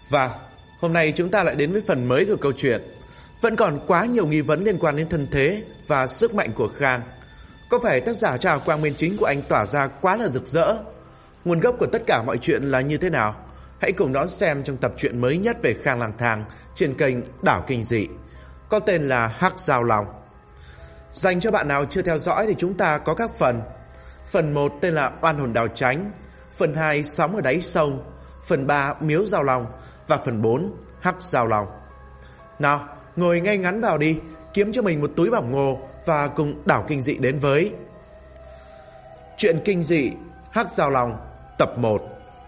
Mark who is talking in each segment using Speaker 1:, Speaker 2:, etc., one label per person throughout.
Speaker 1: Và hôm nay chúng ta lại đến với phần mới của câu chuyện. Vẫn còn quá nhiều nghi vấn liên quan đến thân thế và sức mạnh của Khang. Có phải tác giả cho hào quang bên chính của anh tỏa ra quá là rực rỡ? Nguồn gốc của tất cả mọi chuyện là như thế nào? Hãy cùng đón xem trong tập truyện mới nhất về Khang lang thang trên kênh Đảo Kinh Dị, có tên là Hắc Giao Long. Dành cho bạn nào chưa theo dõi thì chúng ta có các phần. Phần 1 tên là Oan hồn đào tránh, phần 2 Sóng ở đáy sông, phần 3 Miếu Giao Long và phần 4 Hắc Giao Long. Nào, ngồi ngay ngắn vào đi, kiếm cho mình một túi bỏng ngô và cùng Đảo Kinh Dị đến với Chuyện Kinh Dị Hắc Giao Long tập 1.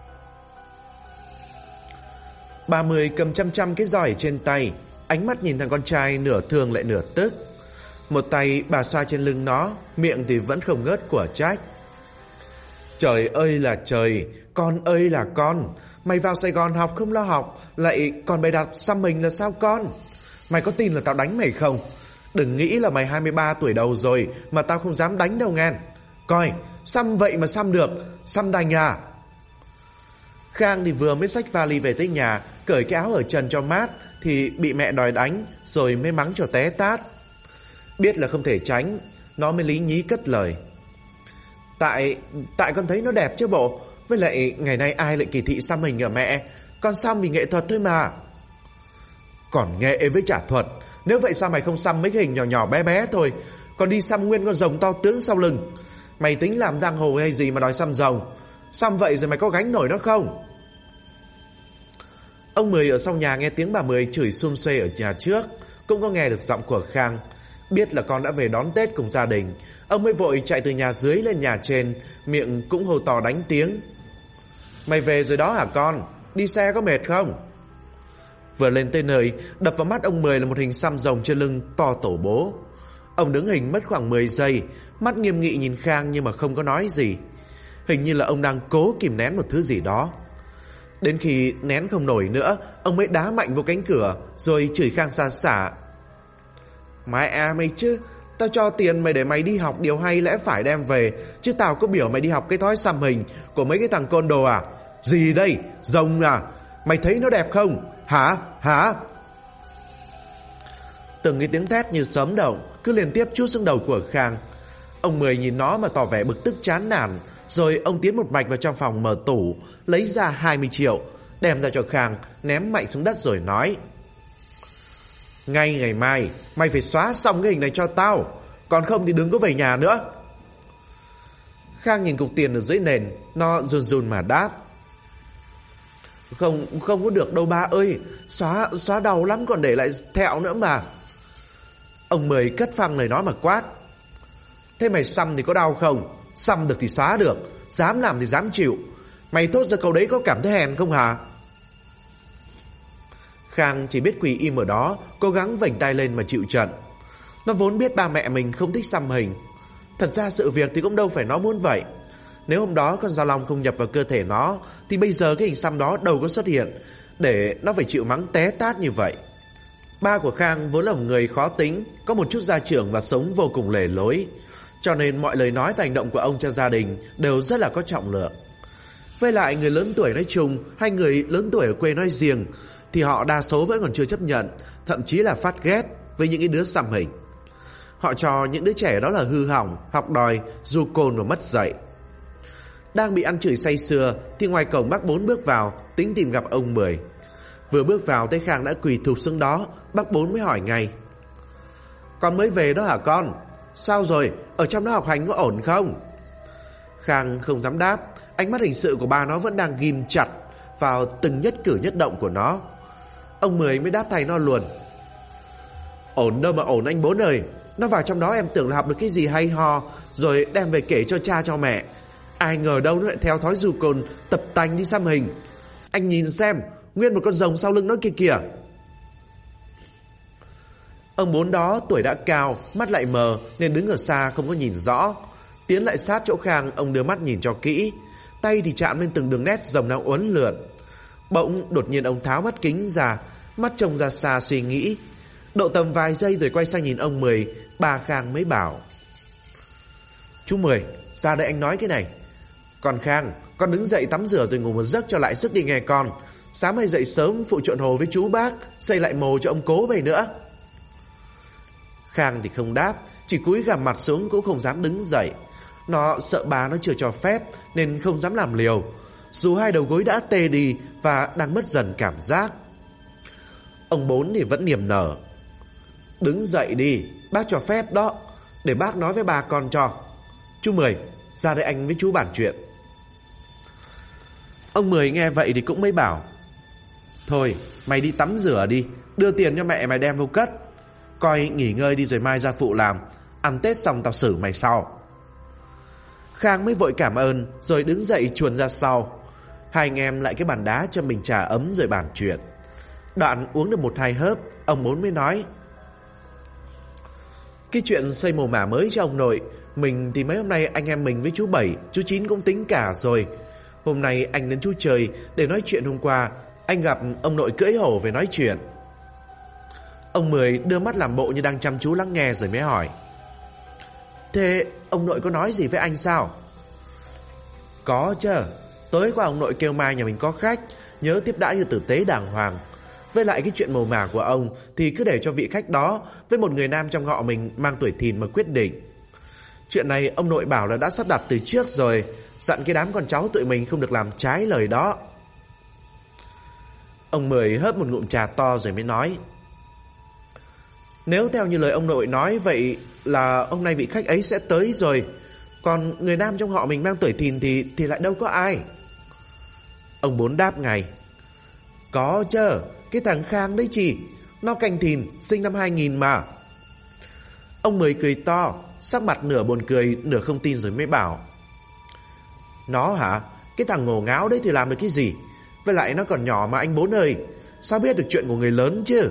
Speaker 1: 30 cầm chăm cái roi trên tay, ánh mắt nhìn thằng con trai nửa thương lại nửa tức. Một tay bà xoa trên lưng nó, miệng thì vẫn không ngớt của trách. Trời ơi là trời, con ơi là con. Mày vào Sài Gòn học không lo học, lại còn bày đặt xăm mình là sao con? Mày có tin là tao đánh mày không? Đừng nghĩ là mày 23 tuổi đầu rồi mà tao không dám đánh đâu nghe. Coi, xăm vậy mà xăm được, xăm đành à? Khang thì vừa mới xách vali về tới nhà, cởi cái áo ở trần cho mát thì bị mẹ đòi đánh, rồi mới mắng cho té tát. Biết là không thể tránh, nó mới lý nhí cất lời. Tại con thấy nó đẹp chứ bộ. Với lại ngày nay ai lại kỳ thị xăm hình ở mẹ. Con xăm vì nghệ thuật thôi mà. Còn nghệ với trả thuật. Nếu vậy sao mày không xăm mấy cái hình nhỏ nhỏ bé bé thôi, còn đi xăm nguyên con rồng to tướng sau lưng? Mày tính làm giang hồ hay gì mà đòi xăm rồng? Xăm vậy rồi mày có gánh nổi nó không? Ông Mười ở sau nhà nghe tiếng bà Mười chửi xum xuê ở nhà trước, cũng có nghe được giọng của Khang. Biết là con đã về đón Tết cùng gia đình, ông mới vội chạy từ nhà dưới lên nhà trên, miệng cũng hô to đánh tiếng. Mày về rồi đó hả con? Đi xe có mệt không? Vừa lên tới nơi, đập vào mắt ông Mười là một hình xăm rồng trên lưng to tổ bố. Ông đứng hình mất khoảng 10 giây, mắt nghiêm nghị nhìn Khang nhưng mà không có nói gì. Hình như là ông đang cố kìm nén một thứ gì đó. Đến khi nén không nổi nữa, ông mới đá mạnh vô cánh cửa, rồi chửi Khang xa xả. Mẹ mày chứ, tao cho tiền mày để mày đi học điều hay lẽ phải đem về, chứ tao có biểu mày đi học cái thói xăm hình của mấy cái thằng côn đồ à? Gì đây? Rồng à? Mày thấy nó đẹp không? Hả? Từng cái tiếng thét như sấm động cứ liên tiếp trút xuống đầu của Khang. Ông Mười nhìn nó mà tỏ vẻ bực tức chán nản, rồi ông tiến một mạch vào trong phòng mở tủ, lấy ra 20 triệu, đem ra cho Khang, ném mạnh xuống đất rồi nói. Ngay ngày mai mày phải xóa xong cái hình này cho tao, còn không thì đừng có về nhà nữa. Khang nhìn cục tiền ở dưới nền, nó run run mà đáp. Không có được đâu ba ơi, xóa đau lắm còn để lại thẹo nữa mà. Ông Mười cất phăng lời nói mà quát. Thế mày xăm thì có đau không? Xăm được thì xóa được, dám làm thì dám chịu. Mày thốt ra câu đấy có cảm thấy hèn không hả? Khang chỉ biết quỳ im ở đó, cố gắng vểnh tay lên mà chịu trận. Nó vốn biết ba mẹ mình không thích xăm hình. Thật ra sự việc thì cũng đâu phải nó muốn vậy. Nếu hôm đó con Giao Long không nhập vào cơ thể nó, thì bây giờ cái hình xăm đó đâu có xuất hiện, để nó phải chịu mắng té tát như vậy. Ba của Khang vốn là một người khó tính, có một chút gia trưởng và sống vô cùng lề lối, cho nên mọi lời nói và hành động của ông cho gia đình đều rất là có trọng lượng. Với lại người lớn tuổi nói chung hay người lớn tuổi ở quê nói riêng thì họ đa số vẫn còn chưa chấp nhận, thậm chí là phát ghét với những cái đứa xăm hình. Họ cho những đứa trẻ đó là hư hỏng, học đòi, du côn và mất dạy. Đang bị ăn chửi say sưa thì ngoài cổng bác Bốn bước vào, tính tìm gặp ông Mười. Vừa bước vào thấy Khang đã quỳ thụp xuống đó, bác Bốn mới hỏi ngay. Con mới về đó hả con? Sao rồi, ở trong đó học hành có ổn không? Khang không dám đáp, ánh mắt hình sự của ba nó vẫn đang ghim chặt vào từng nhất cử nhất động của nó. Ông Mười mới đáp thay nó luôn. Ổn đâu mà ổn anh Bốn ơi. Nó vào trong đó em tưởng là học được cái gì hay ho, rồi đem về kể cho cha cho mẹ. Ai ngờ đâu nó lại theo thói du côn, tập tành đi xăm hình. Anh nhìn xem, nguyên một con rồng sau lưng nó kia kìa. Ông Bốn đó tuổi đã cao, mắt lại mờ nên đứng ở xa không có nhìn rõ. Tiến lại sát chỗ Khang, ông đưa mắt nhìn cho kỹ. Tay thì chạm lên từng đường nét rồng đang uốn lượn. Bỗng đột nhiên ông tháo mắt kính ra, mắt trông ra xa suy nghĩ. Độ tầm vài giây rồi quay sang nhìn ông Mười, bà Khang mới bảo. Chú Mười, ra đây anh nói cái này. Còn Khang, con đứng dậy tắm rửa rồi ngủ một giấc cho lại sức đi nghe con. Sáng mai dậy sớm phụ trộn hồ với chú bác, xây lại mồ cho ông cố về nữa. Khang thì không đáp, chỉ cúi gằm mặt xuống cũng không dám đứng dậy. Nó sợ bà nó chưa cho phép nên không dám làm liều, dù hai đầu gối đã tê đi và đang mất dần cảm giác. Ông Bốn thì vẫn niềm nở. Đứng dậy đi, bác cho phép đó, để bác nói với bà con cho. Chú Mười, ra đây anh với chú bàn chuyện. Ông Mười nghe vậy thì cũng mới bảo: Thôi mày đi tắm rửa đi, đưa tiền cho mẹ mày đem vô cất. Coi nghỉ ngơi đi rồi mai ra phụ làm. Ăn Tết xong tao xử mày sau. Khang mới vội cảm ơn rồi đứng dậy chuồn ra sau. Hai anh em lại cái bàn đá cho mình trà ấm rồi bàn chuyện. Đoạn uống được 1-2 hớp, ông Bốn mới nói: Cái chuyện xây mồ mả mới cho ông nội, mình thì mấy hôm nay anh em mình với chú Bảy, chú Chín cũng tính cả rồi. Hôm nay anh đến chú Trời để nói chuyện hôm qua anh gặp ông nội cưỡi hổ về nói chuyện. Ông Mười đưa mắt làm bộ như đang chăm chú lắng nghe rồi mới hỏi: Thế ông nội có nói gì với anh sao? Có chứ, tối qua ông nội kêu mai nhà mình có khách, nhớ tiếp đãi như tử tế đàng hoàng. Với lại cái chuyện mồ mả của ông thì cứ để cho vị khách đó với một người nam trong họ mình mang tuổi thìn mà quyết định. Chuyện này ông nội bảo là đã sắp đặt từ trước rồi, dặn cái đám con cháu tụi mình không được làm trái lời đó. Ông Mười hớp một ngụm trà to rồi mới nói: Nếu theo như lời ông nội nói, vậy là hôm nay vị khách ấy sẽ tới rồi. Còn người nam trong họ mình mang tuổi thìn thì lại đâu có ai. Ông Bốn đáp ngay: Có chứ, cái thằng Khang đấy chị, nó canh thìn, sinh năm 2000 mà. Ông Mười cười to, sắc mặt nửa buồn cười nửa không tin rồi mới bảo: Nó hả? Cái thằng ngổ ngáo đấy thì làm được cái gì? Với lại nó còn nhỏ mà anh Bốn ơi, sao biết được chuyện của người lớn chứ?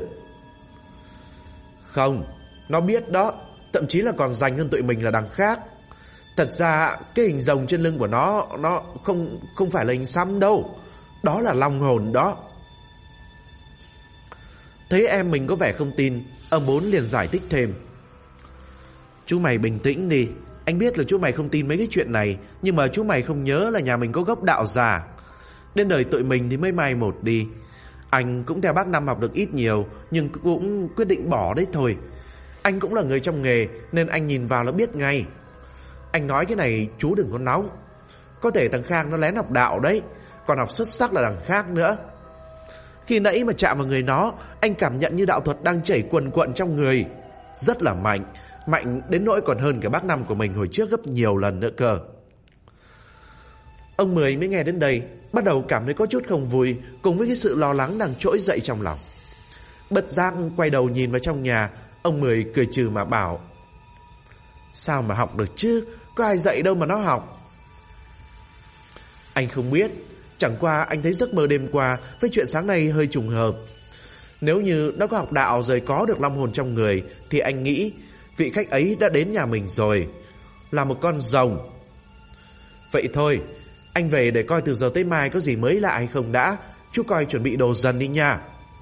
Speaker 1: Không, nó biết đó, thậm chí là còn dành hơn tụi mình là đằng khác. Thật ra cái hình rồng trên lưng của nó không phải là hình xăm đâu, đó là long hồn đó. Thấy em mình có vẻ không tin, ông Bốn liền giải thích thêm: Chú mày bình tĩnh đi, anh biết là chú mày không tin mấy cái chuyện này, nhưng mà chú mày không nhớ là nhà mình có gốc đạo già. Đến đời tụi mình thì mới mai một đi. Anh cũng theo bác Năm học được ít nhiều, nhưng cũng quyết định bỏ đấy thôi. Anh cũng là người trong nghề nên anh nhìn vào là biết ngay. Anh nói cái này chú đừng có nóng. Có thể thằng Khang nó lén học đạo đấy, còn học xuất sắc là đằng khác nữa. Khi nãy mà chạm vào người nó, anh cảm nhận như đạo thuật đang chảy quần quận trong người. Rất là mạnh, mạnh đến nỗi còn hơn cả bác Năm của mình hồi trước gấp nhiều lần nữa cơ. Ông Mười mới nghe đến đây, bắt đầu cảm thấy có chút không vui, cùng với cái sự lo lắng đang trỗi dậy trong lòng. Bất giác quay đầu nhìn vào trong nhà, ông Mười cười trừ mà bảo: Sao mà học được chứ, có ai dạy đâu mà nó học. Anh không biết, chẳng qua anh thấy giấc mơ đêm qua với chuyện sáng nay hơi trùng hợp. Nếu như nó có học đạo rồi có được long hồn trong người thì anh nghĩ vị khách ấy đã đến nhà mình rồi, là một con rồng. Vậy thôi, anh về để coi từ giờ tới mai có gì mới lạ hay không đã. Chú coi chuẩn bị đồ dần đi nha.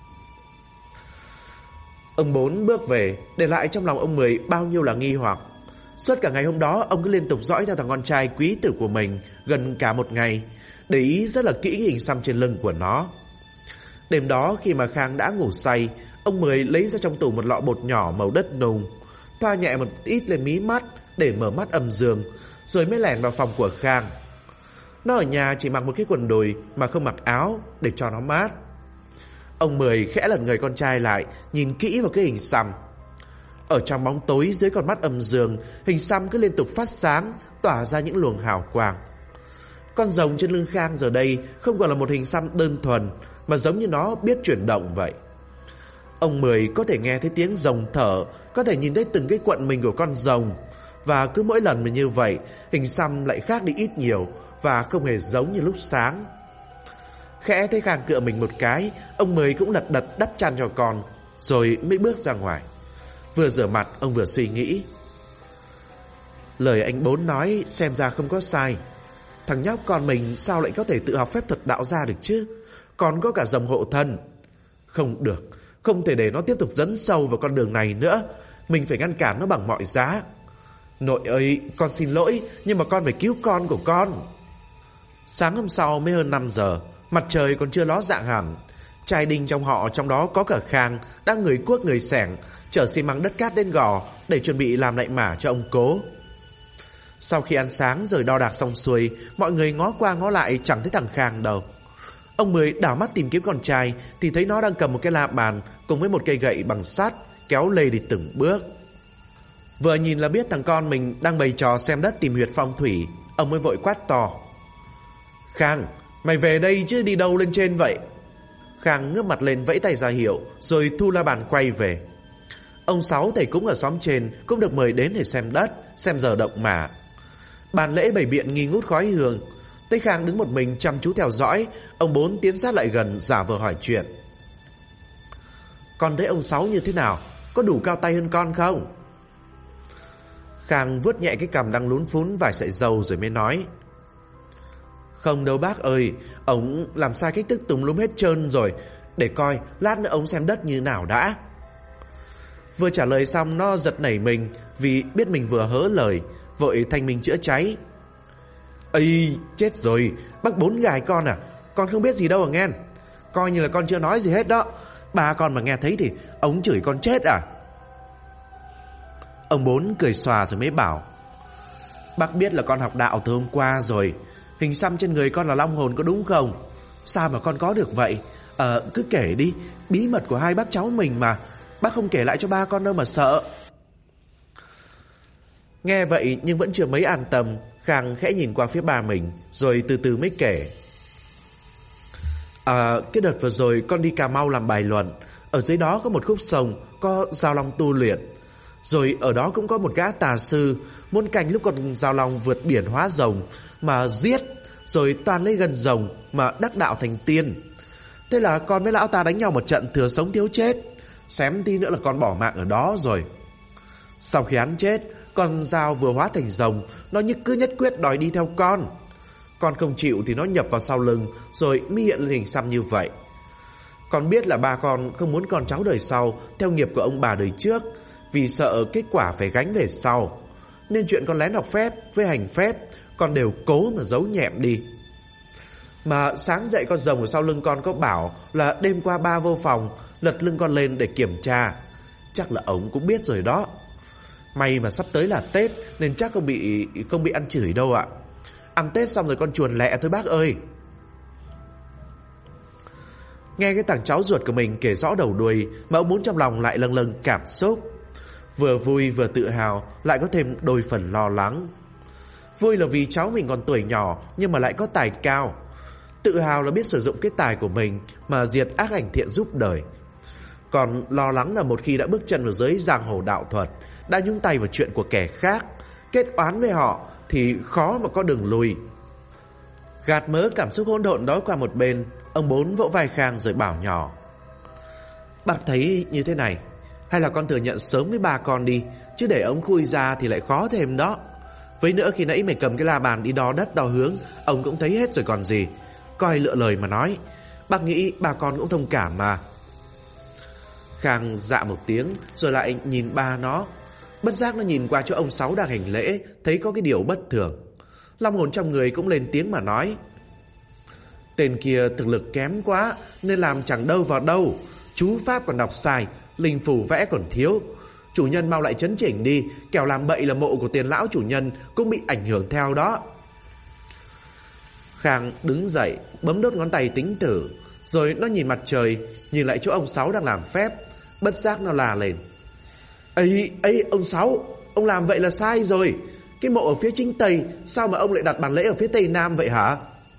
Speaker 1: Ông Bốn bước về, để lại trong lòng ông Mười bao nhiêu là nghi hoặc. Suốt cả ngày hôm đó, ông cứ liên tục dõi theo thằng con trai quý tử của mình gần cả một ngày, để ý rất là kỹ hình xăm trên lưng của nó. Đêm đó khi mà Khang đã ngủ say, ông Mười lấy ra trong tủ một lọ bột nhỏ màu đất nung, thoa nhẹ một ít lên mí mắt để mở mắt âm dương, rồi mới lẻn vào phòng của Khang. Nó ở nhà chỉ mặc một cái quần đùi mà không mặc áo để cho nó mát. Ông Mười khẽ lật người con trai lại, nhìn kỹ vào cái hình xăm. Ở trong bóng tối dưới con mắt âm dương, hình xăm cứ liên tục phát sáng, tỏa ra những luồng hào quang. Con rồng trên lưng Khang giờ đây không còn là một hình xăm đơn thuần, mà giống như nó biết chuyển động vậy. Ông Mười có thể nghe thấy tiếng rồng thở, có thể nhìn thấy từng cái quặn mình của con rồng. Và cứ mỗi lần mà như vậy, hình xăm lại khác đi ít nhiều và không hề giống như lúc sáng. Khẽ thấy Khang cựa mình một cái, ông Mười cũng lật đật đắp chăn cho con, rồi mới bước ra ngoài. Vừa rửa mặt, ông vừa suy nghĩ. Lời anh Bốn nói xem ra không có sai. Thằng nhóc con mình sao lại có thể tự học phép thuật đạo ra được chứ? Còn có cả rồng hộ thân. Không được, không thể để nó tiếp tục dấn sâu vào con đường này nữa. Mình phải ngăn cản nó bằng mọi giá. Nội ơi, con xin lỗi, nhưng mà con phải cứu con của con. Sáng hôm sau mới hơn 5 giờ, Mặt trời còn chưa ló dạng hẳn. Trai đinh trong họ, trong đó có cả Khang, đang người cuốc người xẻng chở xi măng đất cát lên gò để chuẩn bị làm lạy mả cho ông Cố. Sau khi ăn sáng rồi đo đạc xong xuôi, mọi người ngó qua ngó lại chẳng thấy thằng Khang đâu. Ông Mười đảo mắt tìm kiếm con trai thì thấy nó đang cầm một cái la bàn cùng với một cây gậy bằng sắt kéo lê đi từng bước. Vừa nhìn là biết thằng con mình đang bày trò xem đất tìm huyệt phong thủy. Ông mới vội quát to: Khang, mày về đây chứ đi đâu lên trên vậy? Khang ngước mặt lên vẫy tay ra hiệu rồi thu la bàn quay về. Ông Sáu thầy cúng ở xóm trên cũng được mời đến để xem đất, xem giờ động mả. Bàn lễ bày biện nghi ngút khói hương. Tây Khang đứng một mình chăm chú theo dõi. Ông Bốn tiến sát lại gần giả vờ hỏi chuyện: Con thấy ông Sáu như thế nào? Có đủ cao tay hơn con không? Khang vuốt nhẹ cái cằm đang lún phún vài sợi râu rồi mới nói: Không đâu bác ơi, ông làm sai cách thức tùm lum hết trơn rồi. Để coi, lát nữa ông xem đất như nào đã. Vừa trả lời xong nó giật nảy mình vì biết mình vừa hớ lời, vội thanh minh chữa cháy: Ây, chết rồi, bác Bốn gài con à? Con không biết gì đâu à nghe. Coi như là con chưa nói gì hết đó. Ba con mà nghe thấy thì ông chửi con chết à? Ông Bốn cười xòa rồi mới bảo: Bác biết là con học đạo từ hôm qua rồi. Hình xăm trên người con là long hồn có đúng không? Sao mà con có được vậy? Cứ kể đi, bí mật của hai bác cháu mình mà. Bác không kể lại cho ba con đâu mà sợ. Nghe vậy nhưng vẫn chưa mấy an tâm, Khang khẽ nhìn qua phía ba mình rồi từ từ mới kể: Cái đợt vừa rồi con đi Cà Mau làm bài luận. Ở dưới đó có một khúc sông có Giao Long tu luyện. Rồi ở đó cũng có một gã tà sư muốn canh lúc con Giao Long vượt biển hóa rồng mà giết, rồi toàn lấy gần rồng mà đắc đạo thành tiên. Thế là con với lão ta đánh nhau một trận thừa sống thiếu chết. Xém tí nữa là con bỏ mạng ở đó rồi. Sau khi hắn chết, con dao vừa hóa thành rồng, nó cứ nhất quyết đòi đi theo con. Con không chịu thì nó nhập vào sau lưng rồi mới hiện lên hình xăm như vậy. Con biết là ba con không muốn con cháu đời sau theo nghiệp của ông bà đời trước, vì sợ kết quả phải gánh về sau. Nên chuyện con lén học phép với hành phép con đều cố mà giấu nhẹm đi. Mà sáng dậy con rồng ở sau lưng con có bảo là đêm qua ba vô phòng lật lưng con lên để kiểm tra. Chắc là ông cũng biết rồi đó. May mà sắp tới là Tết nên chắc không bị ăn chửi đâu ạ. Ăn Tết xong rồi con chuồn lẹ thôi bác ơi. Nghe cái thằng cháu ruột của mình kể rõ đầu đuôi mà ông Bốn trong lòng lại lâng lâng cảm xúc. Vừa vui vừa tự hào, lại có thêm đôi phần lo lắng. Vui là vì cháu mình còn tuổi nhỏ nhưng mà lại có tài cao. Tự hào là biết sử dụng cái tài của mình mà diệt ác ảnh thiện giúp đời. Còn lo lắng là một khi đã bước chân vào giới giang hồ đạo thuật, đã nhúng tay vào chuyện của kẻ khác, kết oán với họ thì khó mà có đường lui. Gạt mớ cảm xúc hỗn độn đó qua một bên, ông Bốn vỗ vai Khang rồi bảo nhỏ: Bác thấy như thế này, hay là con thừa nhận sớm với ba con đi, chứ để ông khui ra thì lại khó thêm đó. Với nữa khi nãy mày cầm cái la bàn đi đo đất đo hướng, ông cũng thấy hết rồi còn gì. Coi lựa lời mà nói. Bác nghĩ ba con cũng thông cảm mà. Khang dạ một tiếng rồi lại nhìn ba nó. Bất giác nó nhìn qua chỗ ông Sáu đang hành lễ, thấy có cái điều bất thường. Long hồn trong người cũng lên tiếng mà nói: Tên kia thực lực kém quá nên làm chẳng đâu vào đâu. Chú pháp còn đọc sai, linh phù vẽ còn thiếu. Chủ nhân mau lại chấn chỉnh đi, kẻo làm bậy là mộ của tiền lão chủ nhân cũng bị ảnh hưởng theo đó. Khang đứng dậy, bấm đốt ngón tay tính thử, rồi nó nhìn mặt trời, nhìn lại chỗ ông Sáu đang làm phép. Bất giác nó la lên: Ây, ông Sáu, ông làm vậy là sai rồi. Cái mộ ở phía chính Tây, sao mà ông lại đặt bàn lễ ở phía Tây Nam vậy hả?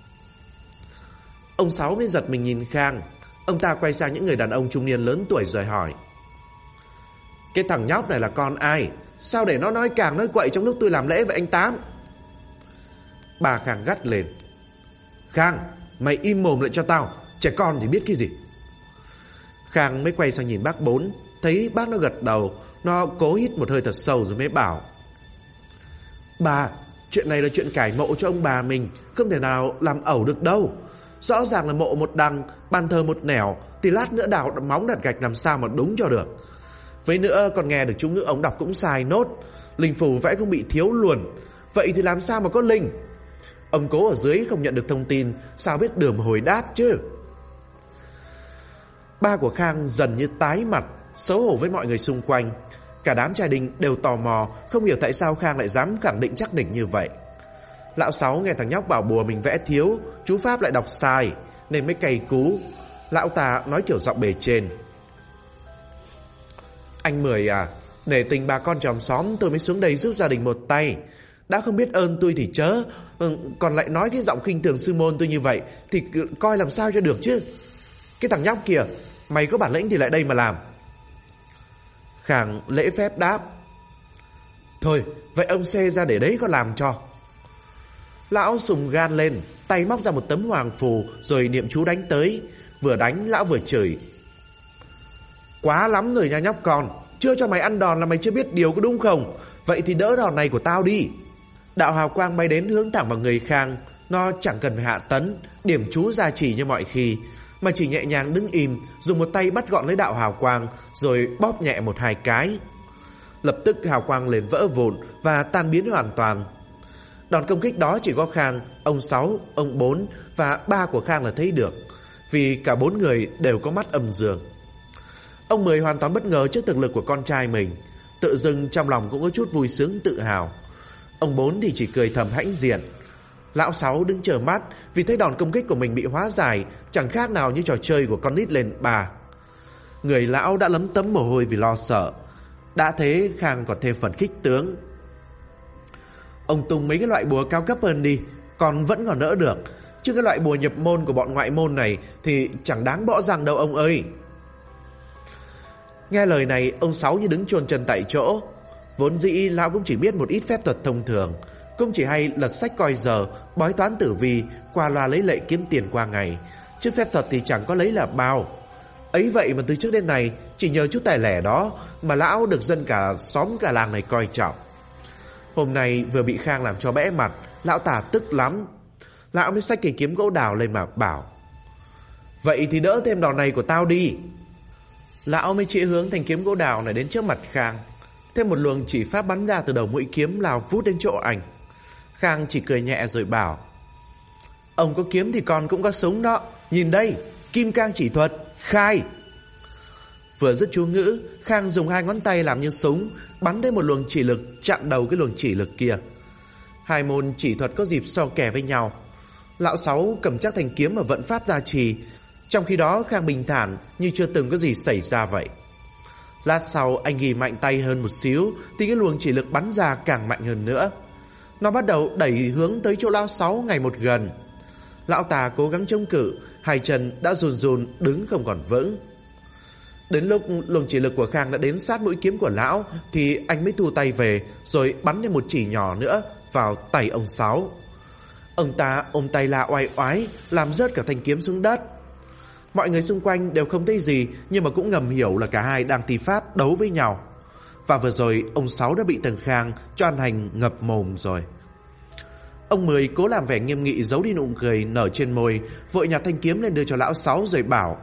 Speaker 1: Ông Sáu mới giật mình nhìn Khang. Ông ta quay sang những người đàn ông trung niên lớn tuổi rồi hỏi: Cái thằng nhóc này là con ai? Sao để nó nói càng nói quậy trong lúc tôi làm lễ với anh Tám? Bà Khang gắt lên: Khang, mày im mồm lại cho tao. Trẻ con thì biết cái gì. Khang mới quay sang nhìn bác Bốn, thấy bác nó gật đầu. Nó cố hít một hơi thật sâu rồi mới bảo: Bà, chuyện này là chuyện cải mộ cho ông bà mình, không thể nào làm ẩu được đâu. Rõ ràng là mộ một đằng, bàn thờ một nẻo, thì lát nữa đào móng đặt gạch làm sao mà đúng cho được. Với nữa còn nghe được chú ngữ ông đọc cũng sai nốt, linh phù vẽ cũng bị thiếu luôn. Vậy thì làm sao mà có linh? Ông Cố ở dưới không nhận được thông tin, sao biết đường mà hồi đáp chứ? Ba của Khang dần như tái mặt, xấu hổ với mọi người xung quanh. Cả đám trai đình đều tò mò, không hiểu tại sao Khang lại dám khẳng định chắc địch như vậy. Lão Sáu nghe thằng nhóc bảo bùa mình vẽ thiếu, chú pháp lại đọc sai, nên mới cay cú. Lão ta nói kiểu giọng bề trên: Anh Mười à, nể tình bà con chòm xóm tôi mới xuống đây giúp gia đình một tay. Đã không biết ơn tôi thì chớ, còn lại nói cái giọng khinh thường sư môn tôi như vậy thì coi làm sao cho được chứ. Cái thằng nhóc kìa, mày có bản lĩnh thì lại đây mà làm. Khang lễ phép đáp: Thôi vậy ông xê ra để đấy có làm cho. Lão sùng gan lên, tay móc ra một tấm hoàng phù rồi niệm chú đánh tới. Vừa đánh lão vừa chửi: Quá lắm rồi nha nhóc con, chưa cho mày ăn đòn là mày chưa biết điều có đúng không? Vậy thì đỡ đòn này của tao đi. Đạo hào quang bay đến hướng thẳng vào người Khang. Nó chẳng cần phải hạ tấn, điểm chú gia trì như mọi khi, mà chỉ nhẹ nhàng đứng im, dùng một tay bắt gọn lấy đạo hào quang, rồi bóp nhẹ 1-2 cái. Lập tức hào quang liền vỡ vụn và tan biến hoàn toàn. Đòn công kích đó chỉ có Khang, ông Sáu, ông Bốn và ba của Khang là thấy được, vì cả 4 người đều có mắt âm dương. Ông Mười hoàn toàn bất ngờ trước thực lực của con trai mình, tự dưng trong lòng cũng có chút vui sướng tự hào. Ông Bốn thì chỉ cười thầm hãnh diện. Lão Sáu đứng chờ mắt vì thấy đòn công kích của mình bị hóa giải, chẳng khác nào như trò chơi của con nít lên 3. Người lão đã lấm tấm mồ hôi vì lo sợ. Đã thế Khang còn thêm phần khích tướng: Ông tung mấy cái loại bùa cao cấp hơn đi, còn vẫn còn đỡ được, chứ cái loại bùa nhập môn của bọn ngoại môn này thì chẳng đáng bỏ răng đâu ông ơi. Nghe lời này, ông Sáu như đứng chôn chân tại chỗ. Vốn dĩ lão cũng chỉ biết một ít phép thuật thông thường, cũng chỉ hay lật sách coi giờ, bói toán tử vi, qua loa lấy lệ kiếm tiền qua ngày, chứ phép thuật thì chẳng có lấy là bao. Ấy vậy mà từ trước đến nay, chỉ nhờ chút tài lẻ đó mà lão được dân cả xóm cả làng này coi trọng. Hôm nay vừa bị Khang làm cho bẽ mặt, lão ta tức lắm. Lão mới xách cây kiếm gỗ đào lên mà bảo: Vậy thì đỡ thêm đòn này của tao đi. Lão mới chỉ hướng thanh kiếm gỗ đào này đến trước mặt Khang. Thêm một luồng chỉ pháp bắn ra từ đầu mũi kiếm lao vút đến chỗ anh. Khang chỉ cười nhẹ rồi bảo: Ông có kiếm thì con cũng có súng đó. Nhìn đây, kim cang chỉ thuật, khai. Vừa dứt chú ngữ, Khang dùng 2 ngón tay làm như súng, bắn đến một luồng chỉ lực chặn đầu cái luồng chỉ lực kia. 2 môn chỉ thuật có dịp so kè với nhau. Lão Sáu cầm chắc thanh kiếm mà vận pháp gia trì, trong khi đó Khang bình thản như chưa từng có gì xảy ra vậy. Lát sau anh ghi mạnh tay hơn một xíu thì cái luồng chỉ lực bắn ra càng mạnh hơn nữa. Nó bắt đầu đẩy hướng tới chỗ lão Sáu ngày một gần. Lão ta cố gắng chống cự, 2 chân đã run run đứng không còn vững. Đến lúc luồng chỉ lực của Khang đã đến sát mũi kiếm của lão thì anh mới thu tay về, rồi bắn lên một chỉ nhỏ nữa vào tay ông Sáu. Ông ta ôm tay la oai oái, làm rớt cả thanh kiếm xuống đất. Mọi người xung quanh đều không thấy gì, nhưng mà cũng ngầm hiểu là cả hai đang thi pháp đấu với nhau. Và vừa rồi ông Sáu đã bị thằng Khang cho ăn hành ngập mồm rồi. Ông Mười cố làm vẻ nghiêm nghị giấu đi nụ cười nở trên môi, vội nhặt thanh kiếm lên đưa cho lão Sáu rồi bảo: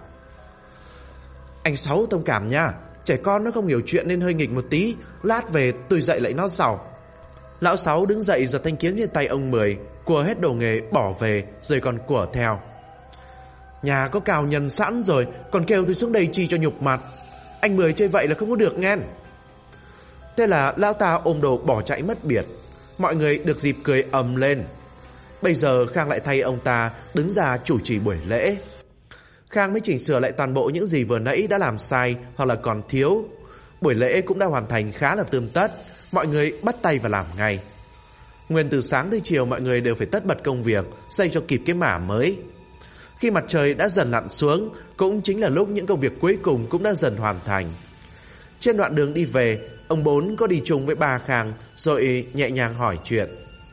Speaker 1: Anh Sáu thông cảm nha, trẻ con nó không hiểu chuyện nên hơi nghịch một tí, lát về tôi dạy lại nó sau. Lão Sáu đứng dậy giật thanh kiếm trên tay ông Mười, cùa hết đồ nghề bỏ về, rồi còn cùa theo: Nhà có cào nhân sẵn rồi, còn kêu tôi xuống đây chi cho nhục mặt. Anh Mười chơi vậy là không có được nghe. Thế là lão ta ôm đồ bỏ chạy mất biệt. Mọi người được dịp cười ầm lên. Bây giờ Khang lại thay ông ta đứng ra chủ trì buổi lễ. Khang mới chỉnh sửa lại toàn bộ những gì vừa nãy đã làm sai hoặc là còn thiếu. Buổi lễ cũng đã hoàn thành khá là tươm tất. Mọi người bắt tay vào làm ngay. Nguyên từ sáng tới chiều mọi người đều phải tất bật công việc, xây cho kịp cái mả mới. Khi mặt trời đã dần lặn xuống, cũng chính là lúc những công việc cuối cùng cũng đã dần hoàn thành. Trên đoạn đường đi về, ông Bốn có đi chung với ba Khang, rồi nhẹ nhàng hỏi chuyện.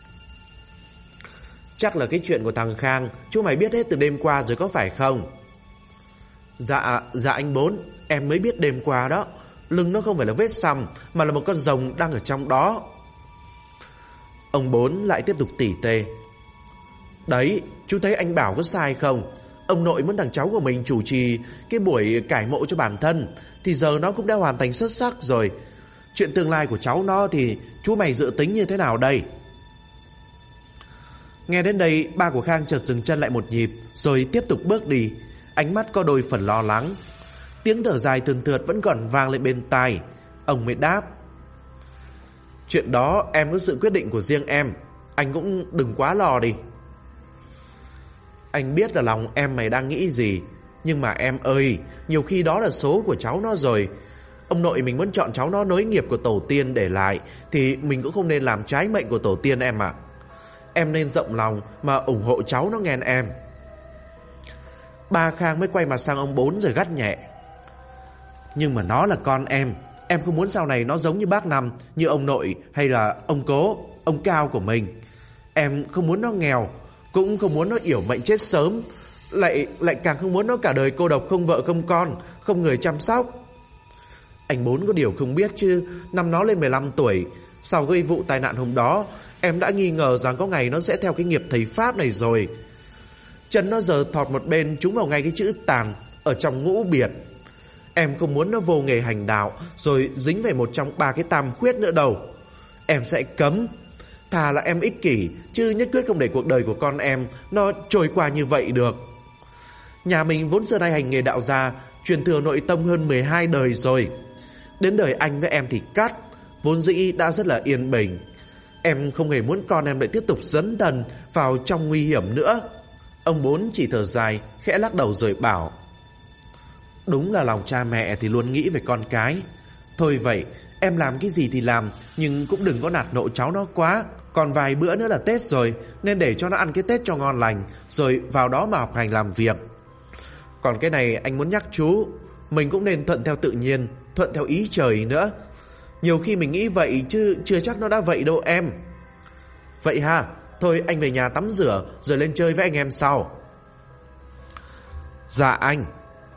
Speaker 1: Chắc là cái chuyện của thằng Khang chú mày biết hết từ đêm qua rồi có phải không? Dạ anh Bốn, em mới biết đêm qua đó. Lưng nó không phải là vết xăm, mà là một con rồng đang ở trong đó. Ông Bốn lại tiếp tục tỉ tê. Đấy, chú thấy anh bảo có sai không? Ông nội muốn thằng cháu của mình chủ trì cái buổi cải mộ cho bản thân, thì giờ nó cũng đã hoàn thành xuất sắc rồi. Chuyện tương lai của cháu nó thì chú mày dự tính như thế nào đây? Nghe đến đây, ba của Khang chợt dừng chân lại một nhịp, rồi tiếp tục bước đi, ánh mắt có đôi phần lo lắng. Tiếng thở dài thườn thượt vẫn còn vang lên bên tai. Ông mới đáp: chuyện đó em có sự quyết định của riêng em, anh cũng đừng quá lo đi. Anh biết là lòng em mày đang nghĩ gì, nhưng mà em ơi, nhiều khi đó là số của cháu nó rồi. Ông nội mình muốn chọn cháu nó nối nghiệp của tổ tiên để lại, thì mình cũng không nên làm trái mệnh của tổ tiên em ạ. Em nên rộng lòng mà ủng hộ cháu nó nghe em. Ba Khang mới quay mặt sang ông Bốn rồi gắt nhẹ: nhưng mà nó là con em không muốn sau này nó giống như bác Năm, như ông nội hay là ông Cố, ông Cao của mình. Em không muốn nó nghèo, cũng không muốn nó yểu mệnh chết sớm, lại càng không muốn nó cả đời cô độc, không vợ không con, không người chăm sóc. Anh Bốn có điều không biết chứ, năm nó lên 15 tuổi, sau cái vụ tai nạn hôm đó, em đã nghi ngờ rằng có ngày nó sẽ theo cái nghiệp thầy Pháp này rồi. Chân nó giờ thọt một bên trúng vào ngay cái chữ tàn ở trong ngũ biệt. Em không muốn nó vô nghề hành đạo rồi dính về một trong ba cái tam khuyết nữa đâu. Em sẽ cấm. Thà là em ích kỷ, chứ nhất quyết không để cuộc đời của con em nó trôi qua như vậy được. Nhà mình vốn xưa nay hành nghề đạo gia, truyền thừa nội tông hơn 12 đời rồi. Đến đời anh với em thì cắt, vốn dĩ đã rất là yên bình. Em không hề muốn con em lại tiếp tục dấn thân vào trong nguy hiểm nữa. Ông Bốn chỉ thở dài, khẽ lắc đầu rồi bảo: đúng là lòng cha mẹ thì luôn nghĩ về con cái. Thôi vậy, em làm cái gì thì làm, nhưng cũng đừng có nạt nộ cháu nó quá. Còn vài bữa nữa là Tết rồi, nên để cho nó ăn cái Tết cho ngon lành, rồi vào đó mà học hành làm việc. Còn cái này anh muốn nhắc chú, mình cũng nên thuận theo tự nhiên, thuận theo ý trời nữa. Nhiều khi mình nghĩ vậy chứ chưa chắc nó đã vậy đâu em. Vậy ha, thôi anh về nhà tắm rửa rồi lên chơi với anh em sau. Dạ anh.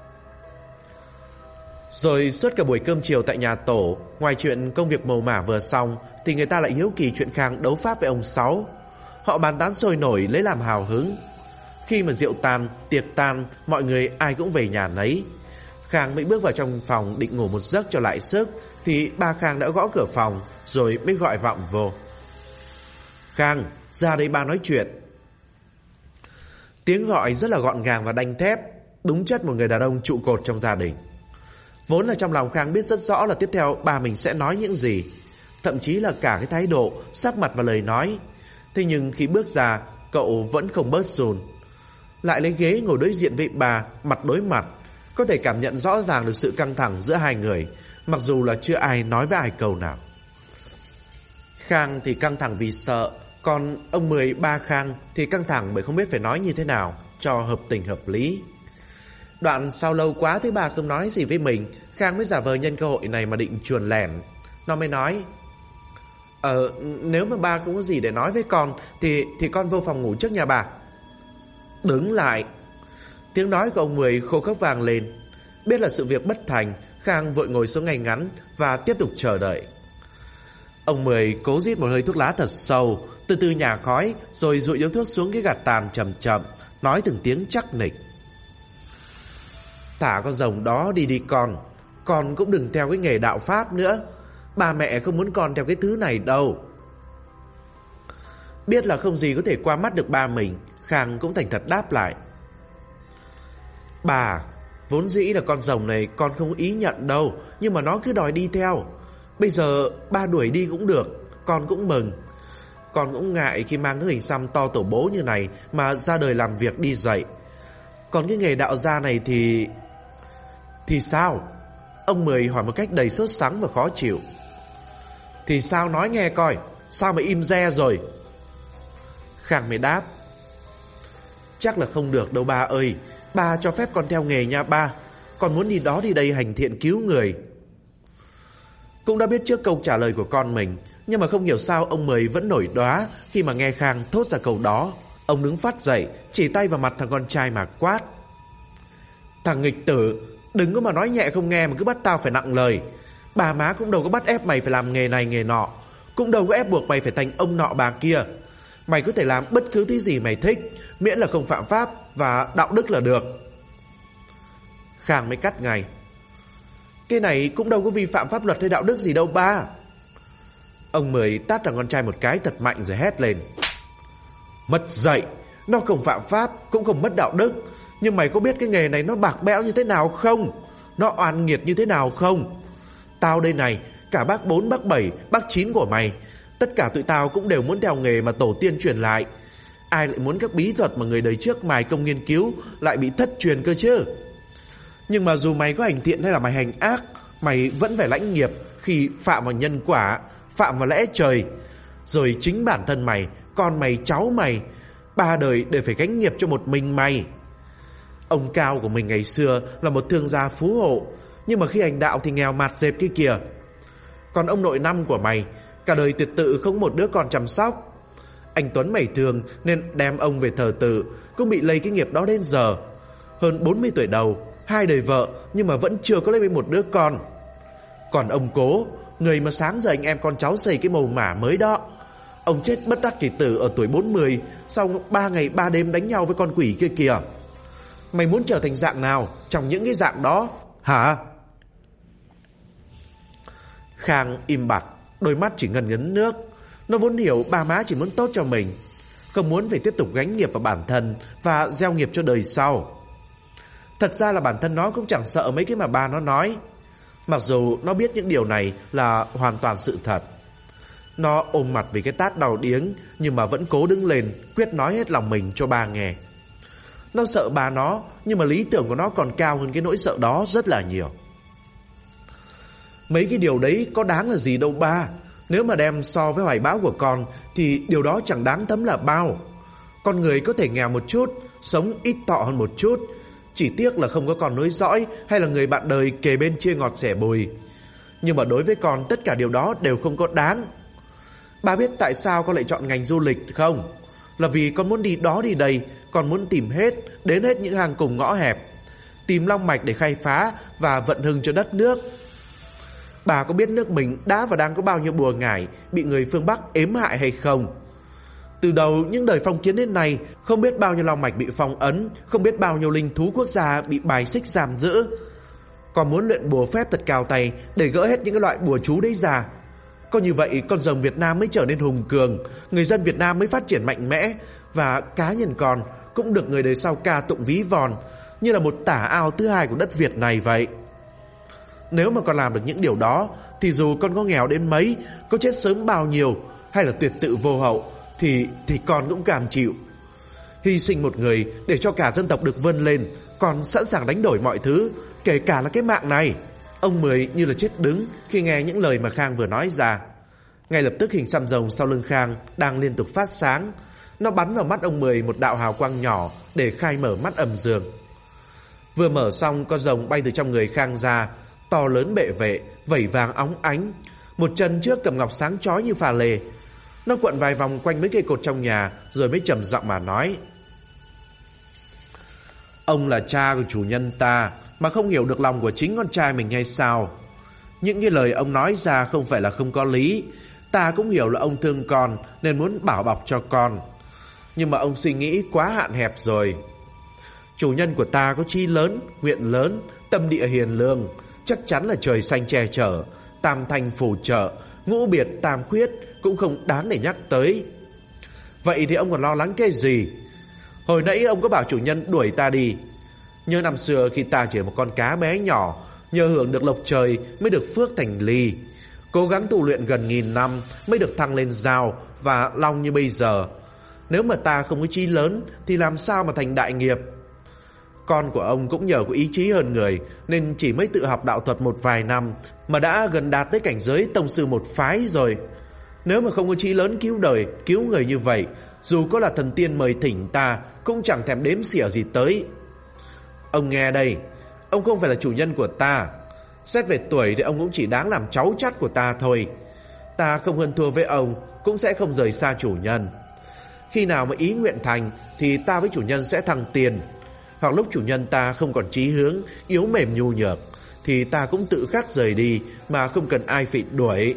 Speaker 1: Rồi suốt cả buổi cơm chiều tại nhà tổ, ngoài chuyện công việc mồ mả vừa xong, thì người ta lại hiếu kỳ chuyện Khang đấu pháp với ông Sáu. Họ bàn tán sôi nổi lấy làm hào hứng. Khi mà rượu tan, tiệc tan, mọi người ai cũng về nhà nấy. Khang mới bước vào trong phòng định ngủ một giấc cho lại sức, thì ba Khang đã gõ cửa phòng rồi mới gọi vọng vô: Khang, ra đây ba nói chuyện. Tiếng gọi rất là gọn gàng và đanh thép, đúng chất một người đàn ông trụ cột trong gia đình. Vốn là trong lòng Khang biết rất rõ là tiếp theo ba mình sẽ nói những gì, thậm chí là cả cái thái độ, sắc mặt và lời nói. Thế nhưng khi bước ra, cậu vẫn không bớt run. Lại lấy ghế ngồi đối diện với bà, mặt đối mặt, có thể cảm nhận rõ ràng được sự căng thẳng giữa hai người, mặc dù là chưa ai nói với ai câu nào. Khang thì căng thẳng vì sợ, còn ông Mười ba Khang thì căng thẳng bởi không biết phải nói như thế nào cho hợp tình hợp lý. Đoạn sau lâu quá thấy bà không nói gì với mình, Khang mới giả vờ nhân cơ hội này mà định chuồn lẻn. Nó mới nói: nếu mà ba cũng có gì để nói với con thì con vô phòng ngủ trước nhà bà. Đứng lại. Tiếng nói của ông Mười khô khốc vang lên. Biết là sự việc bất thành, Khang vội ngồi xuống ngay ngắn và tiếp tục chờ đợi. Ông Mười cố rít một hơi thuốc lá thật sâu, từ từ nhả khói, rồi dụi điếu thuốc xuống cái gạt tàn chậm chậm, nói từng tiếng chắc nịch: thả con rồng đó đi đi con cũng đừng theo cái nghề đạo pháp nữa. Ba mẹ không muốn con theo cái thứ này đâu. Biết là không gì có thể qua mắt được ba mình, Khang cũng thành thật đáp lại: bà, vốn dĩ là con rồng này con không ý nhận đâu, nhưng mà nó cứ đòi đi theo. Bây giờ ba đuổi đi cũng được, con cũng mừng. Con cũng ngại khi mang cái hình xăm to tổ bố như này mà ra đời làm việc đi dạy. Còn cái nghề đạo gia này thì sao? Ông Mười hỏi một cách đầy sốt sắng và khó chịu. Thì sao nói nghe coi, sao mà im re rồi? Khang mới đáp: chắc là không được đâu ba ơi. Ba cho phép con theo nghề nha ba. Con muốn đi đó đi đây hành thiện cứu người. Cũng đã biết trước câu trả lời của con mình, nhưng mà không hiểu sao ông Mười vẫn nổi đoá khi mà nghe Khang thốt ra câu đó. Ông đứng phát dậy, chỉ tay vào mặt thằng con trai mà quát: thằng nghịch tử, đừng có mà nói nhẹ không nghe mà cứ bắt tao phải nặng lời. Bà má cũng đâu có bắt ép mày phải làm nghề này nghề nọ, cũng đâu có ép buộc mày phải thành ông nọ bà kia. Mày có thể làm bất cứ thứ gì mày thích, miễn là không phạm pháp và đạo đức là được. Khang mới cắt ngay: cái này cũng đâu có vi phạm pháp luật hay đạo đức gì đâu ba. Ông Mười tát thằng con trai một cái thật mạnh rồi hét lên: Mất dạy, nó không phạm pháp, cũng không mất đạo đức. Nhưng mày có biết cái nghề này nó bạc bẽo như thế nào không? Nó oan nghiệt như thế nào không? Tao đây này, cả bác 4, bác 7, bác 9 của mày, tất cả tụi tao cũng đều muốn theo nghề mà tổ tiên truyền lại. Ai lại muốn các bí thuật mà người đời trước mài công nghiên cứu lại bị thất truyền cơ chứ? Nhưng mà dù mày có hành thiện hay là mày hành ác, mày vẫn phải lãnh nghiệp khi phạm vào nhân quả, phạm vào lẽ trời. Rồi chính bản thân mày, con mày, cháu mày, 3 đời đều phải gánh nghiệp cho một mình mày. Ông Cao của mình ngày xưa là một thương gia phú hộ, nhưng mà khi hành đạo thì nghèo mạt dẹp kia kìa. Còn ông nội Năm của mày, cả đời tuyệt tự không một đứa con chăm sóc. Anh Tuấn mày thương nên đem ông về thờ tự, cũng bị lây cái nghiệp đó đến giờ. Hơn 40 tuổi đầu, 2 đời vợ, nhưng mà vẫn chưa có lấy một đứa con. Còn ông Cố, người mà sáng giờ anh em con cháu xây cái mồ mả mới đó, ông chết bất đắc kỳ tử ở tuổi 40, sau 3 ngày 3 đêm đánh nhau với con quỷ kia kìa. Mày muốn trở thành dạng nào trong những cái dạng đó hả? Khang im bặt, đôi mắt chỉ ngần ngấn nước. Nó vốn hiểu ba má chỉ muốn tốt cho mình, không muốn phải tiếp tục gánh nghiệp vào bản thân và gieo nghiệp cho đời sau. Thật ra là bản thân nó cũng chẳng sợ mấy cái mà ba nó nói, mặc dù nó biết những điều này là hoàn toàn sự thật. Nó ôm mặt vì cái tát đau điếng, nhưng mà vẫn cố đứng lên, quyết nói hết lòng mình cho ba nghe. Nó sợ ba nó, nhưng mà lý tưởng của nó còn cao hơn cái nỗi sợ đó rất là nhiều. Mấy cái điều đấy có đáng là gì đâu ba. Nếu mà đem so với hoài bão của con thì điều đó chẳng đáng thấm là bao. Con người có thể nghèo một chút, sống ít thọ hơn một chút, chỉ tiếc là không có con nối dõi hay là người bạn đời kề bên chia ngọt sẻ bùi. Nhưng mà đối với con, tất cả điều đó đều không có đáng. Ba biết tại sao con lại chọn ngành du lịch không? Là vì con muốn đi đó đi đây, con muốn tìm hết, đến hết những hang cùng ngõ hẹp, tìm long mạch để khai phá và vận hưng cho đất nước. Bà có biết nước mình đã và đang có bao nhiêu bùa ngải bị người phương Bắc ếm hại hay không? Từ đầu những đời phong kiến đến nay, không biết bao nhiêu long mạch bị phong ấn, không biết bao nhiêu linh thú quốc gia bị bài xích giam giữ. Còn muốn luyện bùa phép thật cao tay để gỡ hết những cái loại bùa chú đấy ra. Có như vậy con rồng Việt Nam mới trở nên hùng cường, người dân Việt Nam mới phát triển mạnh mẽ, và cá nhân con cũng được người đời sau ca tụng ví von như là một tả ao thứ hai của đất Việt này vậy. Nếu mà con làm được những điều đó thì dù con có nghèo đến mấy, có chết sớm bao nhiêu, hay là tuyệt tự vô hậu, thì con cũng cam chịu. Hy sinh một người để cho cả dân tộc được vươn lên, con sẵn sàng đánh đổi mọi thứ, kể cả là cái mạng này. Ông Mười như là chết đứng khi nghe những lời mà Khang vừa nói ra. Ngay lập tức hình xăm rồng sau lưng Khang đang liên tục phát sáng. Nó bắn vào mắt ông Mười một đạo hào quang nhỏ để khai mở mắt âm dương. Vừa mở xong, con rồng bay từ trong người Khang ra, to lớn bệ vệ, vẩy vàng óng ánh. Một chân trước cầm ngọc sáng chói như pha lê. Nó quận vài vòng quanh mấy cây cột trong nhà, rồi mới trầm giọng mà nói: Ông là cha của chủ nhân ta mà không hiểu được lòng của chính con trai mình hay sao? Những cái lời ông nói ra không phải là không có lý. Ta cũng hiểu là ông thương con nên muốn bảo bọc cho con, nhưng mà ông suy nghĩ quá hạn hẹp rồi. Chủ nhân của ta có chí lớn, nguyện lớn, tâm địa hiền lương, chắc chắn là trời xanh che chở, tam thanh phù trợ, ngũ biệt tam khuyết cũng không đáng để nhắc tới. Vậy thì ông còn lo lắng cái gì? Hồi nãy ông có bảo chủ nhân đuổi ta đi. Nhớ năm xưa khi ta chỉ là một con cá bé nhỏ, nhờ hưởng được lộc trời mới được phước thành ly, cố gắng tu luyện gần 1000 năm mới được thăng lên dao và long như bây giờ. Nếu mà ta không có chí lớn thì làm sao mà thành đại nghiệp? Con của ông cũng nhờ có ý chí hơn người nên chỉ mới tự học đạo thuật một vài năm mà đã gần đạt tới cảnh giới tông sư một phái rồi. Nếu mà không có chí lớn cứu đời, cứu người như vậy, dù có là thần tiên mời thỉnh ta cũng chẳng thèm đếm xỉa gì tới. Ông nghe đây, ông không phải là chủ nhân của ta. Xét về tuổi thì ông cũng chỉ đáng làm cháu chắt của ta thôi. Ta không hơn thua với ông, cũng sẽ không rời xa chủ nhân. Khi nào mà ý nguyện thành thì ta với chủ nhân sẽ thăng tiền. Hoặc lúc chủ nhân ta không còn chí hướng, yếu mềm nhu nhược, thì ta cũng tự khắc rời đi mà không cần ai phịn đuổi.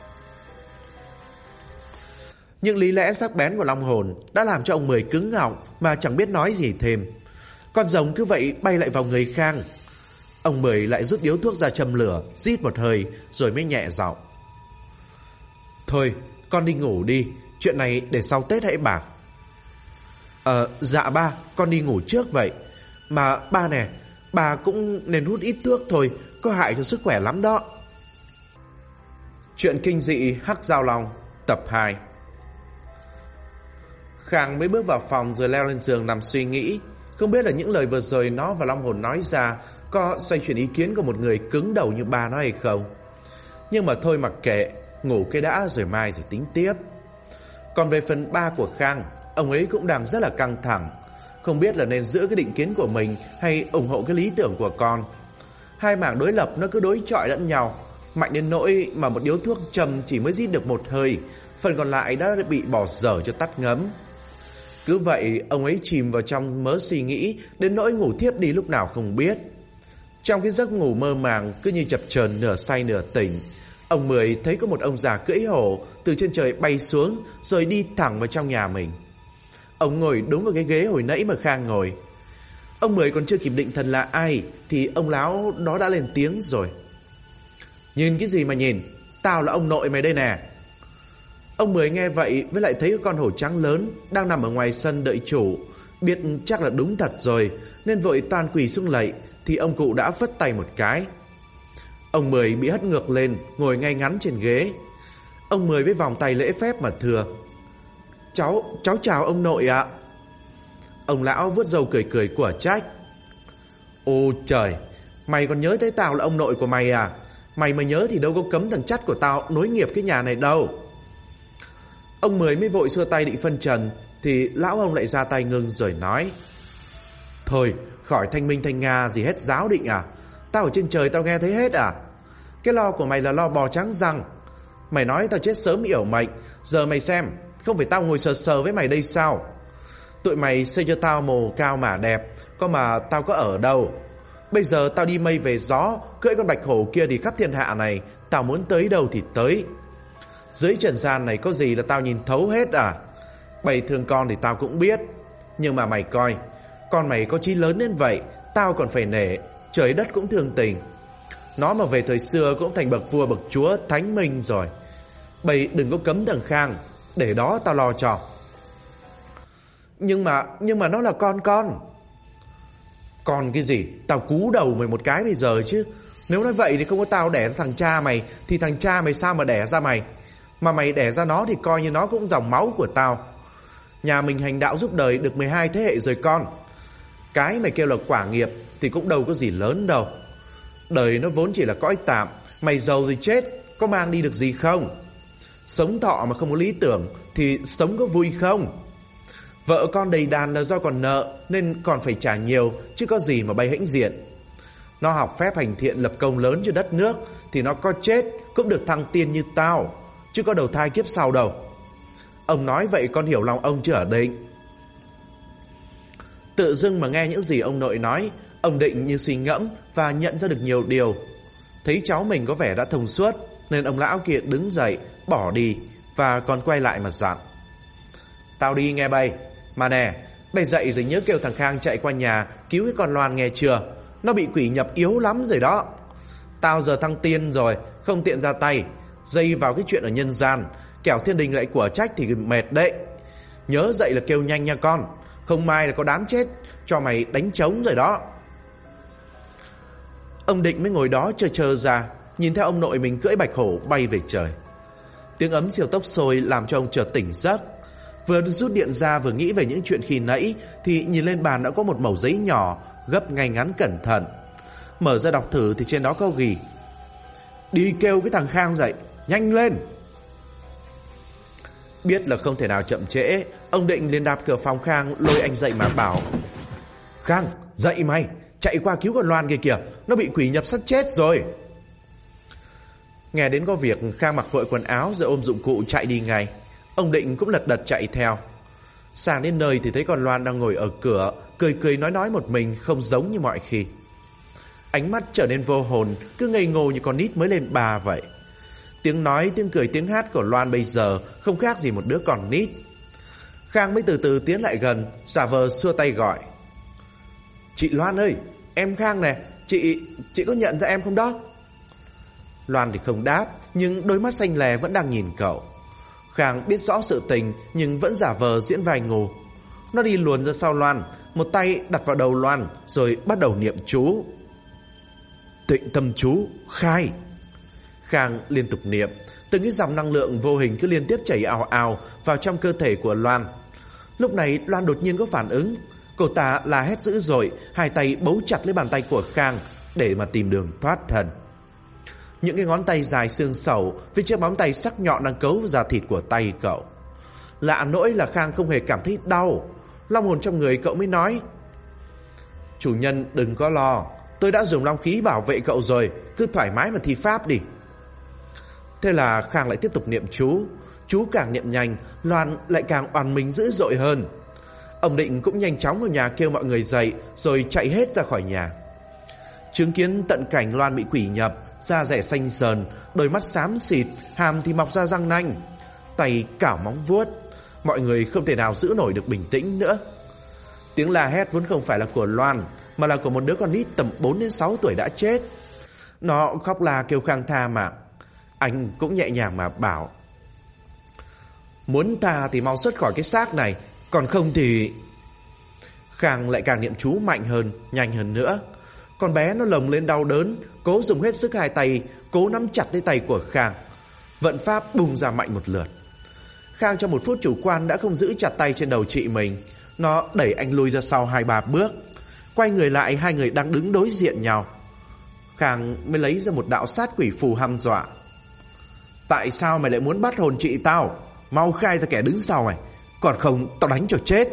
Speaker 1: Những lý lẽ sắc bén của long hồn đã làm cho ông Mười cứng họng mà chẳng biết nói gì thêm. Con rồng cứ vậy bay lại vào người Khang. Ông Mười lại rút điếu thuốc ra châm lửa, rít một hơi rồi mới nhẹ giọng: Thôi con đi ngủ đi, chuyện này để sau Tết hãy bạc. Dạ ba, con đi ngủ trước vậy. Mà ba nè, bà cũng nên hút ít thuốc thôi, có hại cho sức khỏe lắm đó. Chuyện kinh dị Hắc Giao Long tập 2. Khang mới bước vào phòng rồi leo lên giường nằm suy nghĩ. Không biết là những lời vừa rồi nó và Long Hồn nói ra có xoay chuyển ý kiến của một người cứng đầu như ba nó hay không. Nhưng mà thôi mặc kệ, ngủ cái đã rồi mai rồi tính tiếp. Còn về phần ba của Khang, ông ấy cũng đang rất là căng thẳng, không biết là nên giữ cái định kiến của mình hay ủng hộ cái lý tưởng của con. Hai mảng đối lập nó cứ đối chọi lẫn nhau, mạnh đến nỗi mà một điếu thuốc trầm chỉ mới rít được một hơi, phần còn lại đã bị bỏ dở cho tắt ngấm. Cứ vậy ông ấy chìm vào trong mớ suy nghĩ đến nỗi ngủ thiếp đi lúc nào không biết. Trong cái giấc ngủ mơ màng cứ như chập chờn nửa say nửa tỉnh, ông Mười thấy có một ông già cưỡi hổ từ trên trời bay xuống rồi đi thẳng vào trong nhà mình. Ông ngồi đúng vào cái ghế hồi nãy mà Khang ngồi. Ông Mười còn chưa kịp định thần là ai thì ông lão đó đã lên tiếng rồi. Nhìn cái gì mà nhìn, tao là ông nội mày đây nè. Ông Mười nghe vậy với lại thấy cái con hổ trắng lớn đang nằm ở ngoài sân đợi chủ, biết chắc là đúng thật rồi nên vội toàn quỳ xuống lạy, thì ông cụ đã phất tay một cái. Ông Mười bị hất ngược lên, ngồi ngay ngắn trên ghế. Ông Mười với vòng tay lễ phép mà thưa: Cháu chào ông nội ạ. Ông lão vuốt râu cười cười của trách: Ôi trời, mày còn nhớ tới tao là ông nội của mày à? Mày mà nhớ thì đâu có cấm thằng chắt của tao nối nghiệp cái nhà này đâu. Ông Mười mới vội xua tay định phân trần thì lão ông lại ra tay ngưng rồi nói: Thôi khỏi thanh minh thanh nga gì hết giáo định à? Tao ở trên trời tao nghe thấy hết à? Cái lo của mày là lo bò trắng răng. Mày nói tao chết sớm yểu mệnh, giờ mày xem, không phải tao ngồi sờ sờ với mày đây sao? Tụi mày xây cho tao mồ cao mả đẹp, có mà tao có ở đâu. Bây giờ tao đi mây về gió, cưỡi con bạch hổ kia đi khắp thiên hạ này, tao muốn tới đâu thì tới. Dưới trần gian này có gì là tao nhìn thấu hết à? Bày thương con thì tao cũng biết, nhưng mà mày coi, con mày có chí lớn đến vậy, tao còn phải nể, trời đất cũng thương tình. Nó mà về thời xưa cũng thành bậc vua bậc chúa thánh minh rồi. Bày đừng có cấm thằng Khang, để đó tao lo cho. Nhưng mà nó là con. Con cái gì? Tao cú đầu mày một cái bây giờ chứ. Nếu nói vậy thì không có tao đẻ ra thằng cha mày, thì thằng cha mày sao mà đẻ ra mày? Mà mày đẻ ra nó thì coi như nó cũng dòng máu của tao. Nhà mình hành đạo giúp đời được 12 thế hệ rồi con. Cái mày kêu là quả nghiệp thì cũng đâu có gì lớn đâu. Đời nó vốn chỉ là cõi tạm, mày giàu rồi chết, có mang đi được gì không? Sống thọ mà không có lý tưởng thì sống có vui không? Vợ con đầy đàn là do còn nợ nên còn phải trả nhiều, chứ có gì mà bay hãnh diện. Nó học phép hành thiện lập công lớn cho đất nước thì nó có chết cũng được thăng tiên như tao, chứ có đầu thai kiếp sau đâu. Ông nói vậy con hiểu lòng ông chưa ở Định? Tự dưng mà nghe những gì ông nội nói, ông Định như suy ngẫm và nhận ra được nhiều điều. Thấy cháu mình có vẻ đã thông suốt nên ông lão kia đứng dậy bỏ đi và còn quay lại mà dặn: Tao đi nghe bay. Mà nè, bay dậy rồi nhớ kêu thằng Khang chạy qua nhà cứu cái con Loan nghe chưa? Nó bị quỷ nhập yếu lắm rồi đó. Tao giờ thăng tiên rồi, không tiện ra tay dây vào cái chuyện ở nhân gian, kẻo thiên đình lại của trách thì mệt đấy. Nhớ dậy là kêu nhanh nha con, không mai là có đám chết cho mày đánh trống rồi đó. Ông Định mới ngồi đó chờ ra, nhìn theo ông nội mình cưỡi bạch hổ bay về trời. Tiếng ấm siêu tốc sôi làm cho ông chợt tỉnh giấc. Vừa rút điện ra vừa nghĩ về những chuyện khi nãy thì nhìn lên bàn đã có một mẩu giấy nhỏ gấp ngay ngắn cẩn thận. Mở ra đọc thử thì trên đó có ghi: Đi kêu cái thằng Khang dậy, nhanh lên. Biết là không thể nào chậm trễ, ông Định liền đạp cửa phòng Khang lôi anh dậy mà bảo: Khang, dậy mày, chạy qua cứu con Loan kia kìa, nó bị quỷ nhập sắp chết rồi. Nghe đến có việc, Khang mặc vội quần áo rồi ôm dụng cụ chạy đi ngay. Ông Định cũng lật đật chạy theo. Sang đến nơi thì thấy con Loan đang ngồi ở cửa, cười nói một mình, không giống như mọi khi. Ánh mắt trở nên vô hồn, cứ ngây ngô như con nít mới lên 3 vậy. Tiếng nói, tiếng cười, tiếng hát của Loan bây giờ không khác gì một đứa con nít. Khang mới từ từ tiến lại gần, giả vờ xua tay gọi: Chị Loan ơi, em Khang nè, chị có nhận ra em không đó? Loan thì không đáp, nhưng đôi mắt xanh lè vẫn đang nhìn cậu. Khang biết rõ sự tình nhưng vẫn giả vờ diễn vai ngu. Nó đi luồn ra sau Loan, một tay đặt vào đầu Loan, rồi bắt đầu niệm chú. Tịnh tâm chú, khai. Khang liên tục niệm, từng cái dòng năng lượng vô hình cứ liên tiếp chảy ào ào vào trong cơ thể của Loan. Lúc này Loan đột nhiên có phản ứng. Cô ta la hét dữ dội, hai tay bấu chặt lấy bàn tay của Khang để mà tìm đường thoát thân. Những cái ngón tay dài xương sầu với chiếc móng tay sắc nhọn đang cấu vào da thịt của tay cậu. Lạ nỗi là Khang không hề cảm thấy đau. Long hồn trong người cậu mới nói: chủ nhân đừng có lo, tôi đã dùng long khí bảo vệ cậu rồi, cứ thoải mái mà thi pháp đi. Thế là Khang lại tiếp tục niệm chú. Chú càng niệm nhanh, Loan lại càng oằn mình dữ dội hơn. Ông Định cũng nhanh chóng vào nhà kêu mọi người dậy, rồi chạy hết ra khỏi nhà. Chứng kiến tận cảnh Loan bị quỷ nhập, da rẻ xanh sờn, đôi mắt xám xịt, hàm thì mọc ra răng nanh, tay cào móng vuốt, mọi người không thể nào giữ nổi được bình tĩnh nữa. Tiếng la hét vốn không phải là của Loan, mà là của một đứa con nít tầm 4 đến 6 tuổi đã chết. Nó khóc la kêu Khang tha mạng. Anh cũng nhẹ nhàng mà bảo: muốn tha thì mau xuất khỏi cái xác này, còn không thì... Khang lại càng niệm chú mạnh hơn, nhanh hơn nữa. Con bé nó lồng lên đau đớn, cố dùng hết sức hai tay, cố nắm chặt lấy tay của Khang. Vận pháp bùng ra mạnh một lượt. Khang trong một phút chủ quan đã không giữ chặt tay trên đầu chị mình. Nó đẩy anh lùi ra sau 2-3 bước. Quay người lại, hai người đang đứng đối diện nhau. Khang mới lấy ra một đạo sát quỷ phù hăm dọa: tại sao mày lại muốn bắt hồn chị tao? Mau khai ra kẻ đứng sau mày, còn không tao đánh cho chết.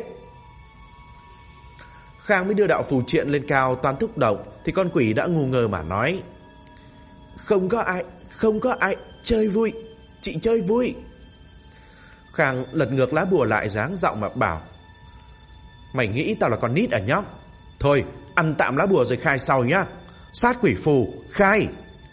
Speaker 1: Khang mới đưa đạo phù triện lên cao toan thúc động thì con quỷ đã ngu ngơ mà nói: không có ai, chơi vui, chị chơi vui. Khang lật ngược lá bùa lại, dáng giọng mà bảo: mày nghĩ tao là con nít à nhóc? Thôi, ăn tạm lá bùa rồi khai sau nhá. Sát quỷ phù, khai.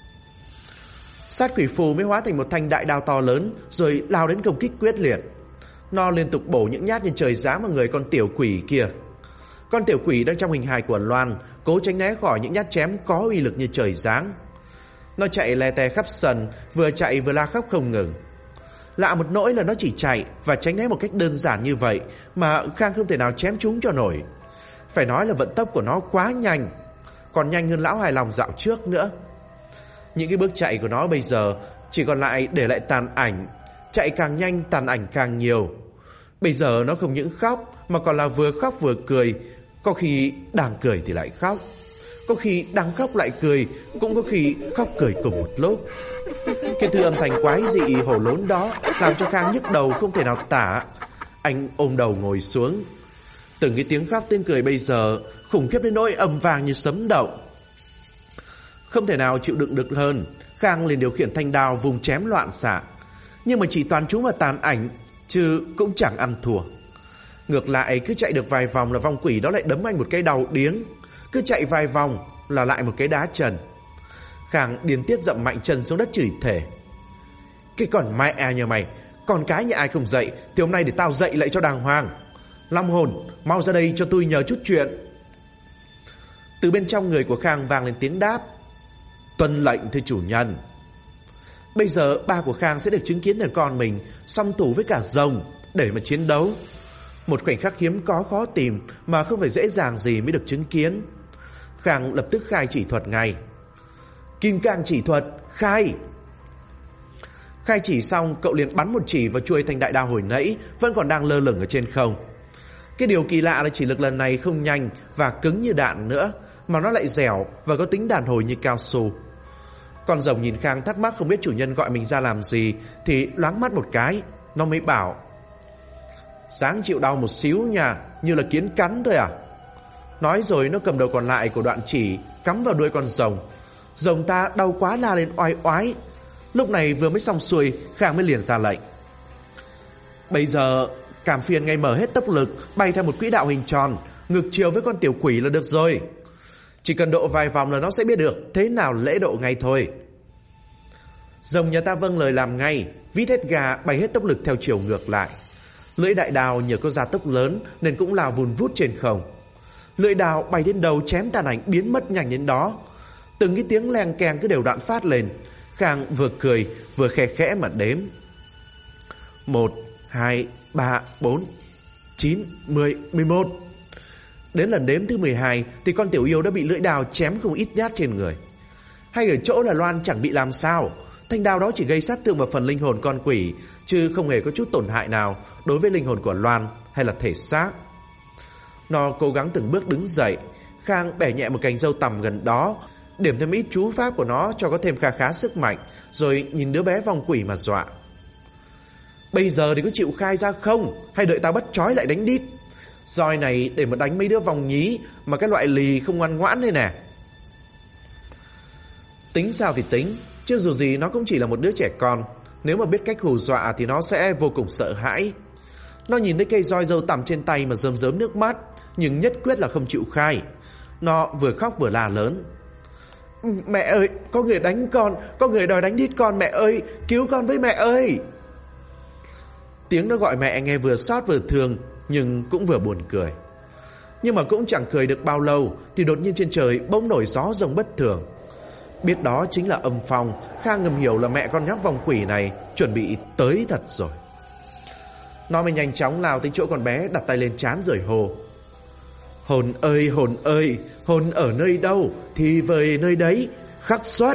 Speaker 1: Sát quỷ phù mới hóa thành một thanh đại đao to lớn, rồi lao đến công kích quyết liệt. Nó liên tục bổ những nhát như trời giáng vào người con tiểu quỷ kia. Con tiểu quỷ đang trong hình hài của Loan cố tránh né khỏi những nhát chém có uy lực như trời giáng. Nó chạy le te khắp sân, vừa chạy vừa la khóc không ngừng. Lạ một nỗi là nó chỉ chạy và tránh né một cách đơn giản như vậy mà Khang không thể nào chém trúng cho nổi. Phải nói là vận tốc của nó quá nhanh, còn nhanh hơn lão hài lòng dạo trước nữa. Những cái bước chạy của nó bây giờ chỉ còn lại để lại tàn ảnh. Chạy càng nhanh tàn ảnh càng nhiều. Bây giờ nó không những khóc mà còn là vừa khóc vừa cười. Có khi đang cười thì lại khóc, có khi đang khóc lại cười, cũng có khi khóc cười cùng một lúc. Cái thứ âm thanh quái dị hổ lốn đó làm cho Khang nhức đầu không thể nào tả. Anh ôm đầu ngồi xuống. Từng cái tiếng khóc tiếng cười bây giờ khủng khiếp đến nỗi ầm vang như sấm động. Không thể nào chịu đựng được hơn, Khang liền điều khiển thanh đao vùng chém loạn xạ. Nhưng mà chỉ toàn trúng vào tàn ảnh, chứ cũng chẳng ăn thua. Ngược lại, cứ chạy được vài vòng là vong quỷ đó lại đấm anh một cái đầu điếng. Cứ chạy vài vòng là lại một cái đá trần. Khang điên tiết dậm mạnh chân xuống đất chửi thề: cái con mẹ nhà mày, con cái nhà ai không dậy thì hôm nay để tao dậy lại cho đàng hoàng. Long hồn, mau ra đây cho tôi nhờ chút chuyện. Từ bên trong người của Khang vang lên tiếng đáp: tuân lệnh thưa chủ nhân. Bây giờ ba của Khang sẽ được chứng kiến thằng con mình song thủ với cả rồng để mà chiến đấu. Một khoảnh khắc hiếm có khó tìm mà không phải dễ dàng gì mới được chứng kiến. Khang lập tức khai chỉ thuật ngay. Kim cang chỉ thuật, khai. Khai chỉ xong, cậu liền bắn một chỉ vào chuôi thanh đại đao hồi nãy vẫn còn đang lơ lửng ở trên không. Cái điều kỳ lạ là chỉ lực lần này không nhanh và cứng như đạn nữa, mà nó lại dẻo và có tính đàn hồi như cao su. Con rồng nhìn Khang thắc mắc không biết chủ nhân gọi mình ra làm gì, thì loáng mắt một cái, nó mới bảo: sáng chịu đau một xíu nha, như là kiến cắn thôi à. Nói rồi nó cầm đầu còn lại của đoạn chỉ cắm vào đuôi con rồng. Rồng ta đau quá la lên oai oái. Lúc này vừa mới xong xuôi, Khang mới liền ra lệnh: bây giờ cảm phiền ngay mở hết tốc lực, bay theo một quỹ đạo hình tròn, ngược chiều với con tiểu quỷ là được rồi. Chỉ cần độ vài vòng là nó sẽ biết được thế nào lễ độ ngay thôi. Rồng nhà ta vâng lời làm ngay, vít hết gà bay hết tốc lực theo chiều ngược lại. Lưỡi đại đào nhờ có gia tốc lớn nên cũng lao vùn vút trên không. Lưỡi đào bay đến đầu chém tàn ảnh biến mất nhanh đến đó. Từng cái tiếng leng keng cứ đều đặn phát lên. Khang vừa cười vừa khe khẽ mà đếm: 1, 2, 3, 4. 9, 10, 11. Đến lần đếm thứ 12 thì con tiểu yêu đã bị lưỡi đao chém không ít nhát trên người. Hay ở chỗ là Loan chẳng bị làm sao, thanh đao đó chỉ gây sát thương vào phần linh hồn con quỷ, chứ không hề có chút tổn hại nào đối với linh hồn của Loan hay là thể xác. Nó cố gắng từng bước đứng dậy. Khang bẻ nhẹ một cành dâu tằm gần đó, điểm thêm ít chú pháp của nó cho có thêm kha khá sức mạnh, rồi nhìn đứa bé vong quỷ mà dọa. Bây giờ thì có chịu khai ra không, hay đợi tao bắt trói lại đánh đít? Roi này để mà đánh mấy đứa vong nhí mà cái loại lì không ngoan ngoãn đây nè. Tính sao thì tính, chứ dù gì nó cũng chỉ là một đứa trẻ con. Nếu mà biết cách hù dọa thì nó sẽ vô cùng sợ hãi. Nó nhìn thấy cây roi dâu tằm trên tay mà rơm rớm nước mắt, nhưng nhất quyết là không chịu khai. Nó vừa khóc vừa la lớn: Mẹ ơi, có người đánh con, có người đòi đánh đít con, mẹ ơi, cứu con với mẹ ơi. Tiếng nó gọi mẹ nghe vừa xót vừa thương, nhưng cũng vừa buồn cười. Nhưng mà cũng chẳng cười được bao lâu thì đột nhiên trên trời bỗng nổi gió rồng bất thường. Biết đó chính là âm phong, Khang ngầm hiểu là mẹ con nhóc vong quỷ này chuẩn bị tới thật rồi. Nó mới nhanh chóng lao tới chỗ con bé, đặt tay lên trán rồi hô: Hồn ơi, hồn ơi, hồn ở nơi đâu thì về nơi đấy, khắc xuất.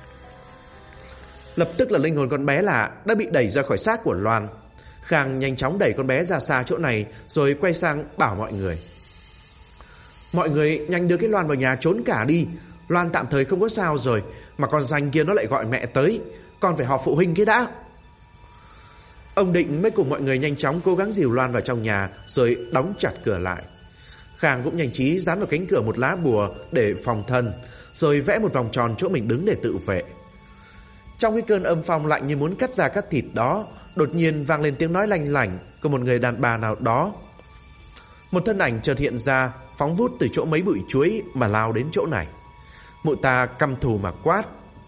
Speaker 1: Lập tức là linh hồn con bé lạ đã bị đẩy ra khỏi xác của Loan. Khang nhanh chóng đẩy con bé ra xa chỗ này, rồi quay sang bảo mọi người: Mọi người nhanh đưa cái Loan vào nhà trốn cả đi. Loan tạm thời không có sao rồi, mà con danh kia nó lại gọi mẹ tới, con phải họp phụ huynh cái đã. Ông Định mới cùng mọi người nhanh chóng cố gắng dìu Loan vào trong nhà, rồi đóng chặt cửa lại. Khang cũng nhanh trí dán vào cánh cửa một lá bùa để phòng thân, rồi vẽ một vòng tròn chỗ mình đứng để tự vệ. Trong cái cơn âm phong lạnh như muốn cắt da cắt thịt đó, đột nhiên vang lên tiếng nói lanh lảnh của một người đàn bà nào đó. Một thân ảnh chợt hiện ra, phóng vút từ chỗ mấy bụi chuối mà lao đến chỗ này. Mụ ta căm thù mà quát: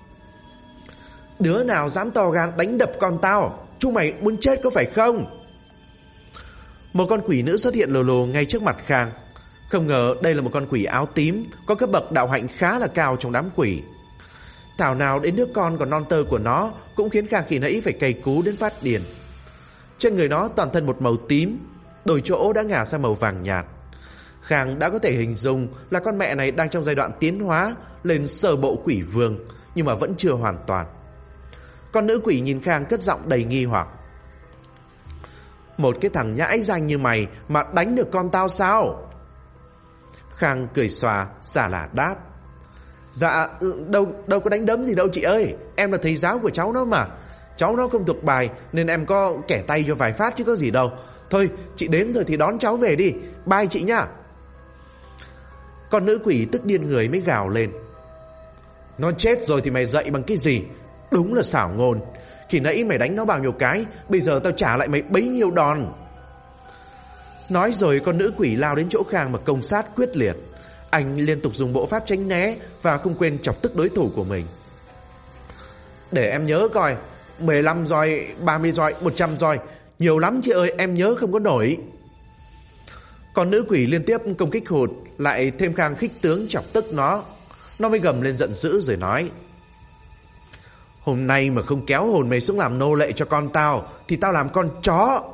Speaker 1: Đứa nào dám to gan đánh đập con tao, chúng mày muốn chết có phải không? Một con quỷ nữ xuất hiện lồ lồ ngay trước mặt Khang. Không ngờ đây là một con quỷ áo tím, có cấp bậc đạo hạnh khá là cao trong đám quỷ. Thảo nào đến đứa con còn non tơ của nó cũng khiến Khang khi nãy phải cay cú đến phát điên. Trên người nó toàn thân một màu tím, đôi chỗ đã ngả sang màu vàng nhạt. Khang đã có thể hình dung là con mẹ này đang trong giai đoạn tiến hóa lên sơ bộ quỷ vương, nhưng mà vẫn chưa hoàn toàn. Con nữ quỷ nhìn Khang cất giọng đầy nghi hoặc: Một cái thằng nhãi danh như mày mà đánh được con tao sao? Khang cười xòa, giả lả đáp: Dạ, đâu có đánh đấm gì đâu chị ơi, em là thầy giáo của cháu nó mà. Cháu nó không thuộc bài nên em có kẻ tay cho vài phát chứ có gì đâu. Thôi, chị đến rồi thì đón cháu về đi, bye chị nhá. Con nữ quỷ tức điên người mới gào lên: Nó chết rồi thì mày dậy bằng cái gì? Đúng là xảo ngôn. Khi nãy mày đánh nó bao nhiêu cái, bây giờ tao trả lại mày bấy nhiêu đòn. Nói rồi con nữ quỷ lao đến chỗ Khang mà công sát quyết liệt. Anh liên tục dùng bộ pháp tránh né và không quên chọc tức đối thủ của mình. Để em nhớ coi, 15 roi, 30 roi, 100 roi, nhiều lắm chị ơi, em nhớ không có nổi. Con nữ quỷ liên tiếp công kích hụt, lại thêm Khang khích tướng chọc tức nó. Nó mới gầm lên giận dữ rồi nói: Hôm nay mà không kéo hồn mày xuống làm nô lệ cho con tao thì tao làm con chó.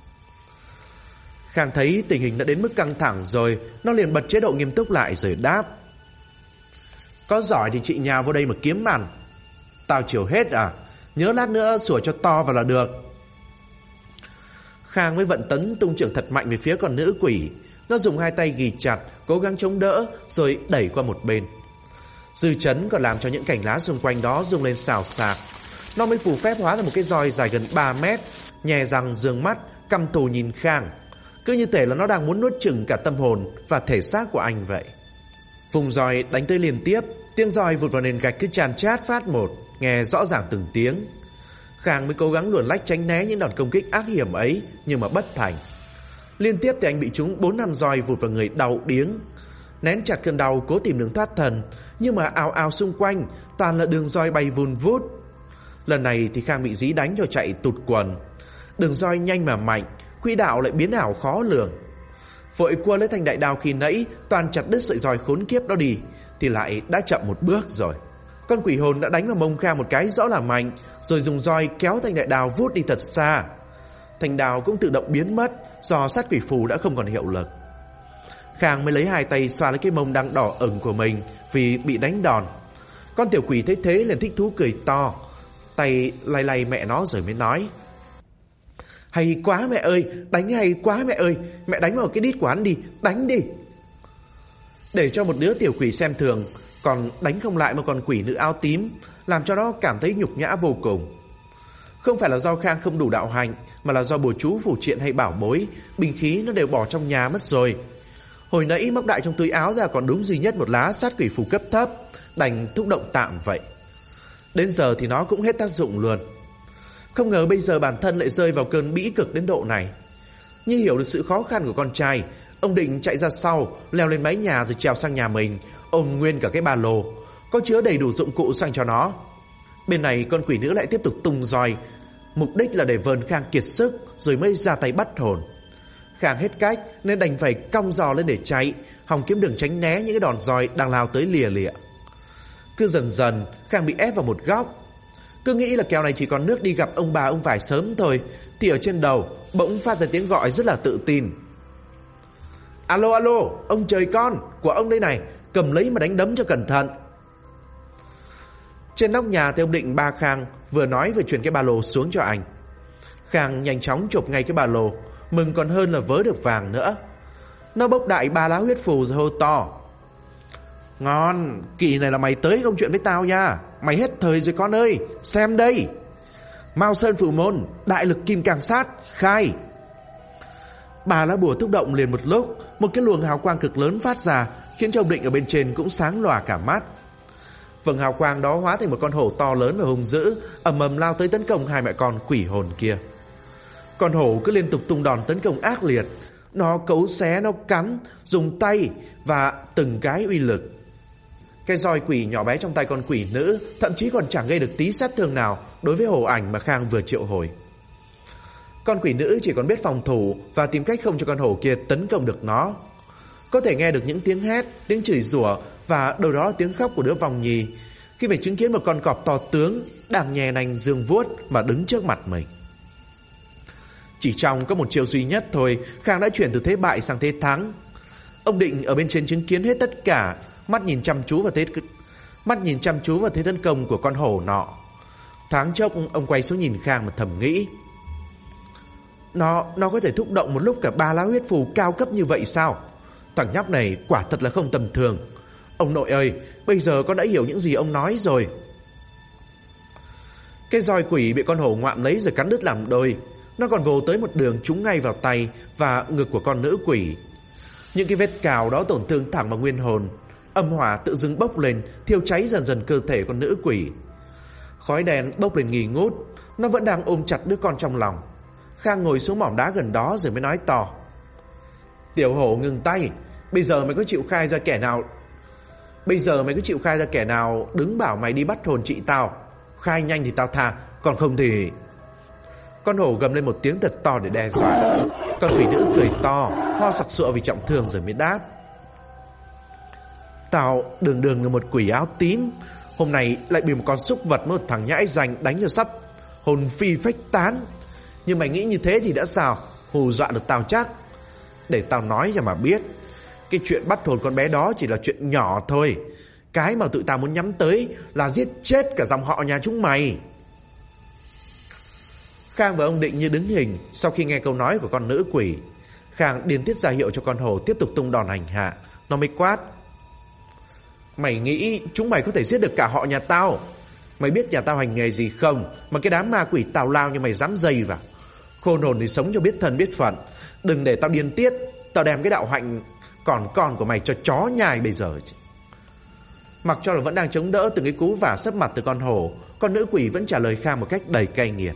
Speaker 1: Khang thấy tình hình đã đến mức căng thẳng rồi, nó liền bật chế độ nghiêm túc lại rồi đáp: Có giỏi thì chị nhào vô đây mà kiếm màn. Tao chiều hết à? Nhớ lát nữa sủa cho to vào là được. Khang mới vận tấn tung chưởng thật mạnh về phía con nữ quỷ. Nó dùng hai tay ghì chặt, cố gắng chống đỡ rồi đẩy qua một bên. Dư chấn còn làm cho những cành lá xung quanh đó rung lên xào xạc. Nó mới phù phép hóa ra một cái roi dài gần 3 mét, nhè răng dương mắt, căm thù nhìn Khang. Cứ như thể là nó đang muốn nuốt chửng cả tâm hồn và thể xác của anh vậy. Vùng roi đánh tới liên tiếp, tiếng roi vụt vào nền gạch cứ chàn chát phát một, nghe rõ ràng từng tiếng. Khang mới cố gắng luồn lách tránh né những đòn công kích ác hiểm ấy, nhưng mà bất thành. Liên tiếp thì anh bị trúng 4-5 roi vụt vào người đau điếng. Nén chặt cơn đau cố tìm đường thoát thần, nhưng mà ào ào xung quanh toàn là đường roi bay vun vút. Lần này thì Khang bị dí đánh cho chạy tụt quần. Đường roi nhanh mà mạnh, quỹ đạo lại biến ảo khó lường. Vội cua lấy thanh đại đao khi nãy toàn chặt đứt sợi roi khốn kiếp đó đi thì lại đã chậm một bước rồi. Con quỷ hồn đã đánh vào mông Khang một cái rõ là mạnh, rồi dùng roi kéo thanh đại đao vút đi thật xa. Thanh đao cũng tự động biến mất do sát quỷ phù đã không còn hiệu lực. Khang mới lấy hai tay xoa lấy cái mông đang đỏ ửng của mình vì bị đánh đòn. Con tiểu quỷ thấy thế liền thích thú cười to, tay lay lay mẹ nó rồi mới nói: hay quá mẹ ơi, đánh hay quá mẹ ơi, mẹ đánh vào cái đít của hắn đi, đánh đi. Để cho một đứa tiểu quỷ xem thường còn đánh không lại một con quỷ nữ áo tím, làm cho nó cảm thấy nhục nhã vô cùng. Không phải là do Khang không đủ đạo hạnh, mà là do bùa chú phù triện hay bảo bối, binh khí nó đều bỏ trong nhà mất rồi. Hồi nãy móc đại trong túi áo ra còn đúng duy nhất một lá sát quỷ phù cấp thấp, đành thúc động tạm vậy. Đến giờ thì nó cũng hết tác dụng luôn. Không ngờ bây giờ bản thân lại rơi vào cơn bĩ cực đến độ này. Như hiểu được sự khó khăn của con trai, ông định chạy ra sau, leo lên mái nhà rồi trèo sang nhà mình, ôm nguyên cả cái ba lô có chứa đầy đủ dụng cụ sang cho nó. Bên này con quỷ nữ lại tiếp tục tung roi, mục đích là để vờn Khang kiệt sức rồi mới ra tay bắt hồn. Khang hết cách nên đành phải cong giò lên để chạy, hòng kiếm đường tránh né những cái đòn roi đang lao tới lìa lịa. Cứ dần dần Khang bị ép vào một góc. Cứ nghĩ là kèo này chỉ còn nước đi gặp ông bà ông vải sớm thôi, thì ở trên đầu bỗng phát ra tiếng gọi rất là tự tin: alo alo, ông trời con của ông đây này, cầm lấy mà đánh đấm cho cẩn thận. Trên nóc nhà thì ông Định ba Khang vừa nói vừa chuyển cái ba lô xuống cho anh. Khang nhanh chóng chụp ngay cái ba lô, mừng còn hơn là vớ được vàng nữa. Nó bốc đại 3 lá huyết phù rồi hô to: ngon, kỳ này là mày tới công chuyện với tao nha. Mày hết thời rồi con ơi, xem đây. Mao Sơn Phù Môn, đại lực kim càng sát, khai. 3 lá bùa thúc động liền một lúc, một cái luồng hào quang cực lớn phát ra, khiến cho ông Định ở bên trên cũng sáng lòa cả mắt. Vầng hào quang đó hóa thành một con hổ to lớn và hung dữ, ầm ầm lao tới tấn công hai mẹ con quỷ hồn kia. Con hổ cứ liên tục tung đòn tấn công ác liệt. Nó cấu xé, nó cắn, dùng tay và từng cái uy lực. Cái roi quỷ nhỏ bé trong tay con quỷ nữ thậm chí còn chẳng gây được tí sát thương nào đối với hổ ảnh mà Khang vừa triệu hồi. Con quỷ nữ chỉ còn biết phòng thủ và tìm cách không cho con hổ kia tấn công được nó. Có thể nghe được những tiếng hét, tiếng chửi rủa và đâu đó là tiếng khóc của đứa vòng nhì khi phải chứng kiến một con cọp to tướng đang nhè nành giương vuốt mà đứng trước mặt mình. Chỉ trong có một chiều duy nhất thôi, Khang đã chuyển từ thế bại sang thế thắng. Ông Định ở bên trên chứng kiến hết tất cả, mắt nhìn chăm chú vào thế tấn công của con hổ nọ. Thoáng chốc ông quay xuống nhìn Khang mà thầm nghĩ: Nó có thể thúc động một lúc cả 3 lá huyết phù cao cấp như vậy sao? Thằng nhóc này quả thật là không tầm thường. Ông nội ơi, bây giờ con đã hiểu những gì ông nói rồi. Cái roi quỷ bị con hổ ngoạm lấy rồi cắn đứt làm đôi. Nó còn vồ tới một đường trúng ngay vào tay và ngực của con nữ quỷ. Những cái vết cào đó tổn thương thẳng vào nguyên hồn. Âm hỏa tự dưng bốc lên, thiêu cháy dần dần cơ thể con nữ quỷ. Khói đen bốc lên nghi ngút. Nó vẫn đang ôm chặt đứa con trong lòng. Khang ngồi xuống mỏm đá gần đó rồi mới nói to: Tiểu hổ ngừng tay. Bây giờ mày có chịu khai ra kẻ nào đứng bảo mày đi bắt hồn chị tao? Khai nhanh thì tao tha, còn không thì... Con hổ gầm lên một tiếng thật to để đe dọa. Con quỷ nữ cười to, ho sặc sụa vì trọng thương rồi mới đáp: Tao đường là một quỷ áo tím, hôm nay lại bị một con súc vật, một thằng nhãi rành đánh cho sắp hồn phi phách tán. Nhưng mày nghĩ như thế thì đã sao? Hù dọa được tao chắc? Để tao nói cho mà biết, cái chuyện bắt hồn con bé đó chỉ là chuyện nhỏ thôi. Cái mà tụi tao muốn nhắm tới là giết chết cả dòng họ nhà chúng mày. Khang và ông Định như đứng hình sau khi nghe câu nói của con nữ quỷ. Khang điên tiết ra hiệu cho con hổ tiếp tục tung đòn hành hạ. Nó mới quát: Mày nghĩ chúng mày có thể giết được cả họ nhà tao? Mày biết nhà tao hành nghề gì không mà cái đám ma quỷ tào lao như mày dám dây vào? Khôn hồn thì sống cho biết thân biết phận. Đừng để tao điên tiết. Tao đem cái đạo hạnh còn con của mày cho chó nhai bây giờ. Mặc cho là vẫn đang chống đỡ từng cái cú vả sấp mặt từ con hổ, con nữ quỷ vẫn trả lời Khang một cách đầy cay nghiệt: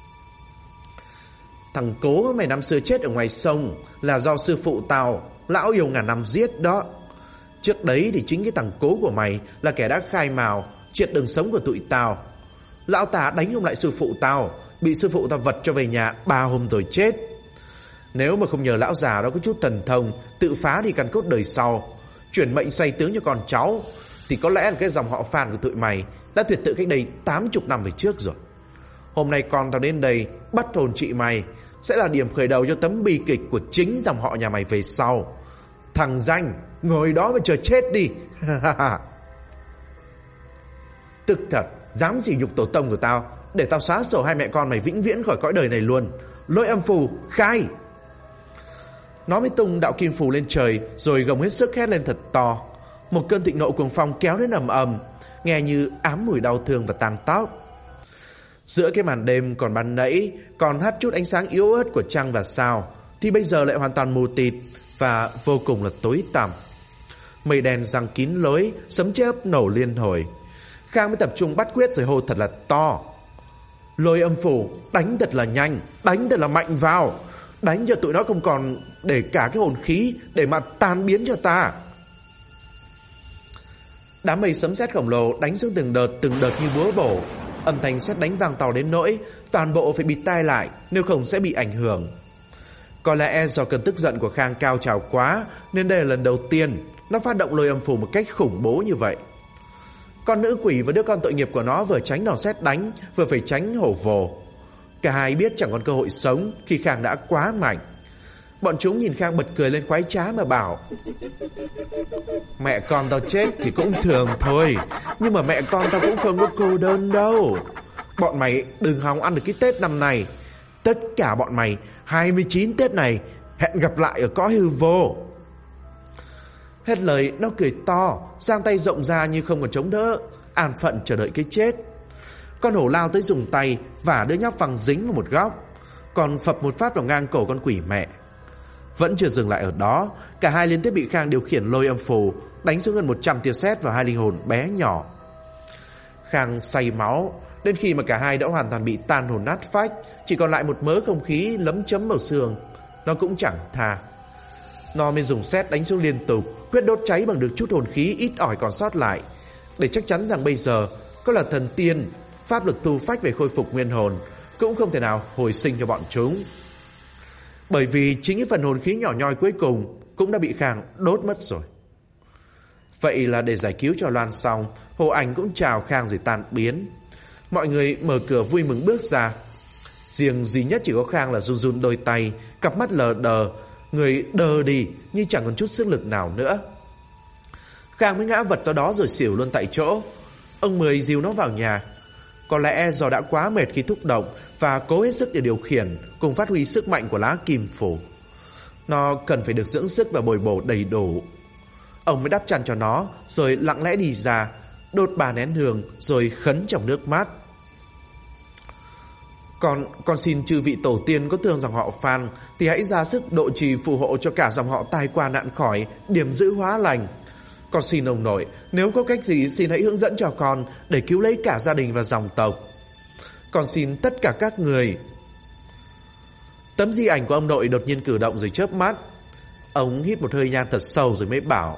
Speaker 1: Thằng cố mày năm xưa chết ở ngoài sông là do sư phụ tao, lão yêu ngàn năm giết đó. Trước đấy thì chính cái thằng cố của mày là kẻ đã khai mào triệt đường sống của tụi tao. Lão ta đánh không lại sư phụ tao, bị sư phụ tao vật cho về nhà 3 hôm rồi chết. Nếu mà không nhờ lão già đó có chút thần thông, tự phá đi căn cốt đời sau, chuyển mệnh xoay tướng cho con cháu, thì có lẽ là cái dòng họ Phan của tụi mày đã tuyệt tự cách đây 80 năm về trước rồi. Hôm nay con tao đến đây bắt hồn chị mày, sẽ là điểm khởi đầu cho tấm bi kịch của chính dòng họ nhà mày về sau. Thằng danh, ngồi đó mà chờ chết đi. Tức thật, dám sỉ nhục tổ tông của tao, để tao xóa sổ hai mẹ con mày vĩnh viễn khỏi cõi đời này luôn. Lôi âm phù, khai! Nó mới tung đạo kim phù lên trời, rồi gồng hết sức hét lên thật to. Một cơn thịnh nộ cuồng phong kéo đến ầm ầm, nghe như ám mùi đau thương và tang tóc. Giữa cái màn đêm còn ban nãy còn hắt chút ánh sáng yếu ớt của trăng và sao, thì bây giờ lại hoàn toàn mù tịt và vô cùng là tối tăm. Mây đen giăng kín lối, sấm chớp nổ liên hồi. Khang mới tập trung bắt quyết rồi hô thật là to. Lôi âm phủ, đánh thật là nhanh, đánh thật là mạnh vào. Đánh cho tụi nó không còn để cả cái hồn khí để mà tan biến cho ta. Đám mây sấm sét khổng lồ đánh xuống từng đợt như búa bổ. Âm thanh sét đánh vang to đến nỗi toàn bộ phải bịt tai lại, nếu không sẽ bị ảnh hưởng. Có lẽ do cơn tức giận của Khang cao trào quá, nên đây là lần đầu tiên nó phát động lôi âm phủ một cách khủng bố như vậy. Con nữ quỷ và đứa con tội nghiệp của nó vừa tránh đòn sét đánh, vừa phải tránh hổ vồ. Cả hai biết chẳng còn cơ hội sống khi Khang đã quá mạnh. Bọn chúng nhìn Khang bật cười lên khoái trá mà bảo: mẹ con tao chết thì cũng thường thôi, nhưng mà mẹ con tao cũng không có cô đơn đâu. Bọn mày đừng hòng ăn được cái Tết năm này. Tất cả bọn mày 29 Tết này hẹn gặp lại ở cõi hư vô. Hết lời nó cười to, giang tay rộng ra như không còn chống đỡ, an phận chờ đợi cái chết. Con hổ lao tới dùng tay vả đứa nhóc phăng dính vào một góc, còn phập một phát vào ngang cổ con quỷ mẹ. Vẫn chưa dừng lại ở đó, cả hai liên tiếp bị Khang điều khiển lôi âm phù đánh xuống gần 100 tia sét vào hai linh hồn bé nhỏ. Khang say máu, đến khi mà cả hai đã hoàn toàn bị tan hồn nát phách, chỉ còn lại một mớ không khí lấm chấm màu xương, nó cũng chẳng tha. Nó mới dùng sét đánh xuống liên tục, quyết đốt cháy bằng được chút hồn khí ít ỏi còn sót lại, để chắc chắn rằng bây giờ có là thần tiên, pháp lực tu phách về khôi phục nguyên hồn cũng không thể nào hồi sinh cho bọn chúng. Bởi vì chính cái phần hồn khí nhỏ nhoi cuối cùng cũng đã bị Khang đốt mất rồi. Vậy là để giải cứu cho Loan xong, Hồ Ảnh cũng chào Khang rồi tan biến. Mọi người mở cửa vui mừng bước ra. Riêng duy nhất chỉ có Khang là run run đôi tay, cặp mắt lờ đờ, người đờ đi như chẳng còn chút sức lực nào nữa. Khang mới ngã vật ra đó rồi xỉu luôn tại chỗ. Ông Mười dìu nó vào nhà. Có lẽ do đã quá mệt khi thúc động và cố hết sức để điều khiển cùng phát huy sức mạnh của lá kim phù. Nó cần phải được dưỡng sức và bồi bổ đầy đủ. Ông mới đắp chăn cho nó rồi lặng lẽ đi ra, đốt 3 nén hương rồi khấn trong nước mắt. Con xin chư vị tổ tiên có thương dòng họ Phan thì hãy ra sức độ trì phù hộ cho cả dòng họ tai qua nạn khỏi, điểm giữ hóa lành. Con xin ông nội, nếu có cách gì xin hãy hướng dẫn cho con để cứu lấy cả gia đình và dòng tộc. Con xin tất cả các người. Tấm di ảnh của ông nội đột nhiên cử động rồi chớp mắt. Ông hít một hơi nhang thật sâu rồi mới bảo: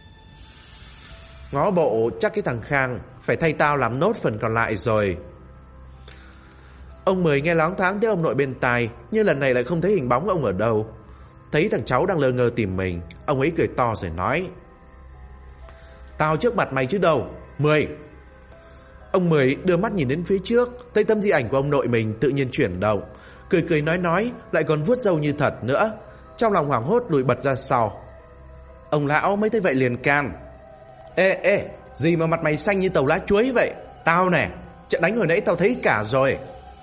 Speaker 1: ngó bộ chắc cái thằng Khang phải thay tao làm nốt phần còn lại rồi. Ông Mười nghe loáng thoáng thấy ông nội bên tai, nhưng lần này lại không thấy hình bóng ông ở đâu. Thấy thằng cháu đang lơ ngơ tìm mình, ông ấy cười to rồi nói: tao trước mặt mày chứ đâu, Mười. Ông Mười đưa mắt nhìn đến phía trước, thấy tấm di ảnh của ông nội mình tự nhiên chuyển động, cười cười nói, lại còn vuốt râu như thật nữa. Trong lòng hoảng hốt lùi bật ra sau. Ông lão mới thấy vậy liền can: Ê, gì mà mặt mày xanh như tàu lá chuối vậy? Tao nè, trận đánh hồi nãy tao thấy cả rồi.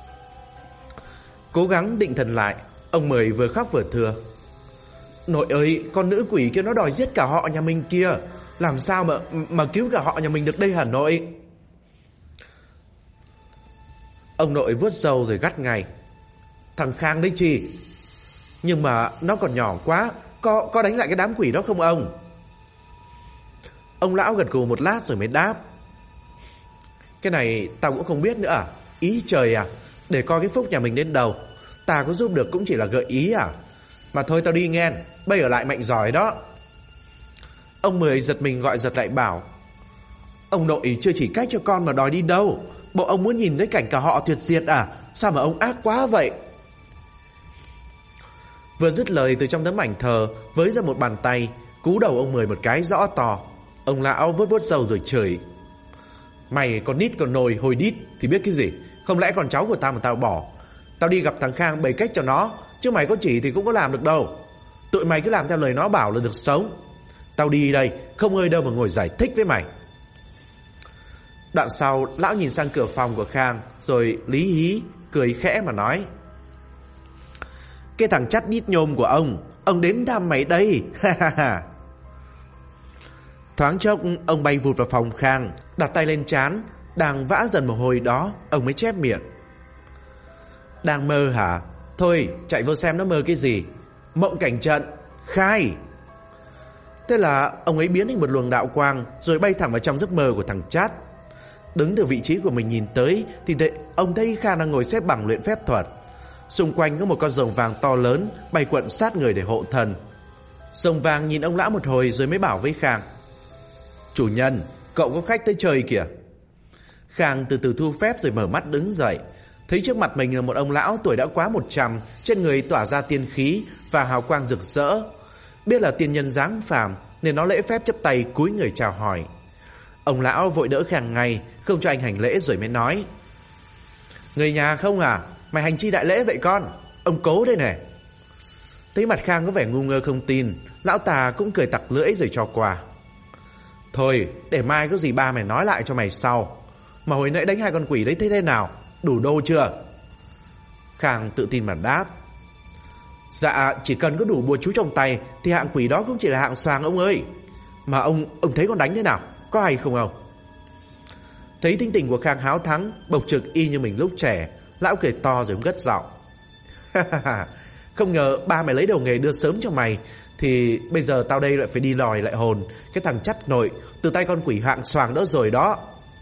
Speaker 1: Cố gắng định thần lại, ông Mười vừa khóc vừa thưa: nội ơi, con nữ quỷ kia nó đòi giết cả họ nhà mình kia, làm sao mà cứu cả họ nhà mình được đây hả nội? Ông nội vuốt râu rồi gắt ngay: thằng Khang đấy chi? Nhưng mà nó còn nhỏ quá, có đánh lại cái đám quỷ đó không ông? Ông lão gật gù một lát rồi mới đáp: cái này tao cũng không biết nữa à? Ý trời à, để coi cái phúc nhà mình đến đâu. Ta có giúp được cũng chỉ là gợi ý à? Mà thôi tao đi nghe, bây ở lại mạnh giỏi đó. Ông Mười giật mình gọi giật lại bảo: ông nội chưa chỉ cách cho con mà đòi đi đâu. Bộ ông muốn nhìn thấy cảnh cả họ tuyệt diệt à? Sao mà ông ác quá vậy? Vừa dứt lời, từ trong tấm ảnh thờ với ra một bàn tay cú đầu ông Mười một cái rõ to. Ông lão vuốt râu rồi chửi: mày con nít còn nồi hồi đít thì biết cái gì? Không lẽ con cháu của tao mà tao bỏ? Tao đi gặp thằng Khang bày cách cho nó, chứ mày có chỉ thì cũng có làm được đâu. Tụi mày cứ làm theo lời nó bảo là được sống. Tao đi đây, không ơi đâu mà ngồi giải thích với mày. Đoạn sau, lão nhìn sang cửa phòng của Khang, rồi lý hí, cười khẽ mà nói: cái thằng chắt đít nhôm của ông đến thăm mày đây. Thoáng chốc, ông bay vụt vào phòng Khang, đặt tay lên trán, đang vã dần mồ hôi đó, ông mới chép miệng: đang mơ hả? Thôi, chạy vô xem nó mơ cái gì. Mộng cảnh trận, khai. Thế là ông ấy biến thành một luồng đạo quang, rồi bay thẳng vào trong giấc mơ của thằng chát. Đứng từ vị trí của mình nhìn tới thì ông thấy Khang đang ngồi xếp bằng luyện phép thuật. Xung quanh có một con rồng vàng to lớn bay quận sát người để hộ thần. Rồng vàng nhìn ông lão một hồi rồi mới bảo với Khang: chủ nhân, cậu có khách tới chơi kìa. Khang từ từ thu phép rồi mở mắt đứng dậy. Thấy trước mặt mình là một ông lão tuổi đã quá 100, trên người tỏa ra tiên khí và hào quang rực rỡ. Biết là tiên nhân dáng phàm nên nó lễ phép chắp tay cúi người chào hỏi. Ông lão vội đỡ Khang ngay, không cho anh hành lễ rồi mới nói: người nhà không à? Mày hành chi đại lễ vậy con? Ông Cố đây nè. Thấy mặt Khang có vẻ ngu ngơ không tin, lão ta cũng cười tặc lưỡi rồi cho qua: thôi, để mai có gì ba mày nói lại cho mày sau. Mà hồi nãy đánh hai con quỷ đấy thế nào? Đủ đô chưa? Khang tự tin mà đáp: dạ, chỉ cần có đủ bùa chú trong tay thì hạng quỷ đó cũng chỉ là hạng xoàng ông ơi. Mà ông thấy con đánh thế nào? Có hay không ông? Thấy tính tình của Khang háo thắng, bộc trực y như mình lúc trẻ, lão cười to rồi cất giọng: không ngờ ba mày lấy đầu nghề đưa sớm cho mày, thì bây giờ tao đây lại phải đi lòi lại hồn cái thằng chắt nội từ tay con quỷ hạng xoàng đó rồi đó.